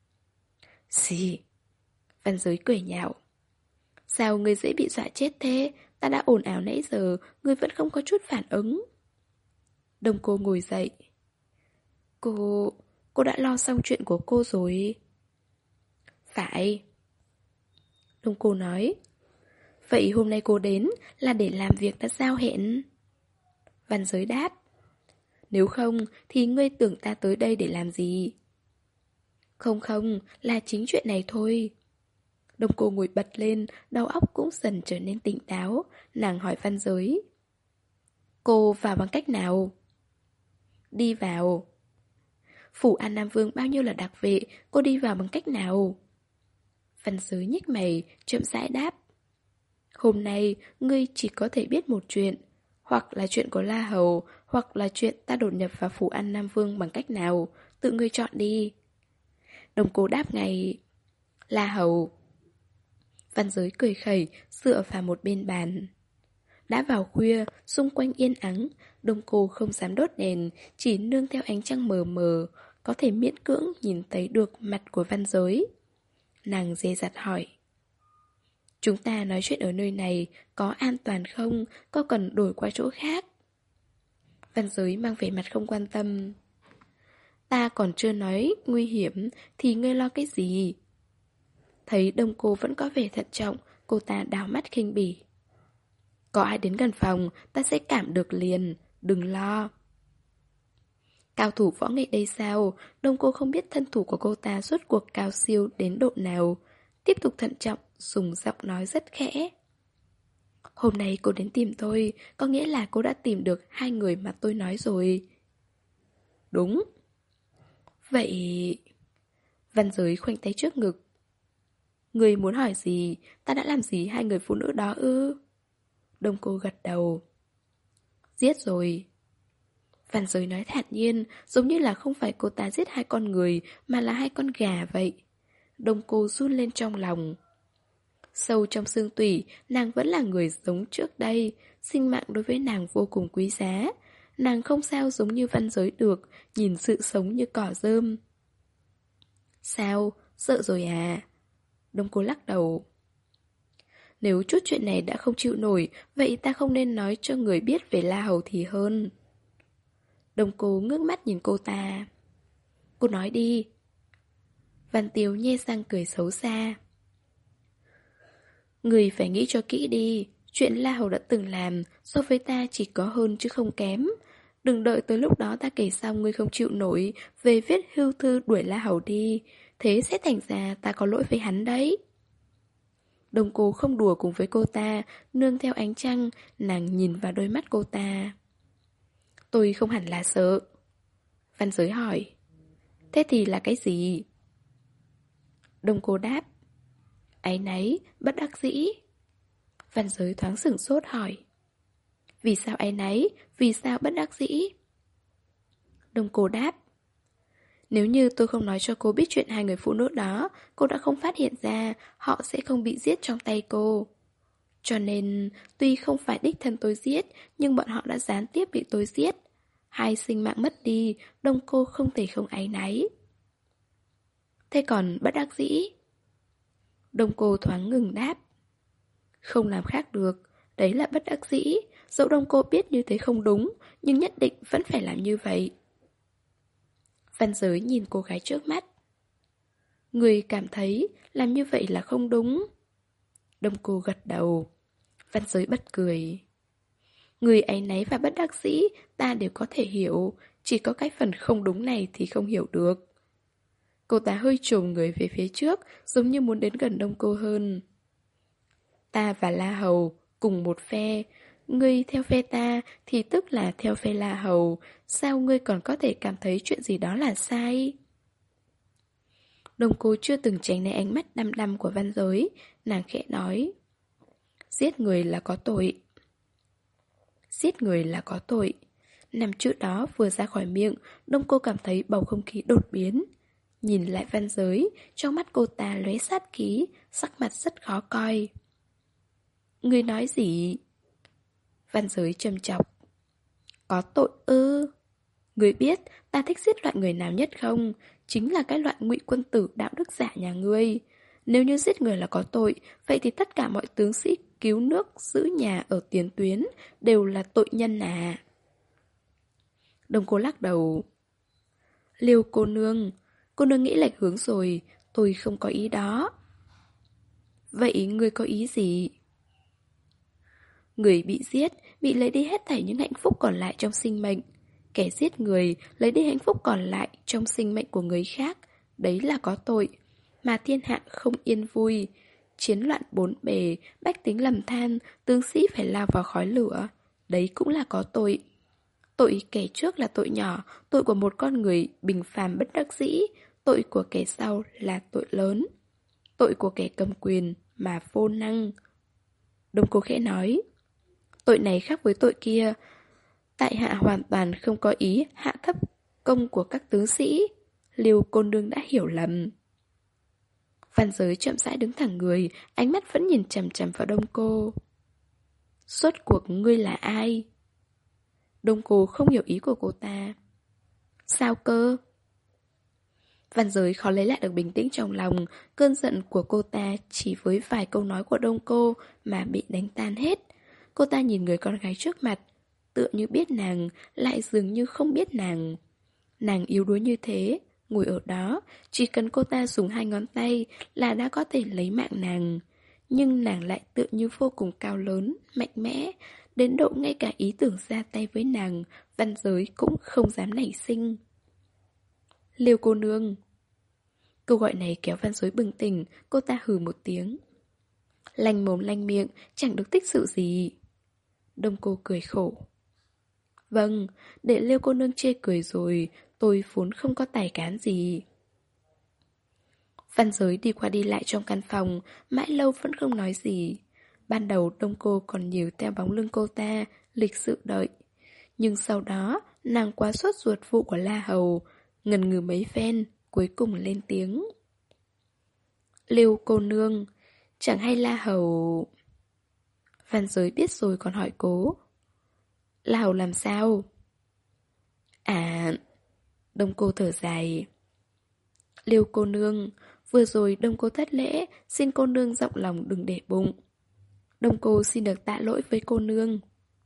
Gì? Văn Giới cười nhạo. Sao người dễ bị dọa chết thế? Ta đã ồn ào nãy giờ, người vẫn không có chút phản ứng. Đông Cô ngồi dậy. Cô... cô đã lo xong chuyện của cô rồi. Phải. Đông Cô nói. Vậy hôm nay cô đến là để làm việc đã giao hẹn? Văn Giới đáp. Nếu không thì ngươi tưởng ta tới đây để làm gì? Không không, là chính chuyện này thôi. Đông Cô ngồi bật lên, đầu óc cũng dần trở nên tỉnh táo. Nàng hỏi Văn Giới. Cô vào bằng cách nào? Đi vào. Phủ An Nam Vương bao nhiêu là đặc vệ, cô đi vào bằng cách nào? Văn Giới nhếch mày, chậm rãi đáp. Hôm nay, ngươi chỉ có thể biết một chuyện. Hoặc là chuyện của La Hầu, hoặc là chuyện ta đột nhập vào phủ An Nam Vương bằng cách nào. Tự ngươi chọn đi. Đông Cô đáp ngay. La Hầu. Văn Giới cười khẩy, dựa vào một bên bàn. Đã vào khuya, xung quanh yên ắng, Đông Cô không dám đốt đèn, chỉ nương theo ánh trăng mờ mờ, có thể miễn cưỡng nhìn thấy được mặt của Văn Giới. Nàng dè dặt hỏi. Chúng ta nói chuyện ở nơi này có an toàn không, có cần đổi qua chỗ khác? Văn Giới mang vẻ mặt không quan tâm. Ta còn chưa nói nguy hiểm thì ngươi lo cái gì? Thấy Đông Cô vẫn có vẻ thận trọng, cô ta đào mắt khinh bỉ. Có ai đến gần phòng, ta sẽ cảm được liền, đừng lo. Cao thủ võ nghệ đây sao? Đông Cô không biết thân thủ của cô ta rốt cuộc cao siêu đến độ nào. Tiếp tục thận trọng, dùng giọng nói rất khẽ. Hôm nay cô đến tìm tôi, có nghĩa là cô đã tìm được hai người mà tôi nói rồi. Đúng. Vậy... Văn Giới khoanh tay trước ngực. Người muốn hỏi gì? Ta đã làm gì hai người phụ nữ đó ư? Đông Cô gật đầu. Giết rồi. Văn Giới nói thản nhiên, giống như là không phải cô ta giết hai con người, mà là hai con gà vậy. Đông Cô run lên trong lòng. Sâu trong xương tủy, nàng vẫn là người giống trước đây, sinh mạng đối với nàng vô cùng quý giá. Nàng không sao giống như Văn Giới được, nhìn sự sống như cỏ rơm. Sao? Sợ rồi à? Đông Cô lắc đầu. Nếu chút chuyện này đã không chịu nổi, vậy ta không nên nói cho người biết về La Hầu thì hơn. Đông Cô ngước mắt nhìn cô ta. Cô nói đi. Văn Tiếu nhe răng cười xấu xa. Người phải nghĩ cho kỹ đi. Chuyện La Hầu đã từng làm so với ta chỉ có hơn chứ không kém. Đừng đợi tới lúc đó ta kể xong ngươi không chịu nổi, về viết hưu thư đuổi La Hầu đi. Thế sẽ thành ra ta có lỗi với hắn đấy. Đông Cô không đùa cùng với cô ta, nương theo ánh trăng, nàng nhìn vào đôi mắt cô ta. Tôi không hẳn là sợ. Văn Giới hỏi. Thế thì là cái gì? Đông Cô đáp. Áy náy, bất đắc dĩ. Văn Giới thoáng sửng sốt hỏi. Vì sao áy náy? Vì sao bất đắc dĩ? Đông Cô đáp. Nếu như tôi không nói cho cô biết chuyện hai người phụ nữ đó, cô đã không phát hiện ra họ sẽ không bị giết trong tay cô. Cho nên, tuy không phải đích thân tôi giết, nhưng bọn họ đã gián tiếp bị tôi giết. Hai sinh mạng mất đi, Đông Cô không thể không áy náy. Thế còn bất đắc dĩ? Đông Cô thoáng ngừng đáp. Không làm khác được, đấy là bất đắc dĩ. Dẫu Đông Cô biết như thế không đúng, nhưng nhất định vẫn phải làm như vậy. Văn Giới nhìn cô gái trước mắt. Người cảm thấy làm như vậy là không đúng. Đông Cô gật đầu. Văn Giới bật cười. Người áy náy và bất đắc dĩ ta đều có thể hiểu, chỉ có cái phần không đúng này thì không hiểu được. Cô ta hơi chồm người về phía trước, giống như muốn đến gần Đông Cô hơn. Ta và La Hầu cùng một phe. Ngươi theo phe ta thì tức là theo phe La Hầu. Sao ngươi còn có thể cảm thấy chuyện gì đó là sai? Đông Cô chưa từng tránh né ánh mắt đăm đăm của Văn Giới. Nàng khẽ nói. Giết người là có tội. Giết người là có tội. Năm chữ đó vừa ra khỏi miệng, Đông Cô cảm thấy bầu không khí đột biến. Nhìn lại Văn Giới, trong mắt cô ta lóe sát khí, sắc mặt rất khó coi. Ngươi nói gì? Văn Giới trầm chọc. Có tội ư? Ngươi biết ta thích giết loại người nào nhất không? Chính là cái loại ngụy quân tử đạo đức giả nhà ngươi. Nếu như giết người là có tội, vậy thì tất cả mọi tướng sĩ cứu nước, giữ nhà ở tiền tuyến đều là tội nhân à? Đông Cô lắc đầu. Liêu cô nương, cô nương nghĩ lệch hướng rồi, tôi không có ý đó. Vậy ngươi có ý gì? Người bị giết, bị lấy đi hết thảy những hạnh phúc còn lại trong sinh mệnh. Kẻ giết người, lấy đi hạnh phúc còn lại trong sinh mệnh của người khác. Đấy là có tội. Mà thiên hạ không yên vui. Chiến loạn bốn bề, bách tính lầm than, tướng sĩ phải lao vào khói lửa. Đấy cũng là có tội. Tội kẻ trước là tội nhỏ, tội của một con người bình phàm bất đắc dĩ. Tội của kẻ sau là tội lớn. Tội của kẻ cầm quyền mà vô năng. Đông Cô khẽ nói. Tội này khác với tội kia. Tại hạ hoàn toàn không có ý hạ thấp công của các tướng sĩ. Liêu cô nương đã hiểu lầm. Văn Giới chậm rãi đứng thẳng người, ánh mắt vẫn nhìn chằm chằm vào Đông Cô. Rốt cuộc ngươi là ai? Đông Cô không hiểu ý của cô ta. Sao cơ? Văn Giới khó lấy lại được bình tĩnh trong lòng. Cơn giận của cô ta chỉ với vài câu nói của Đông Cô mà bị đánh tan hết. Cô ta nhìn người con gái trước mặt, tựa như biết nàng, lại dường như không biết nàng. Nàng yếu đuối như thế, ngồi ở đó, chỉ cần cô ta dùng hai ngón tay là đã có thể lấy mạng nàng. Nhưng nàng lại tựa như vô cùng cao lớn, mạnh mẽ, đến độ ngay cả ý tưởng ra tay với nàng, Văn Giới cũng không dám nảy sinh. Liêu cô nương. Câu gọi này kéo Văn Giới bừng tỉnh, cô ta hừ một tiếng. Lanh mồm lanh miệng, chẳng được tích sự gì. Đông Cô cười khổ. Vâng, để Liêu cô nương chê cười rồi, tôi vốn không có tài cán gì. Văn Giới đi qua đi lại trong căn phòng, mãi lâu vẫn không nói gì. Ban đầu Đông Cô còn nhiều theo bóng lưng cô ta, lịch sự đợi. Nhưng sau đó, Nàng quá sốt ruột vụ của La Hầu, ngần ngừ mấy phen, cuối cùng lên tiếng. Lưu cô nương, chẳng hay La Hầu... Văn Giới biết rồi còn hỏi cố. La Hầu làm sao? À... Đông cô thở dài. Lưu cô nương, vừa rồi đông cô thất lễ, xin cô nương rộng lòng đừng để bụng. Đông cô xin được tạ lỗi với cô nương.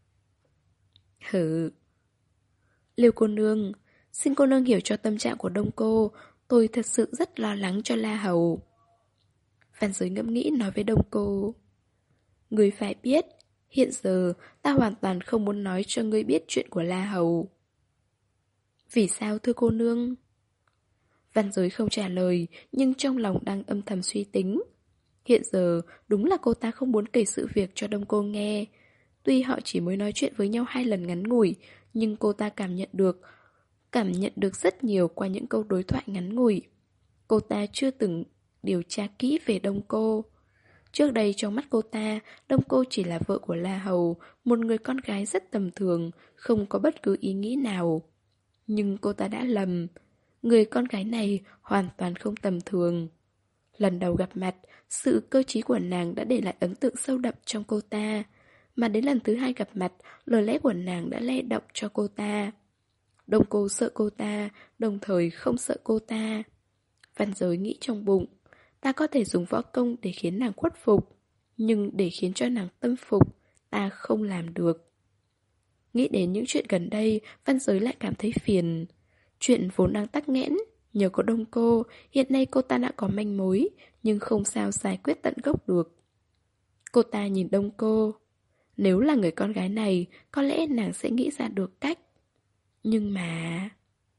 Hử. Lưu cô nương, xin cô nương hiểu cho tâm trạng của đông cô, tôi thật sự rất lo lắng cho La Hầu. Văn Giới ngẫm nghĩ nói với đông cô. Người phải biết, hiện giờ ta hoàn toàn không muốn nói cho ngươi biết chuyện của La Hầu. Vì sao thưa cô nương? Văn Giới không trả lời, nhưng trong lòng đang âm thầm suy tính. Hiện giờ, đúng là cô ta không muốn kể sự việc cho đông cô nghe. Tuy họ chỉ mới nói chuyện với nhau hai lần ngắn ngủi, nhưng cô ta cảm nhận được, cảm nhận được rất nhiều qua những câu đối thoại ngắn ngủi. Cô ta chưa từng điều tra kỹ về đông cô. Trước đây trong mắt cô ta, đông cô chỉ là vợ của La Hầu, một người con gái rất tầm thường, không có bất cứ ý nghĩ nào. Nhưng cô ta đã lầm. Người con gái này hoàn toàn không tầm thường. Lần đầu gặp mặt, sự cơ trí của nàng đã để lại ấn tượng sâu đậm trong cô ta. Mà đến lần thứ hai gặp mặt, lời lẽ của nàng đã lay động cho cô ta. Đông cô sợ cô ta, đồng thời không sợ cô ta. Văn Giới nghĩ trong bụng, ta có thể dùng võ công để khiến nàng khuất phục, nhưng để khiến cho nàng tâm phục, ta không làm được. Nghĩ đến những chuyện gần đây, Văn Giới lại cảm thấy phiền. Chuyện vốn đang tắc nghẽn, nhờ có đông cô, hiện nay cô ta đã có manh mối, nhưng không sao giải quyết tận gốc được. Cô ta nhìn đông cô. Nếu là người con gái này, có lẽ nàng sẽ nghĩ ra được cách. Nhưng mà...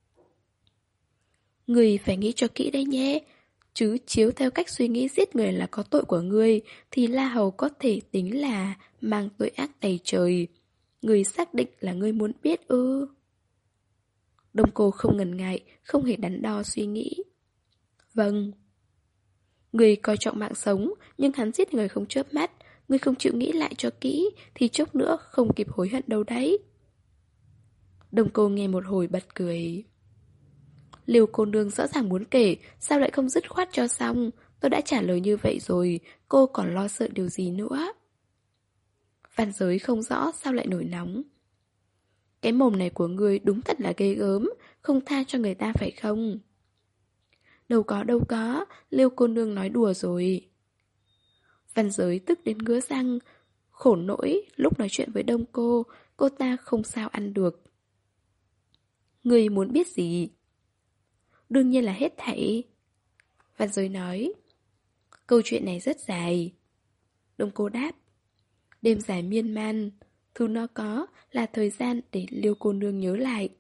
Người phải nghĩ cho kỹ đấy nhé. Chứ chiếu theo cách suy nghĩ giết người là có tội của ngươi, thì La Hầu có thể tính là mang tội ác tày trời. Người xác định là ngươi muốn biết ư? Đông cô không ngần ngại, không hề đắn đo suy nghĩ. Vâng. Người coi trọng mạng sống, nhưng hắn giết người không chớp mắt. Người không chịu nghĩ lại cho kỹ, thì chốc nữa không kịp hối hận đâu đấy. Đông cô nghe một hồi bật cười. Liêu cô nương rõ ràng muốn kể, sao lại không dứt khoát cho xong? Tôi đã trả lời như vậy rồi, cô còn lo sợ điều gì nữa? Văn Giới không rõ sao lại nổi nóng. Cái mồm này của ngươi đúng thật là ghê gớm, không tha cho người ta phải không? Đâu có đâu có, Liêu cô nương nói đùa rồi. Văn Giới tức đến ngứa răng. Khổ nỗi, lúc nói chuyện với đông cô, cô ta không sao ăn được. Ngươi muốn biết gì? Đương nhiên là hết thảy. Văn Giới nói. Câu chuyện này rất dài. Đông cô đáp. Đêm dài miên man, thứ nó có là thời gian để Liêu cô nương nhớ lại.